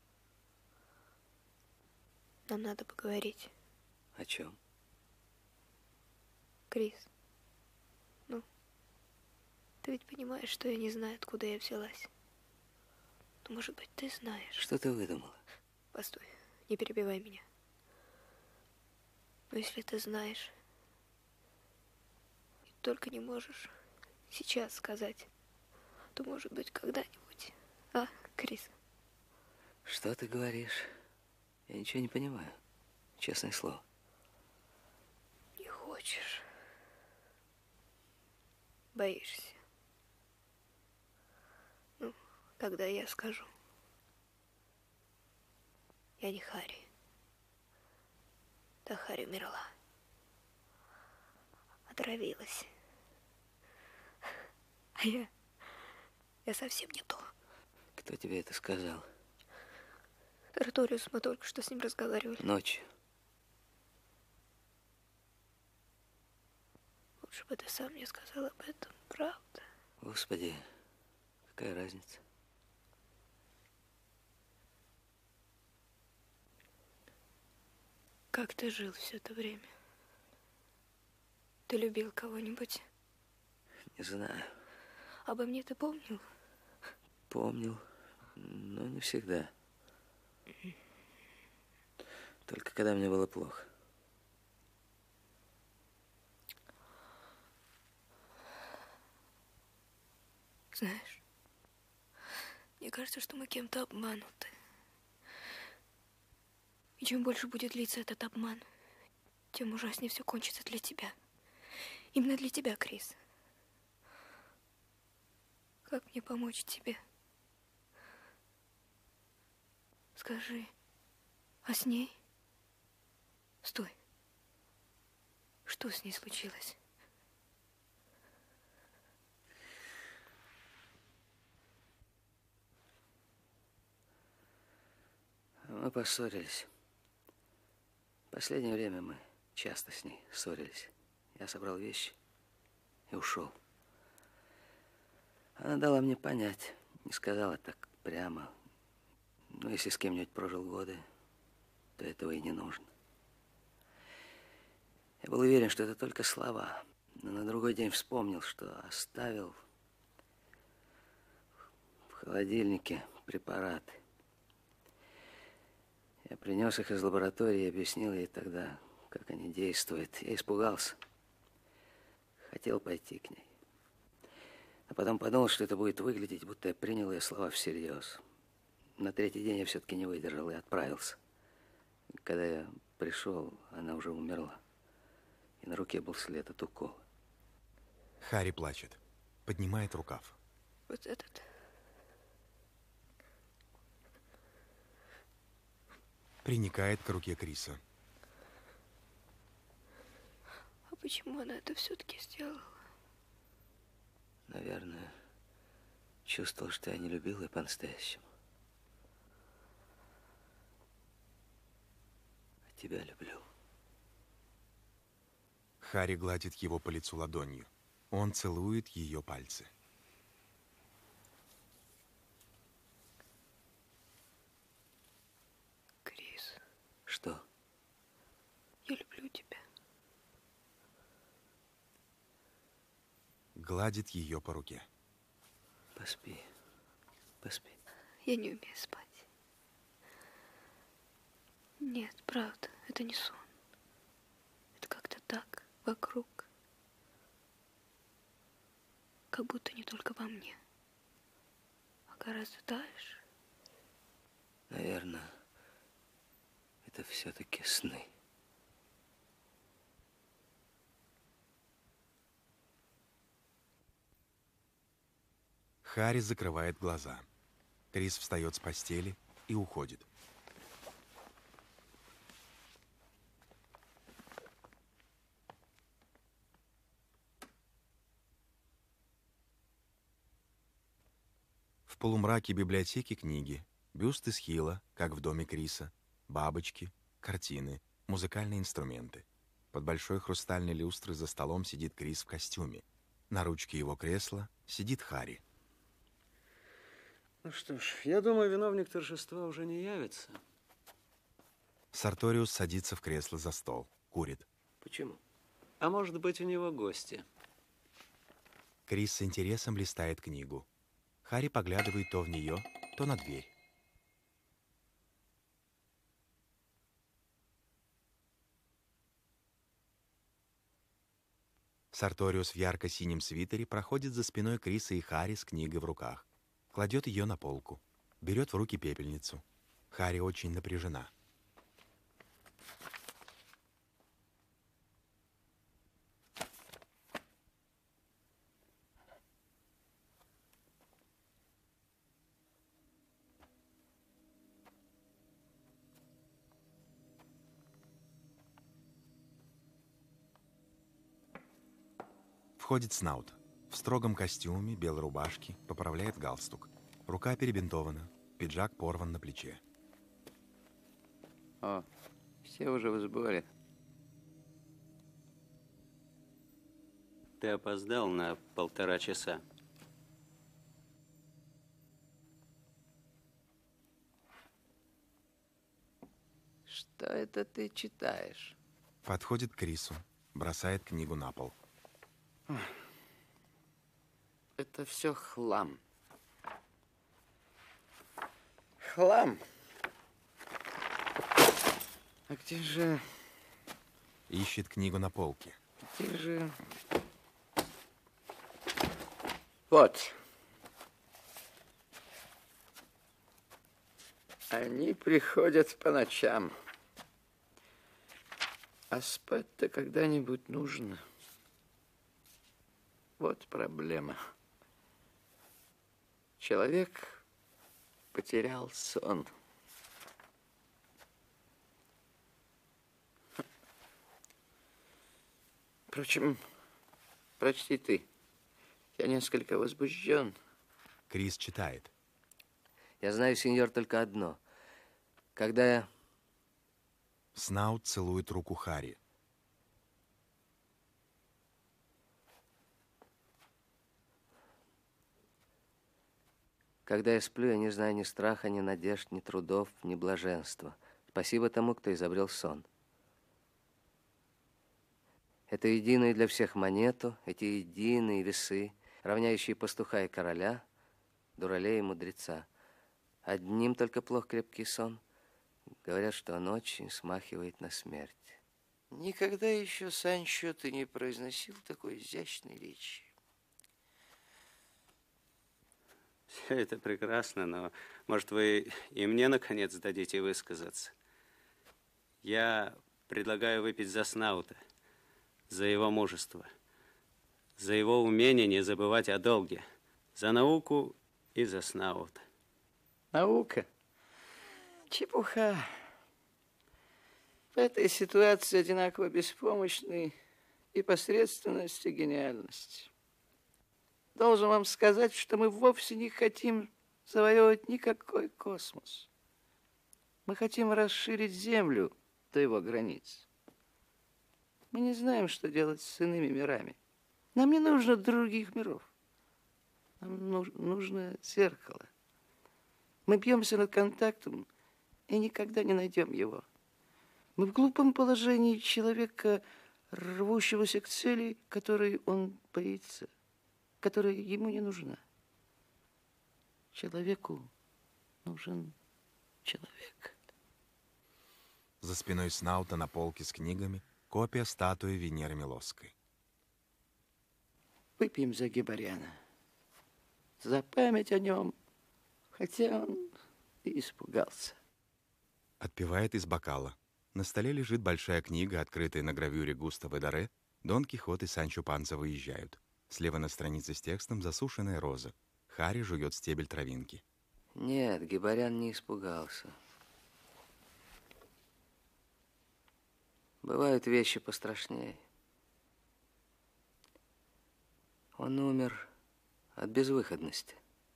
Нам надо поговорить. О чем? Крис, ну, ты ведь понимаешь, что я не знаю, откуда я взялась. Ну, может быть, ты знаешь. Что ты выдумала? Постой, не перебивай меня. Но если ты знаешь, и только не можешь сейчас сказать, то, может быть, когда-нибудь. А, Крис? Что ты говоришь? Я ничего не понимаю. Честное слово. Не хочешь. Боишься. Ну, тогда я скажу. Я не Харри. Да Харри умерла. Отравилась. А я... Я совсем не то. Кто тебе это сказал? Арториус, мы только что с ним разговаривали. Ночью. Лучше бы ты сам мне сказал об этом, правда? Господи, какая разница? Как ты жил все это время? Ты любил кого-нибудь? Не знаю. Обо мне ты помнил? Помнил, но не всегда. Только когда мне было плохо. Знаешь, мне кажется, что мы кем-то обмануты. И чем больше будет длиться этот обман, тем ужаснее все кончится для тебя. Именно для тебя, Крис. Как мне помочь тебе? Скажи, а с ней? Стой. Что с ней случилось? Мы поссорились. В последнее время мы часто с ней ссорились. Я собрал вещи и ушел. Она дала мне понять, не сказала так прямо. Но если с кем-нибудь прожил годы, то этого и не нужно. Я был уверен, что это только слова. Но на другой день вспомнил, что оставил в холодильнике препараты. Я принес их из лаборатории и объяснил ей тогда, как они действуют. Я испугался. Хотел пойти к ней. А потом подумал, что это будет выглядеть, будто я принял ее слова всерьез. На третий день я все-таки не выдержал и отправился. Когда я пришел, она уже умерла. И на руке был след от укола. Харри плачет. Поднимает рукав. Вот этот. Приникает к руке Криса. А почему она это все-таки сделала? Наверное, чувствовал, что я не любил ее по-настоящему. А тебя люблю. Харри гладит его по лицу ладонью. Он целует ее пальцы. Крис. Что? Я люблю тебя. Гладит ее по руке. Поспи. Поспи. Я не умею спать. Нет, правда, это не сон. Это как-то так, вокруг. Как будто не только во мне, а гораздо дальше. Наверное, это все-таки сны. Харри закрывает глаза. Крис встает с постели и уходит. В полумраке библиотеки книги, бюсты Схила, как в доме Криса, бабочки, картины, музыкальные инструменты. Под большой хрустальной люстрой за столом сидит Крис в костюме. На ручке его кресла сидит Харри. Ну что ж, я думаю, виновник торжества уже не явится. Сарториус садится в кресло за стол, курит. Почему? А может быть, у него гости. Крис с интересом листает книгу. Харри поглядывает то в нее, то на дверь. Сарториус в ярко-синем свитере проходит за спиной Криса и Харри с книгой в руках. Кладет ее на полку. Берет в руки пепельницу. Харри очень напряжена. Входит Снаут. В строгом костюме, белой рубашке, поправляет галстук. Рука перебинтована, пиджак порван на плече. О, все уже в сборе. Ты опоздал на полтора часа. Что это ты читаешь? Подходит к Крису, бросает книгу на пол. Это все хлам. Хлам. А где же... Ищет книгу на полке. Где же... Вот. Они приходят по ночам. А спать-то когда-нибудь нужно. Вот проблема. Человек потерял сон. Впрочем, прочти ты. Я несколько возбужден. Крис читает. Я знаю, сеньор, только одно. Когда я... Снаут целует руку Харри. Когда я сплю, я не знаю ни страха, ни надежд, ни трудов, ни блаженства. Спасибо тому, кто изобрел сон. Это единую для всех монету, эти единые весы, равняющие пастуха и короля, дуралея и мудреца. Одним только плох крепкий сон. Говорят, что он очень смахивает на смерть. Никогда еще, Санчо, ты не произносил такой изящной речи. Все это прекрасно, но, может, вы и мне, наконец, дадите высказаться? Я предлагаю выпить за Снаута, за его мужество, за его умение не забывать о долге, за науку и за Снаута. Наука? Чепуха. В этой ситуации одинаково беспомощны и посредственность, и гениальность. Должен вам сказать, что мы вовсе не хотим завоевывать никакой космос. Мы хотим расширить Землю до его границ. Мы не знаем, что делать с иными мирами. Нам не нужно других миров. Нам нужно зеркало. Мы бьемся над контактом и никогда не найдем его. Мы в глупом положении человека, рвущегося к цели, которой он боится, которая ему не нужна. Человеку нужен человек. За спиной Снаута на полке с книгами копия статуи Венеры Милосской. Выпьем за Гибаряна. За память о нем, хотя он и испугался. Отпивает из бокала. На столе лежит большая книга, открытая на гравюре Густаво Доре. Дон Кихот и Санчо Панса выезжают. Слева на странице с текстом засушенная роза. Харри жует стебель травинки. Нет, Гибарян не испугался. Бывают вещи пострашнее. Он умер от безвыходности.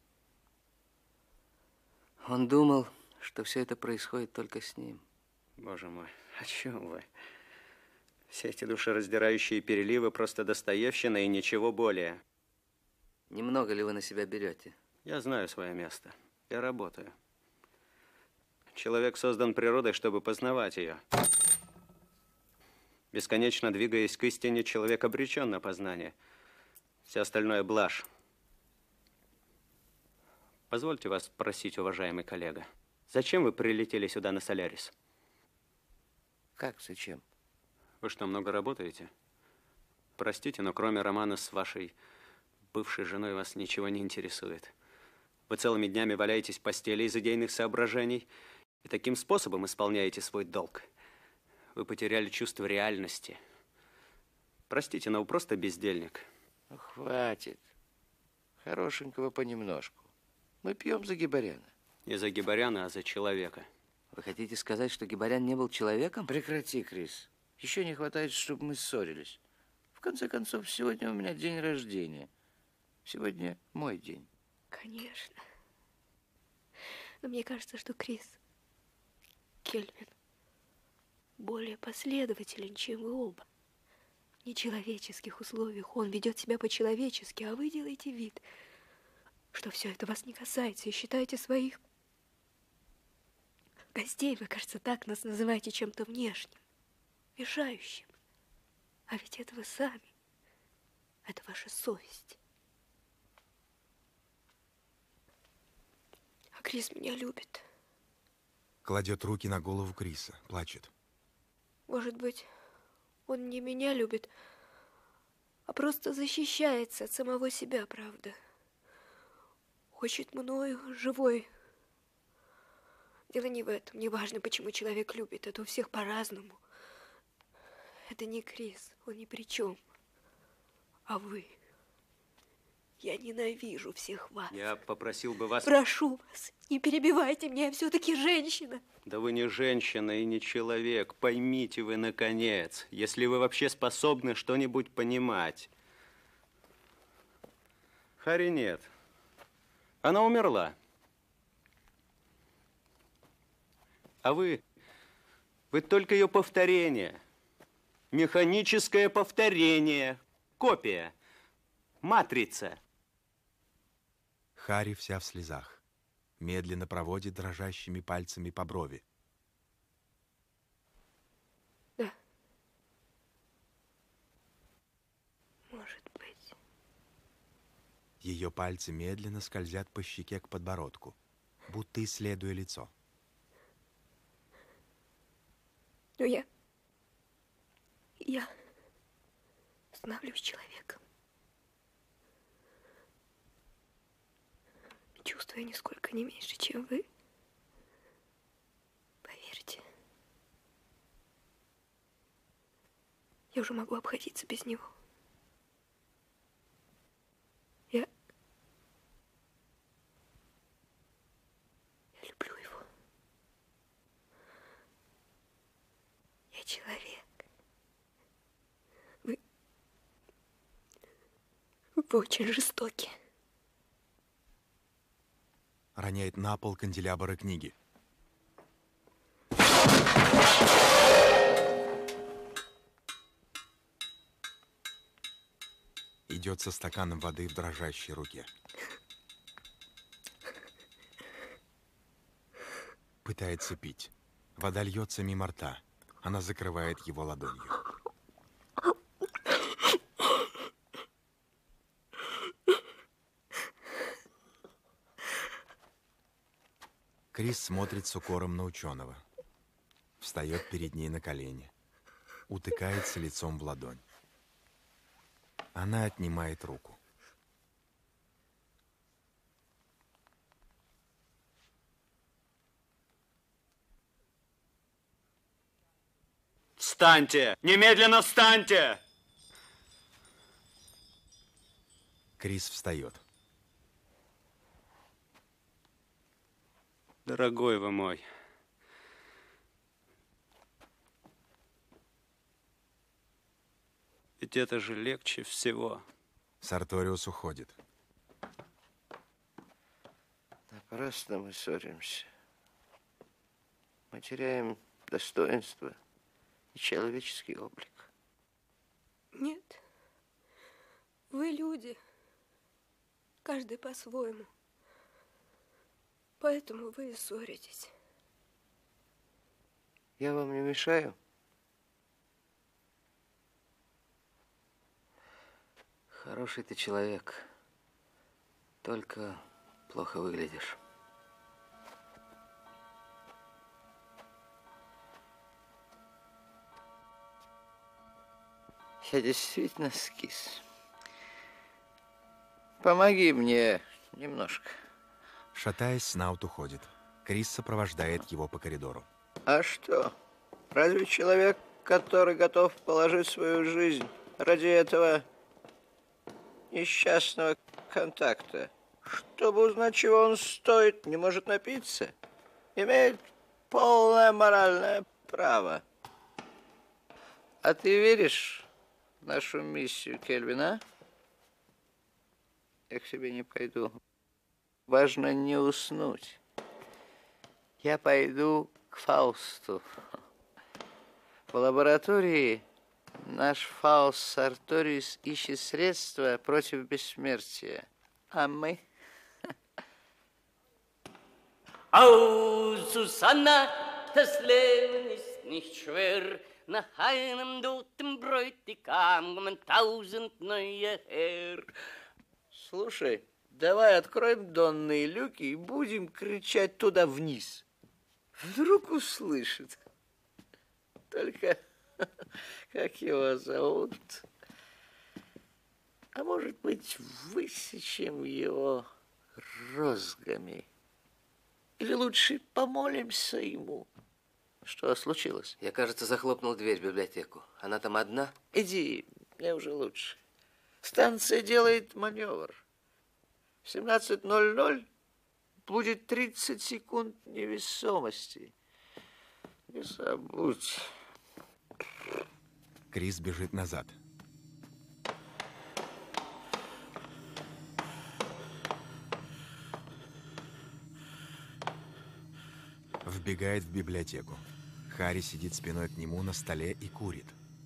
Он думал, что все это происходит только с ним. Боже мой, о чем вы? Все эти душераздирающие переливы просто достоевщина и ничего более. Немного ли вы на себя берете? Я знаю свое место. Я работаю. Человек создан природой, чтобы познавать ее. Бесконечно двигаясь к истине, человек обречен на познание. Все остальное блажь. Позвольте вас спросить, уважаемый коллега, зачем вы прилетели сюда на Солярис? Как, зачем? Вы что, много работаете? Простите, но кроме романа с вашей бывшей женой вас ничего не интересует. Вы целыми днями валяетесь в постели из идейных соображений и таким способом исполняете свой долг. Вы потеряли чувство реальности. Простите, но вы просто бездельник. Ну, хватит. Хорошенького понемножку. Мы пьем за Гибаряна. Не за Гибаряна, а за человека. Вы хотите сказать, что Гибарян не был человеком? Прекрати, Крис. Еще не хватает, чтобы мы ссорились. В конце концов, сегодня у меня день рождения. Сегодня мой день. Конечно. Но мне кажется, что Крис Кельвин более последователен, чем вы оба. В нечеловеческих условиях он ведет себя по-человечески, а вы делаете вид, что все это вас не касается, и считаете своих гостей, вы, кажется, так нас называете, чем-то внешним, мешающим. А ведь это вы сами. Это ваша совесть. А Крис меня любит. Кладет руки на голову Криса, плачет. Может быть, он не меня любит, а просто защищается от самого себя, правда. Хочет мною живой. Дело не в этом. Не важно, почему человек любит. Это у всех по-разному. Это не Крис, он ни при чем. А вы. Я ненавижу всех вас. Я попросил бы вас... Прошу вас, не перебивайте меня, я все-таки женщина. Да вы не женщина и не человек. Поймите вы, наконец, если вы вообще способны что-нибудь понимать. Хари нет. Она умерла. А вы... Вы только ее повторение. Механическое повторение. Копия. Матрица. Хари вся в слезах. Медленно проводит дрожащими пальцами по брови. Да. Может быть. Ее пальцы медленно скользят по щеке к подбородку, будто исследуя лицо. Но я... Я становлюсь человеком. Чувствую нисколько не меньше, чем вы. Поверьте. Я уже могу обходиться без него. Я... Я люблю его. Я человек. Вы... Вы очень жестоки. Роняет на пол канделябры книги. Идет со стаканом воды в дрожащей руке. Пытается пить. Вода льется мимо рта. Она закрывает его ладонью. Крис смотрит с укором на ученого. Встает перед ней на колени. Утыкается лицом в ладонь. Она отнимает руку. Встаньте! Немедленно встаньте! Крис встает. Дорогой вы мой, ведь это же легче всего. Сарториус уходит. Напрасно мы ссоримся. Мы теряем достоинство и человеческий облик. Нет. Вы люди. Каждый по-своему. Поэтому вы и ссоритесь. Я вам не мешаю? Хороший ты человек, только плохо выглядишь. Я действительно скис. Помоги мне немножко. Шатаясь, Снаут уходит. Крис сопровождает его по коридору. А что? Разве человек, который готов положить свою жизнь ради этого несчастного контакта, чтобы узнать, чего он стоит, не может напиться, имеет полное моральное право? А ты веришь в нашу миссию, Кельвин, а? Я к себе не пойду. Важно не уснуть. Я пойду к Фаусту. В лаборатории наш Фауст Сарториус ищет средства против бессмертия. А мы... Au, Susanna, das Leben ist nicht schwer. Nach einem toten Bräutigam kommen tausend neue her. Слушай, давай откроем донные люки и будем кричать туда вниз. Вдруг услышит. Только как его зовут? А может быть, высечем его розгами? Или лучше помолимся ему? Что случилось? Я, кажется, захлопнул дверь в библиотеку. Она там одна? Иди, мне уже лучше. Станция делает маневр. В семнадцать ноль ноль будет тридцать секунд невесомости. Не забудь. Крис бежит назад. Вбегает в библиотеку. Харри сидит спиной к нему на столе и курит.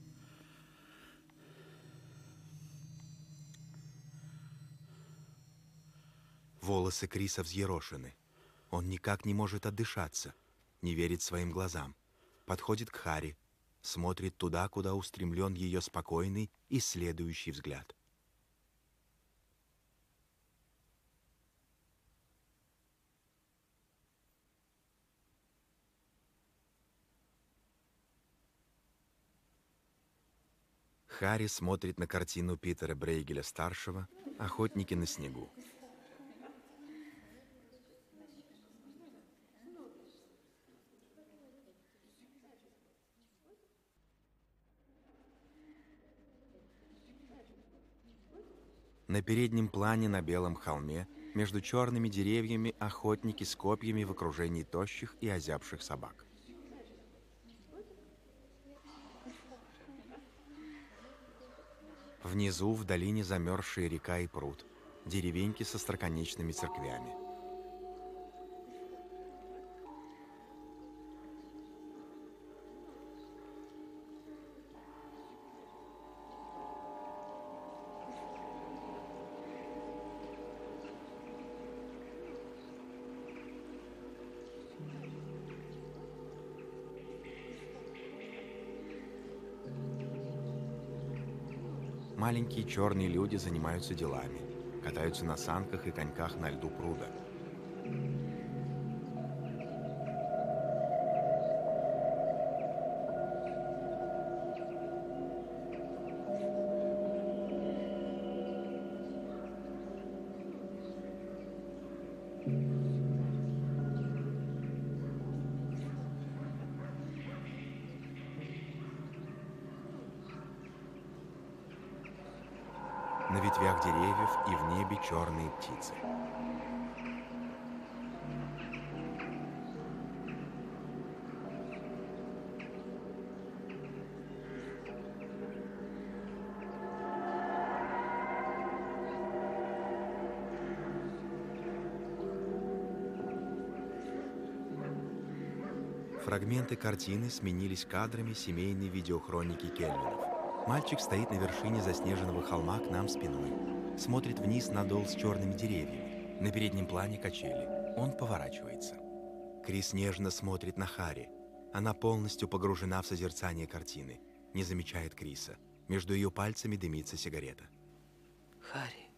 Волосы Криса взъерошены. Он никак не может отдышаться, не верит своим глазам. Подходит к Харри, смотрит туда, куда устремлен ее спокойный, исследующий взгляд. Харри смотрит на картину Питера Брейгеля-старшего «Охотники на снегу». На переднем плане на белом холме между черными деревьями охотники с копьями в окружении тощих и озябших собак. Внизу, в долине, замерзшие река и пруд, деревеньки со остроконечными церквями. Маленькие черные люди занимаются делами, катаются на санках и коньках на льду пруда. На ветвях деревьев и в небе черные птицы. Фрагменты картины сменились кадрами семейной видеохроники Кельвинов. Мальчик стоит на вершине заснеженного холма к нам спиной. Смотрит вниз на дол с черными деревьями. На переднем плане качели. Он поворачивается. Крис нежно смотрит на Харри. Она полностью погружена в созерцание картины. Не замечает Криса. Между ее пальцами дымится сигарета. Харри.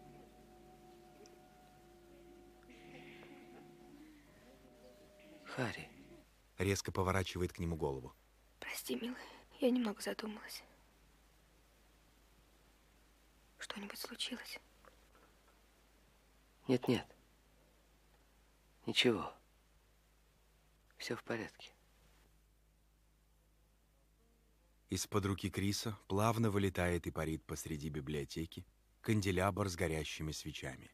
Харри. Резко поворачивает к нему голову. Прости, милый, я немного задумалась. Что-нибудь случилось? Нет-нет. Ничего. Все в порядке. Из-под руки Криса плавно вылетает и парит посреди библиотеки канделябр с горящими свечами.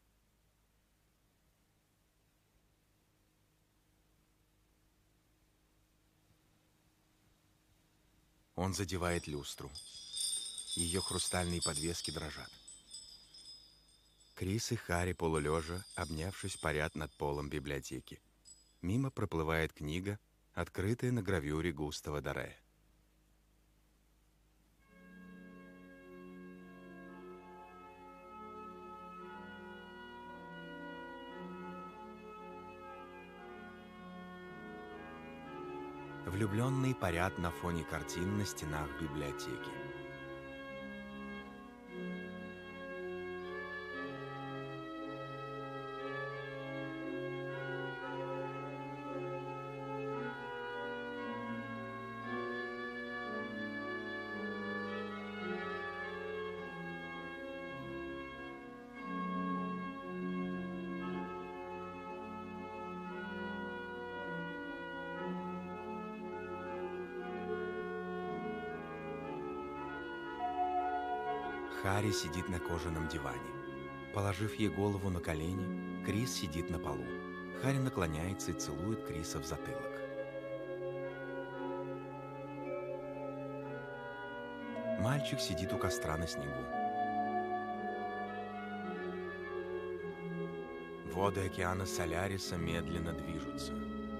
Он задевает люстру. Ее хрустальные подвески дрожат. Крис и Харри полулежа, обнявшись, парят над полом библиотеки. Мимо проплывает книга, открытая на гравюре Густава Доре. Влюбленные парят на фоне картин на стенах библиотеки. Харри сидит на кожаном диване. Положив ей голову на колени, Крис сидит на полу. Харри наклоняется и целует Криса в затылок. Мальчик сидит у костра на снегу. Воды океана Соляриса медленно движутся.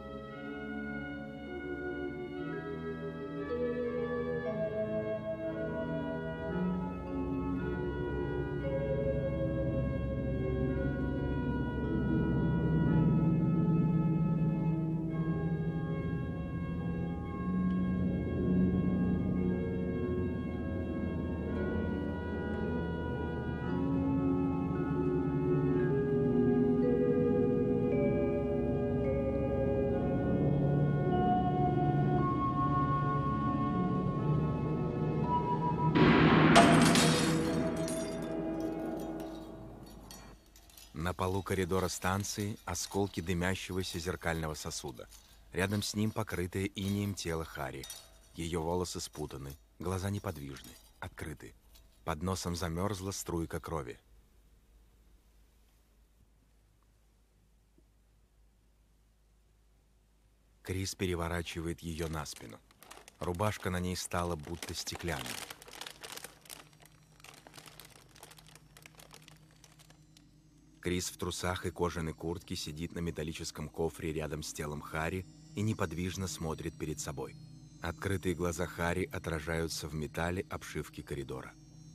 На полу коридора станции осколки дымящегося зеркального сосуда. Рядом с ним покрытое инеем тело Харри. Ее волосы спутаны, глаза неподвижны, открыты. Под носом замерзла струйка крови. Крис переворачивает ее на спину. Рубашка на ней стала будто стеклянной. Крис в трусах и кожаной куртке сидит на металлическом кофре рядом с телом Харри и неподвижно смотрит перед собой. Открытые глаза Харри отражаются в металле обшивки коридора.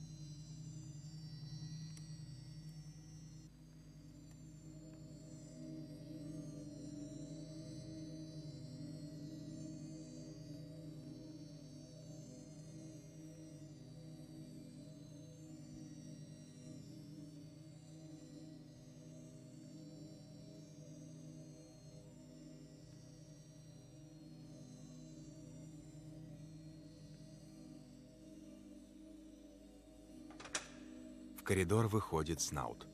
В коридор выходит Снаут.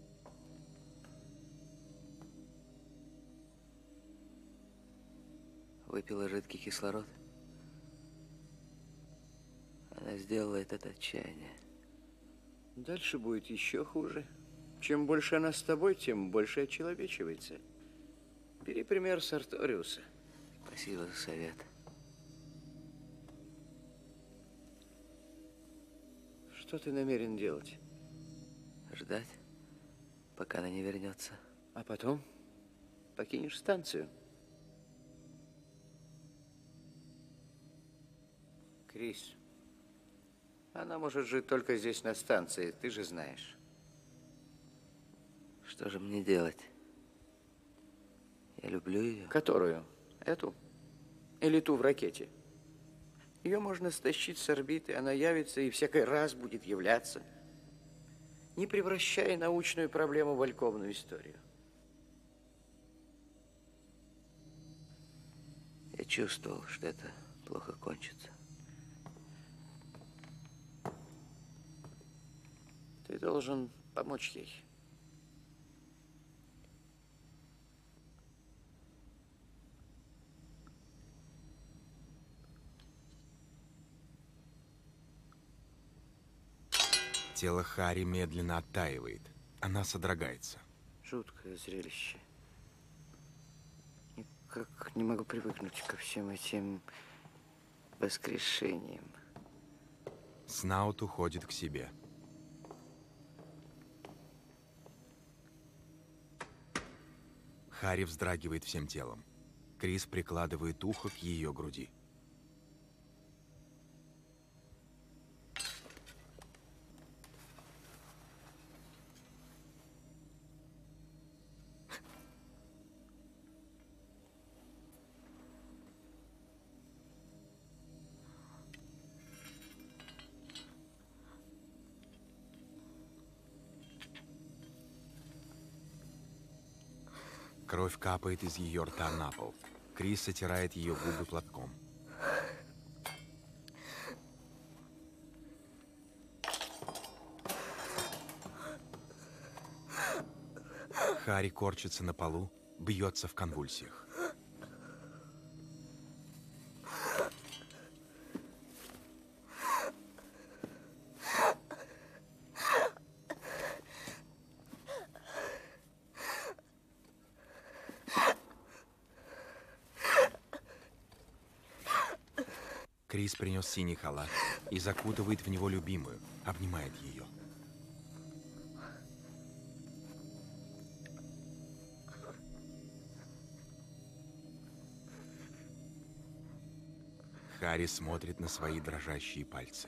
Выпила жидкий кислород. Она сделала это от отчаяния. Дальше будет еще хуже. Чем больше она с тобой, тем больше очеловечивается. Бери пример с Арториуса. Спасибо за совет. Что ты намерен делать? Ждать, пока она не вернется. А потом покинешь станцию. Крис, она может жить только здесь, на станции, ты же знаешь. Что же мне делать? Я люблю ее. Которую? Эту? Или ту в ракете? Ее можно стащить с орбиты, она явится и всякий раз будет являться, не превращая научную проблему в альковную историю. Я чувствовал, что это плохо кончится. Ты должен помочь ей. Тело Харри медленно оттаивает. Она содрогается. Жуткое зрелище. Никак не могу привыкнуть ко всем этим воскрешениям. Снаут уходит к себе. Харри вздрагивает всем телом. Крис прикладывает ухо к ее груди. Кровь капает из ее рта на пол. Крис отирает ее губы платком. Харри корчится на полу, бьется в конвульсиях. Крис принес синий халат и закутывает в него любимую, обнимает ее. Харри смотрит на свои дрожащие пальцы.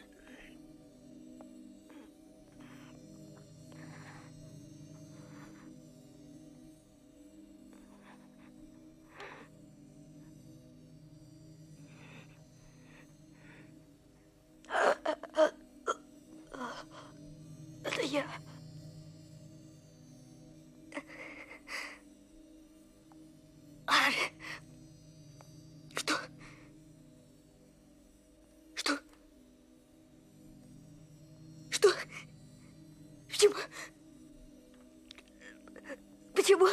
Это я. Харри. Что? Что? Что? Почему? Почему?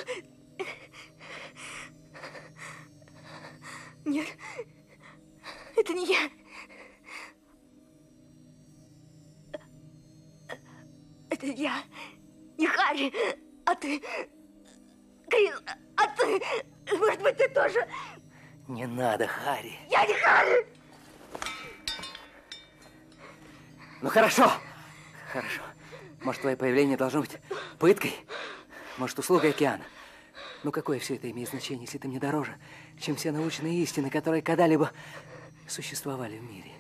Нет. Это не я. Это я. Не Харри, а ты. Крис, а ты. Может быть, ты тоже. Не надо, Харри. Я не Харри. Ну, хорошо. Хорошо. Может, твое появление должно быть пыткой? Может, услугой океана? Ну, какое все это имеет значение, если ты мне дороже, чем все научные истины, которые когда-либо существовали в мире?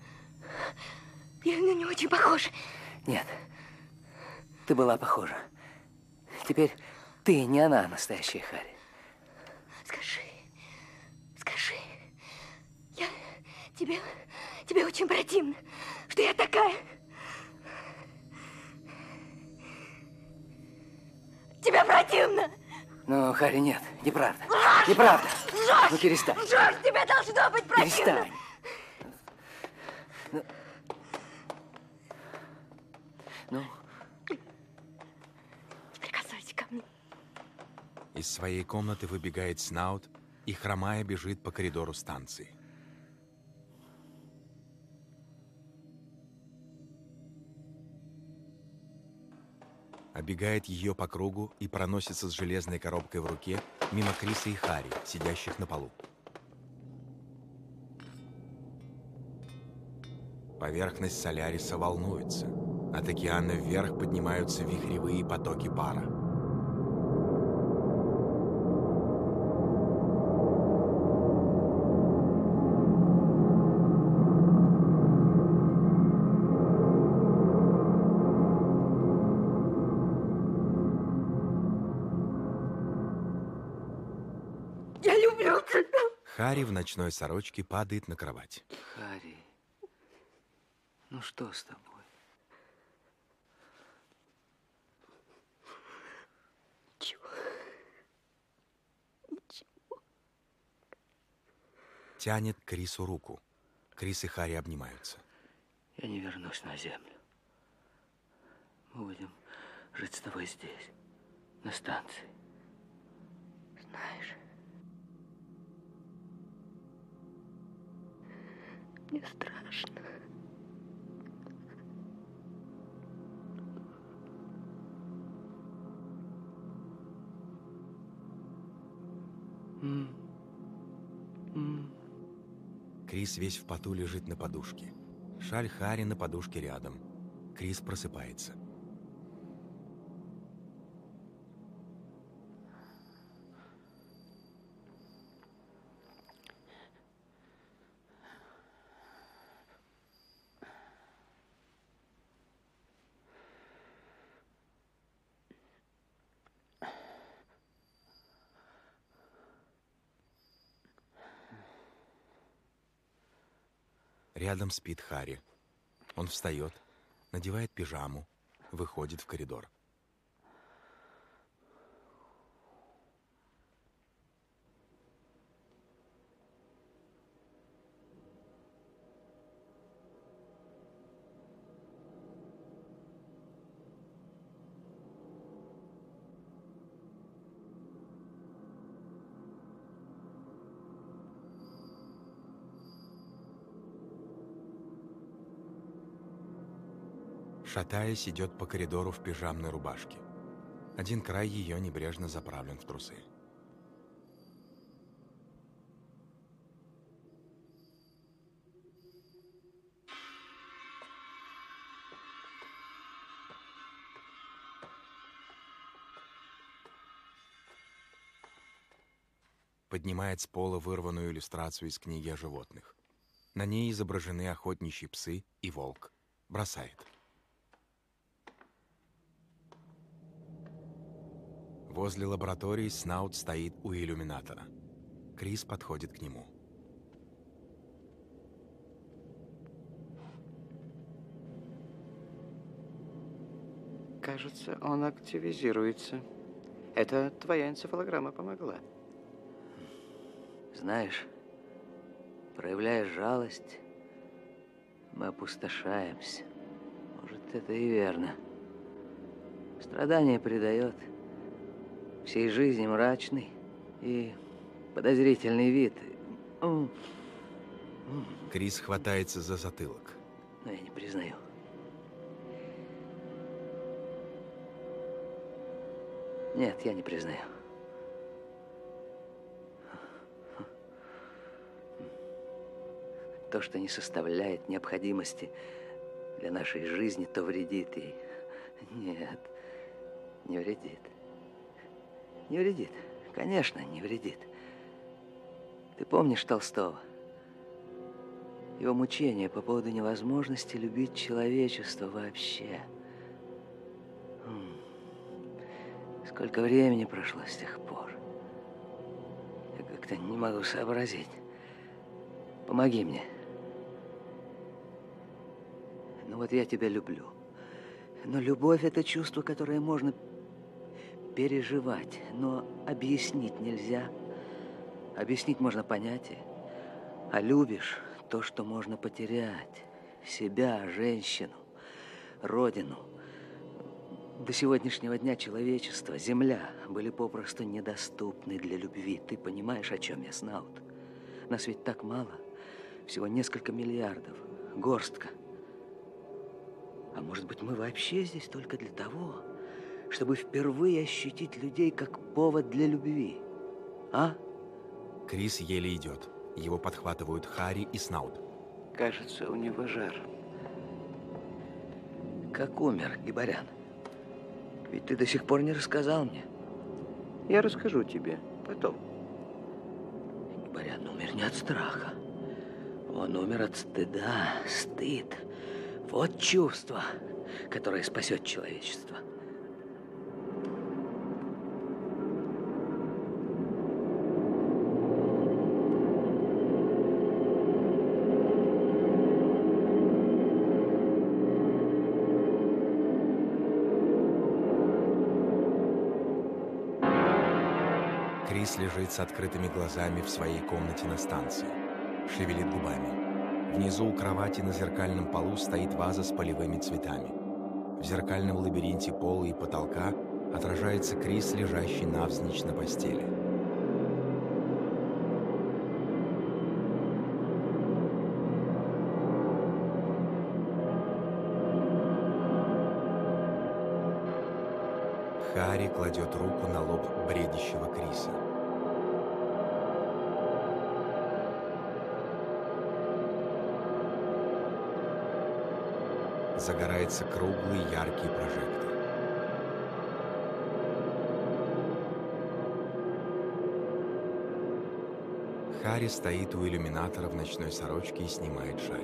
Я на него очень похожа. Нет. Ты была похожа. Теперь ты не она, настоящая Харри. Скажи, скажи, я тебе, тебе очень противно, что я такая. Тебе противно? Ну, Харри, нет, неправда. Лжешь! Неправда. Лжешь! Ну, перестань. Лжешь! Тебе должно быть противно. Перестань. Ну, ну. Прикасайся ко мне. Из своей комнаты выбегает Снаут и, хромая, бежит по коридору станции. Обегает ее по кругу и проносится с железной коробкой в руке мимо Криса и Харри, сидящих на полу. Поверхность Соляриса волнуется. От океана вверх поднимаются вихревые потоки пара. Я люблю тебя. Харри в ночной сорочке падает на кровать. Харри, ну что с тобой? Ничего. Ничего. Тянет к Крису руку. Крис и Харри обнимаются. Я не вернусь на землю. Мы будем жить с тобой здесь, на станции. Знаешь, мне страшно. М. М. Крис весь в поту лежит на подушке. Шаль Харри на подушке рядом. Крис просыпается. Рядом спит Харри. Он встает, надевает пижаму, выходит в коридор. Шатаясь, идет по коридору в пижамной рубашке. Один край ее небрежно заправлен в трусы. Поднимает с пола вырванную иллюстрацию из книги о животных. На ней изображены охотничьи псы и волк. Бросает. Возле лаборатории Снаут стоит у иллюминатора. Крис подходит к нему. Кажется, он активизируется. Это твоя энцефалограмма помогла. Знаешь, проявляя жалость, мы опустошаемся. Может, это и верно. Страдание придает всей жизни мрачный и подозрительный вид. Крис хватается за затылок. Но я не признаю. Нет, я не признаю. То, что не составляет необходимости для нашей жизни, то вредит ей. Нет, не вредит. Не вредит. Конечно, не вредит. Ты помнишь Толстого? Его мучения по поводу невозможности любить человечество вообще. Сколько времени прошло с тех пор. Я как-то не могу сообразить. Помоги мне. Ну вот я тебя люблю. Но любовь – это чувство, которое можно переживать, но объяснить нельзя. Объяснить можно понятие. А любишь то, что можно потерять. Себя, женщину, родину. До сегодняшнего дня человечество, земля были попросту недоступны для любви. Ты понимаешь, о чем я, Снаут? Нас ведь так мало. Всего несколько миллиардов. Горстка. А может быть, мы вообще здесь только для того, чтобы впервые ощутить людей как повод для любви? А? Крис еле идет. Его подхватывают Харри и Снаут. Кажется, у него жар. Как умер Гибарян? Ведь ты до сих пор не рассказал мне. Я расскажу тебе потом. Гибарян умер не от страха. Он умер от стыда. Стыд. Вот чувство, которое спасет человечество. Крис лежит с открытыми глазами в своей комнате на станции. Шевелит губами. Внизу у кровати на зеркальном полу стоит ваза с полевыми цветами. В зеркальном лабиринте пола и потолка отражается Крис, лежащий навзничь на постели. Харри кладет руку на лоб бредящего Криса. Загорается круглый яркий прожектор. Харри стоит у иллюминатора в ночной сорочке и снимает шаль.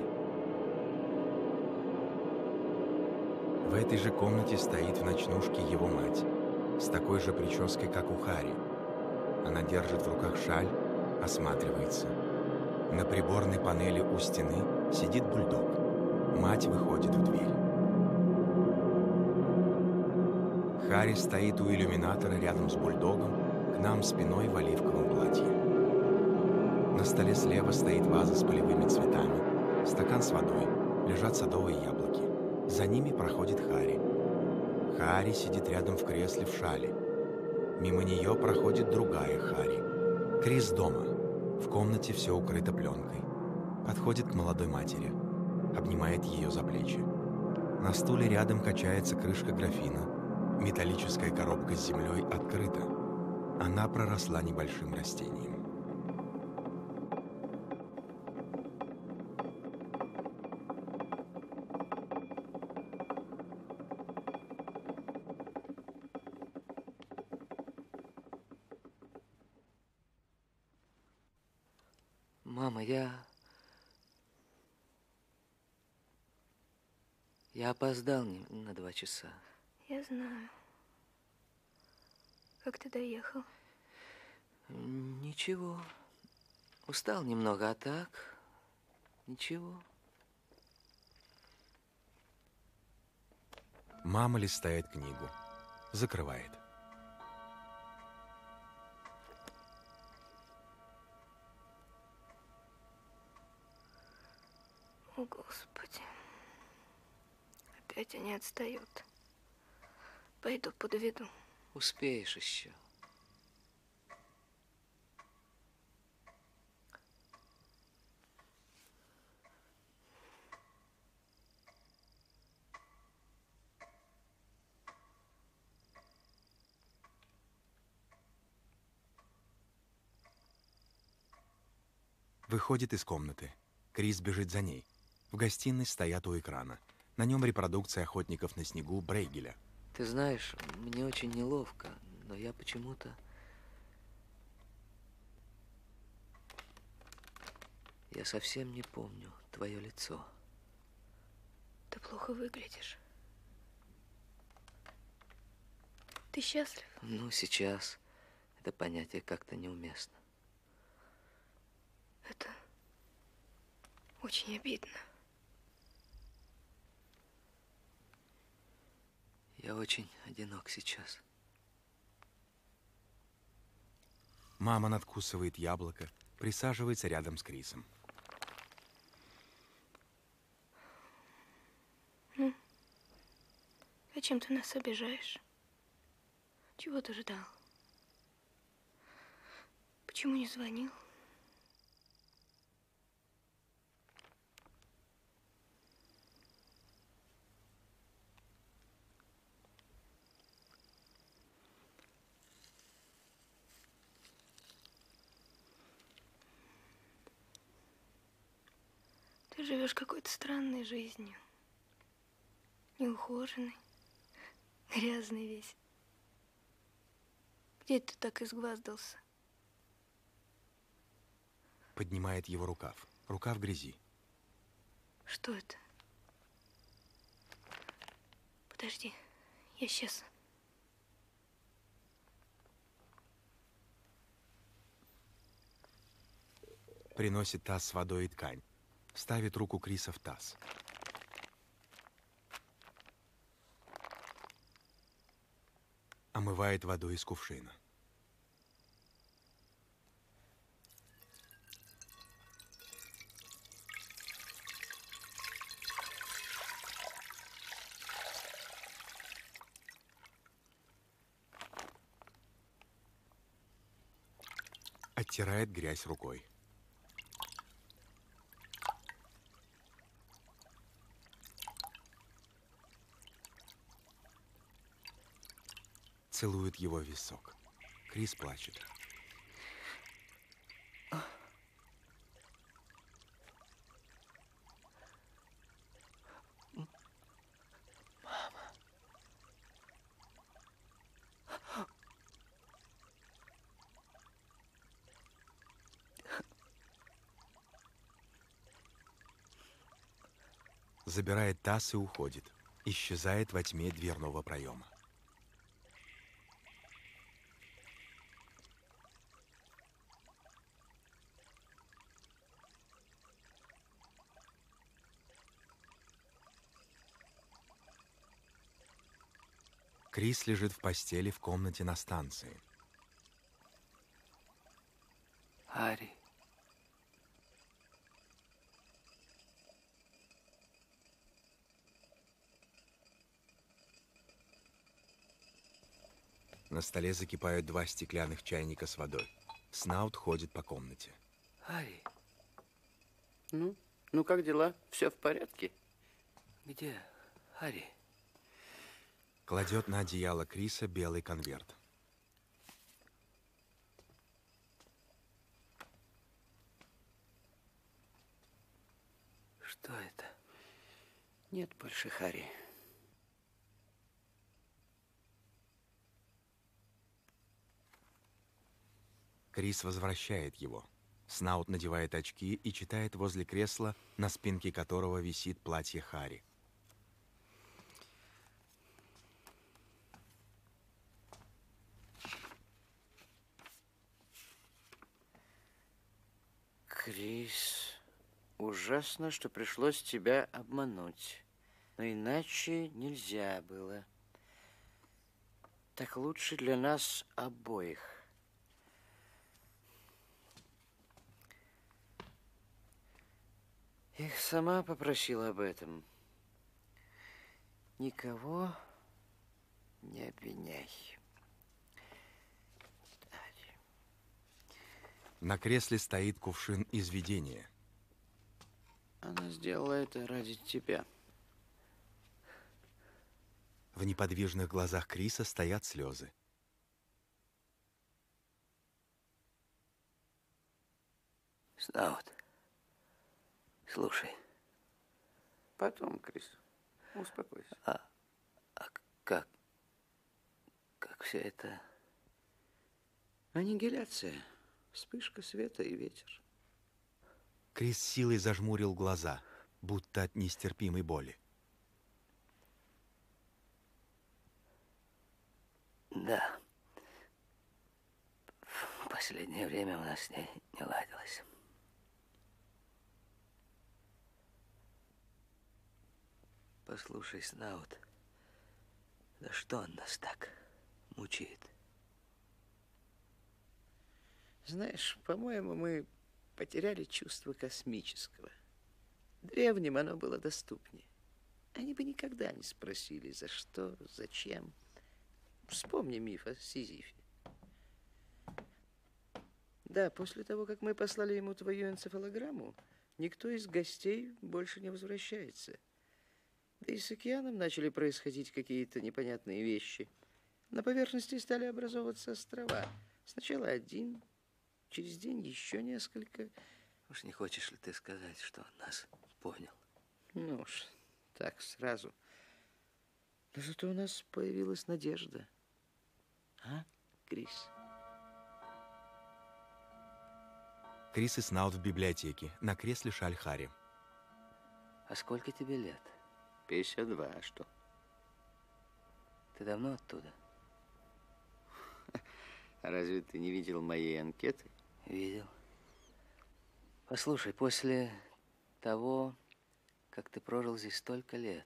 В этой же комнате стоит в ночнушке его мать, с такой же прической, как у Харри. Она держит в руках шаль, осматривается. На приборной панели у стены сидит бульдог. Мать выходит в дверь. Харри стоит у иллюминатора рядом с бульдогом, к нам спиной в оливковом платье. На столе слева стоит ваза с полевыми цветами, стакан с водой, лежат садовые яблоки. За ними проходит Харри. Харри сидит рядом в кресле в шале. Мимо нее проходит другая Харри. Крис дома. В комнате все укрыто пленкой. Подходит к молодой матери. Обнимает ее за плечи. На стуле рядом качается крышка графина. Металлическая коробка с землей открыта. Она проросла небольшим растением. Мама, я... Я опоздал на два часа. Я знаю. Как ты доехал? Ничего. Устал немного, а так... Ничего. Мама листает книгу. Закрывает. О, Господи. Опять они отстают. Пойду подведу. Успеешь еще. Выходит из комнаты. Крис бежит за ней. В гостиной стоят у экрана. На нем репродукция «Охотников на снегу» Брейгеля. Ты знаешь, мне очень неловко, но я почему-то... Я совсем не помню твое лицо. Ты плохо выглядишь. Ты счастлив? Ну, сейчас это понятие как-то неуместно. Это очень обидно. Я очень одинок сейчас. Мама надкусывает яблоко, присаживается рядом с Крисом. Ну, зачем ты нас обижаешь? Чего ты ждал? Почему не звонил? Ты живешь какой-то странной жизнью. Неухоженный, грязный весь. Где ты так изгваздался? Поднимает его рукав. Рука в грязи. Что это? Подожди, я сейчас. Приносит таз с водой и ткань. Ставит руку Криса в таз. Омывает водой из кувшина. Оттирает грязь рукой. Целует его в висок. Крис плачет. Забирает таз и уходит. Исчезает во тьме дверного проема. Крис лежит в постели в комнате на станции. Харри. На столе закипают два стеклянных чайника с водой. Снаут ходит по комнате. Харри. Ну, ну как дела? Все в порядке? Где Харри? Кладет на одеяло Криса белый конверт. Что это? Нет больше Харри. Крис возвращает его. Снаут надевает очки и читает возле кресла, на спинке которого висит платье Харри. Крис, ужасно, что пришлось тебя обмануть. Но иначе нельзя было. Так лучше для нас обоих. Их сама попросила об этом. Никого не обвиняй. На кресле стоит кувшин из видения. Она сделала это ради тебя. В неподвижных глазах Криса стоят слезы. Снаут, слушай. Потом, Крис, успокойся. А, а как? Как все это? Аннигиляция. Вспышка света и ветер. Крис силой зажмурил глаза, будто от нестерпимой боли. Да. В последнее время у нас с ней не ладилось. Послушай, Снаут, за что он нас так мучает? Знаешь, по-моему, мы потеряли чувство космического. Древним оно было доступнее. Они бы никогда не спросили, за что, зачем. Вспомни миф о Сизифе. Да, после того, как мы послали ему твою энцефалограмму, никто из гостей больше не возвращается. Да и с океаном начали происходить какие-то непонятные вещи. На поверхности стали образовываться острова. Сначала один, через день еще несколько. Уж не хочешь ли ты сказать, что он нас понял? Ну уж, так сразу. Но зато у нас появилась надежда. А, Крис? Крис и Снаут в библиотеке. На кресле шаль Харри. А сколько тебе лет? пятьдесят два, а что? Ты давно оттуда? Разве ты не видел моей анкеты? Видел. Послушай, после того, как ты прожил здесь столько лет,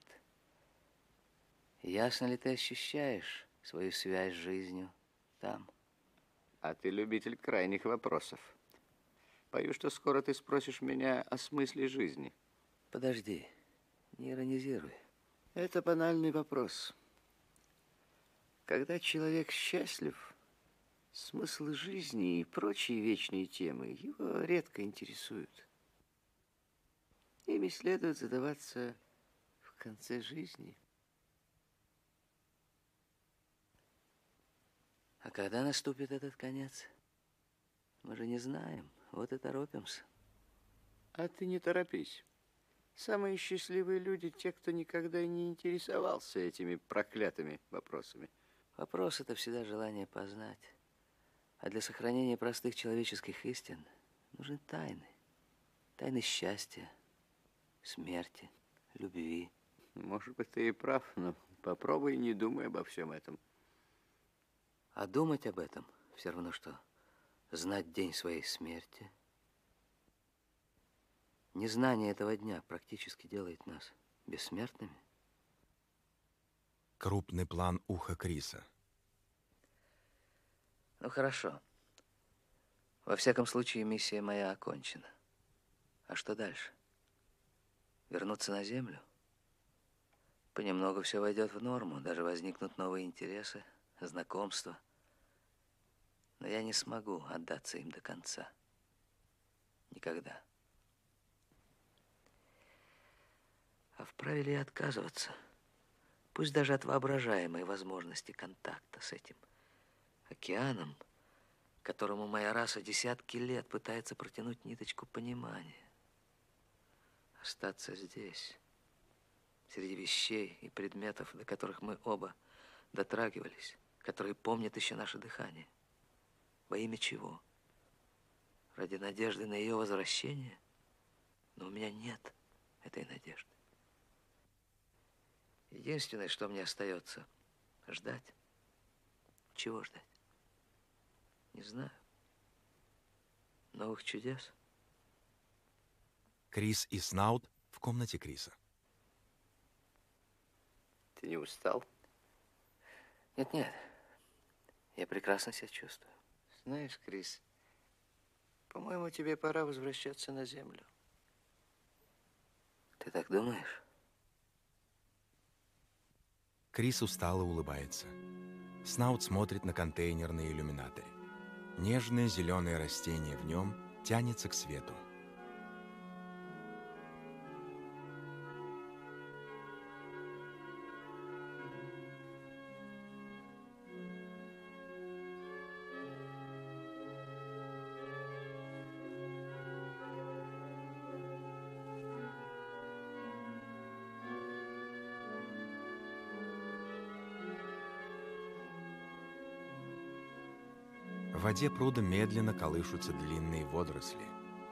ясно ли ты ощущаешь свою связь с жизнью там? А ты любитель крайних вопросов. Боюсь, что скоро ты спросишь меня о смысле жизни. Подожди, не иронизируй. Это банальный вопрос. Когда человек счастлив, Смысл жизни и прочие вечные темы его редко интересуют. Ими следует задаваться в конце жизни. А когда наступит этот конец? Мы же не знаем, вот и торопимся. А ты не торопись. Самые счастливые люди те, кто никогда и не интересовался этими проклятыми вопросами. Вопрос — это всегда желание познать. А для сохранения простых человеческих истин нужны тайны. Тайны счастья, смерти, любви. Может быть, ты и прав, но попробуй не думай обо всем этом. А думать об этом все равно, что знать день своей смерти. Незнание этого дня практически делает нас бессмертными. Крупный план уха Криса. Ну, хорошо. Во всяком случае, миссия моя окончена. А что дальше? Вернуться на Землю? Понемногу все войдет в норму, даже возникнут новые интересы, знакомства. Но я не смогу отдаться им до конца. Никогда. А вправе ли отказываться? Пусть даже от воображаемой возможности контакта с этим океаном, которому моя раса десятки лет пытается протянуть ниточку понимания. Остаться здесь, среди вещей и предметов, до которых мы оба дотрагивались, которые помнят еще наше дыхание. Во имя чего? Ради надежды на ее возвращение? Но у меня нет этой надежды. Единственное, что мне остается, ждать. Чего ждать? Не знаю. Новых чудес? Крис и Снаут в комнате Криса. Ты не устал? Нет-нет. Я прекрасно себя чувствую. Знаешь, Крис, по-моему, тебе пора возвращаться на Землю. Ты так думаешь? Крис устало улыбается. Снаут смотрит на контейнер на иллюминаторе. Нежное зеленое растение в нем тянется к свету. В воде пруда медленно колышутся длинные водоросли.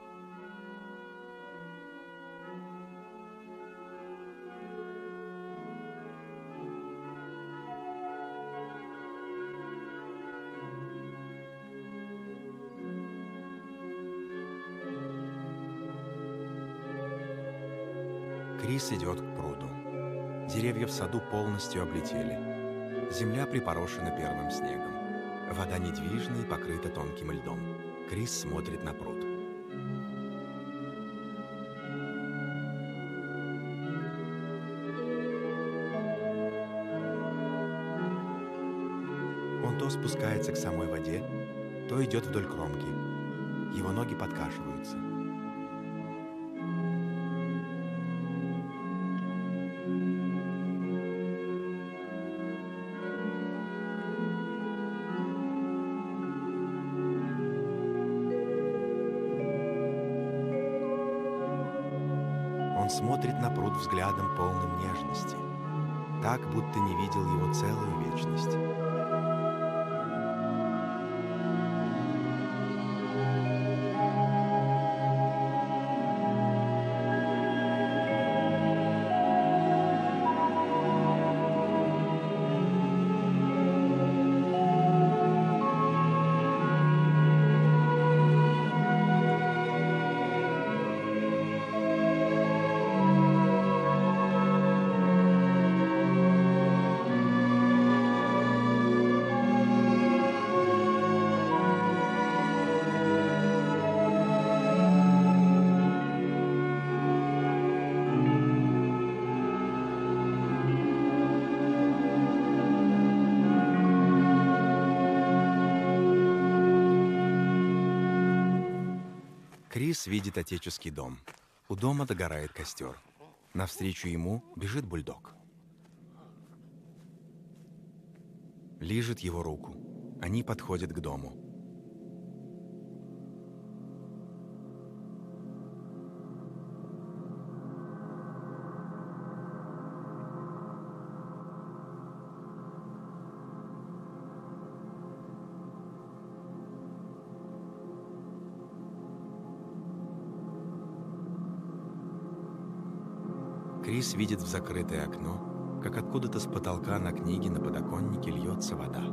Крис идет к пруду. Деревья в саду полностью облетели. Земля припорошена первым снегом. Вода недвижна и покрыта тонким льдом. Крис смотрит на пруд. Он то спускается к самой воде, то идет вдоль кромки. Его ноги подкашиваются. Он смотрит на пруд взглядом, полным нежности, так, будто не видел его целую вечность. Крис видит отеческий дом. У дома догорает костер. Навстречу ему бежит бульдог. Лижет его руку. Они подходят к дому. Крис видит в закрытое окно, как откуда-то с потолка на книге на подоконнике льется вода.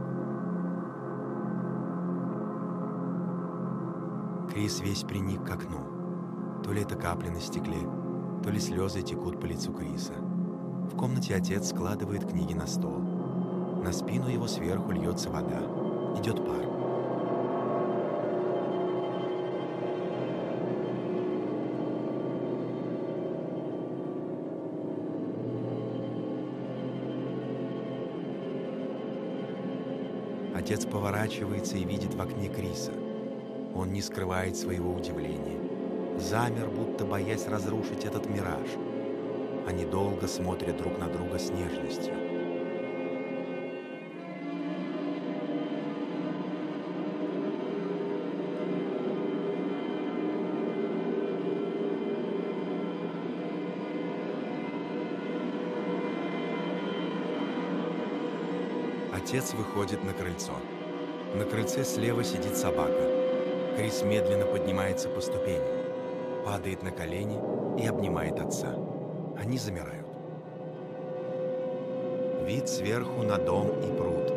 Крис весь приник к окну. То ли это капли на стекле, то ли слезы текут по лицу Криса. В комнате отец складывает книги на стол. На спину его сверху льется вода. Идет пар. Отец поворачивается и видит в окне Криса. Он не скрывает своего удивления. Замер, будто боясь разрушить этот мираж. Они долго смотрят друг на друга с нежностью. Отец выходит на крыльцо. На крыльце слева сидит собака. Крис медленно поднимается по ступеням, падает на колени и обнимает отца. Они замирают. Вид сверху на дом и пруд.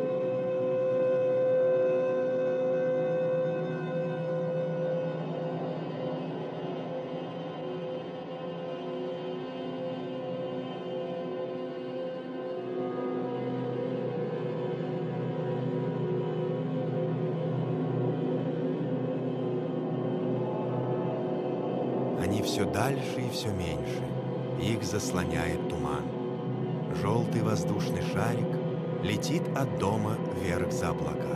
Они все дальше и все меньше. Их заслоняет туман. Желтый воздушный шарик летит от дома вверх за облака.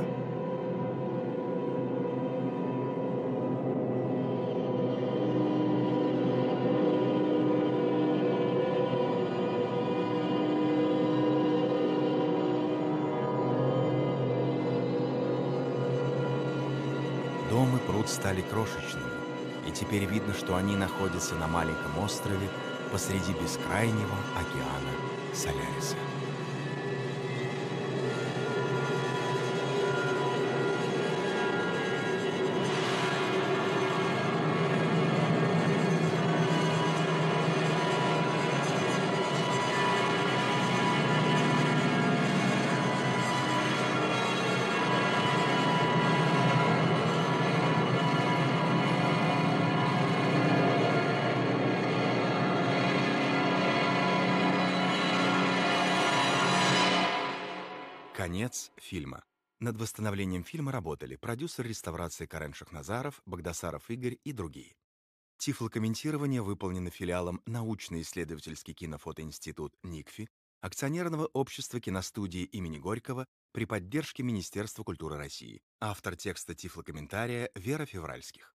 Дом и пруд стали крошечными. И теперь видно, что они находятся на маленьком острове посреди бескрайнего океана Соляриса. Конец фильма. Над восстановлением фильма работали продюсер реставрации Карен Шахназаров, Багдасаров Игорь и другие. Тифлокомментирование выполнено филиалом научно-исследовательский кинофотоинститут НИКФИ, акционерного общества киностудии имени Горького при поддержке Министерства культуры России. Автор текста тифлокомментария Вера Февральских.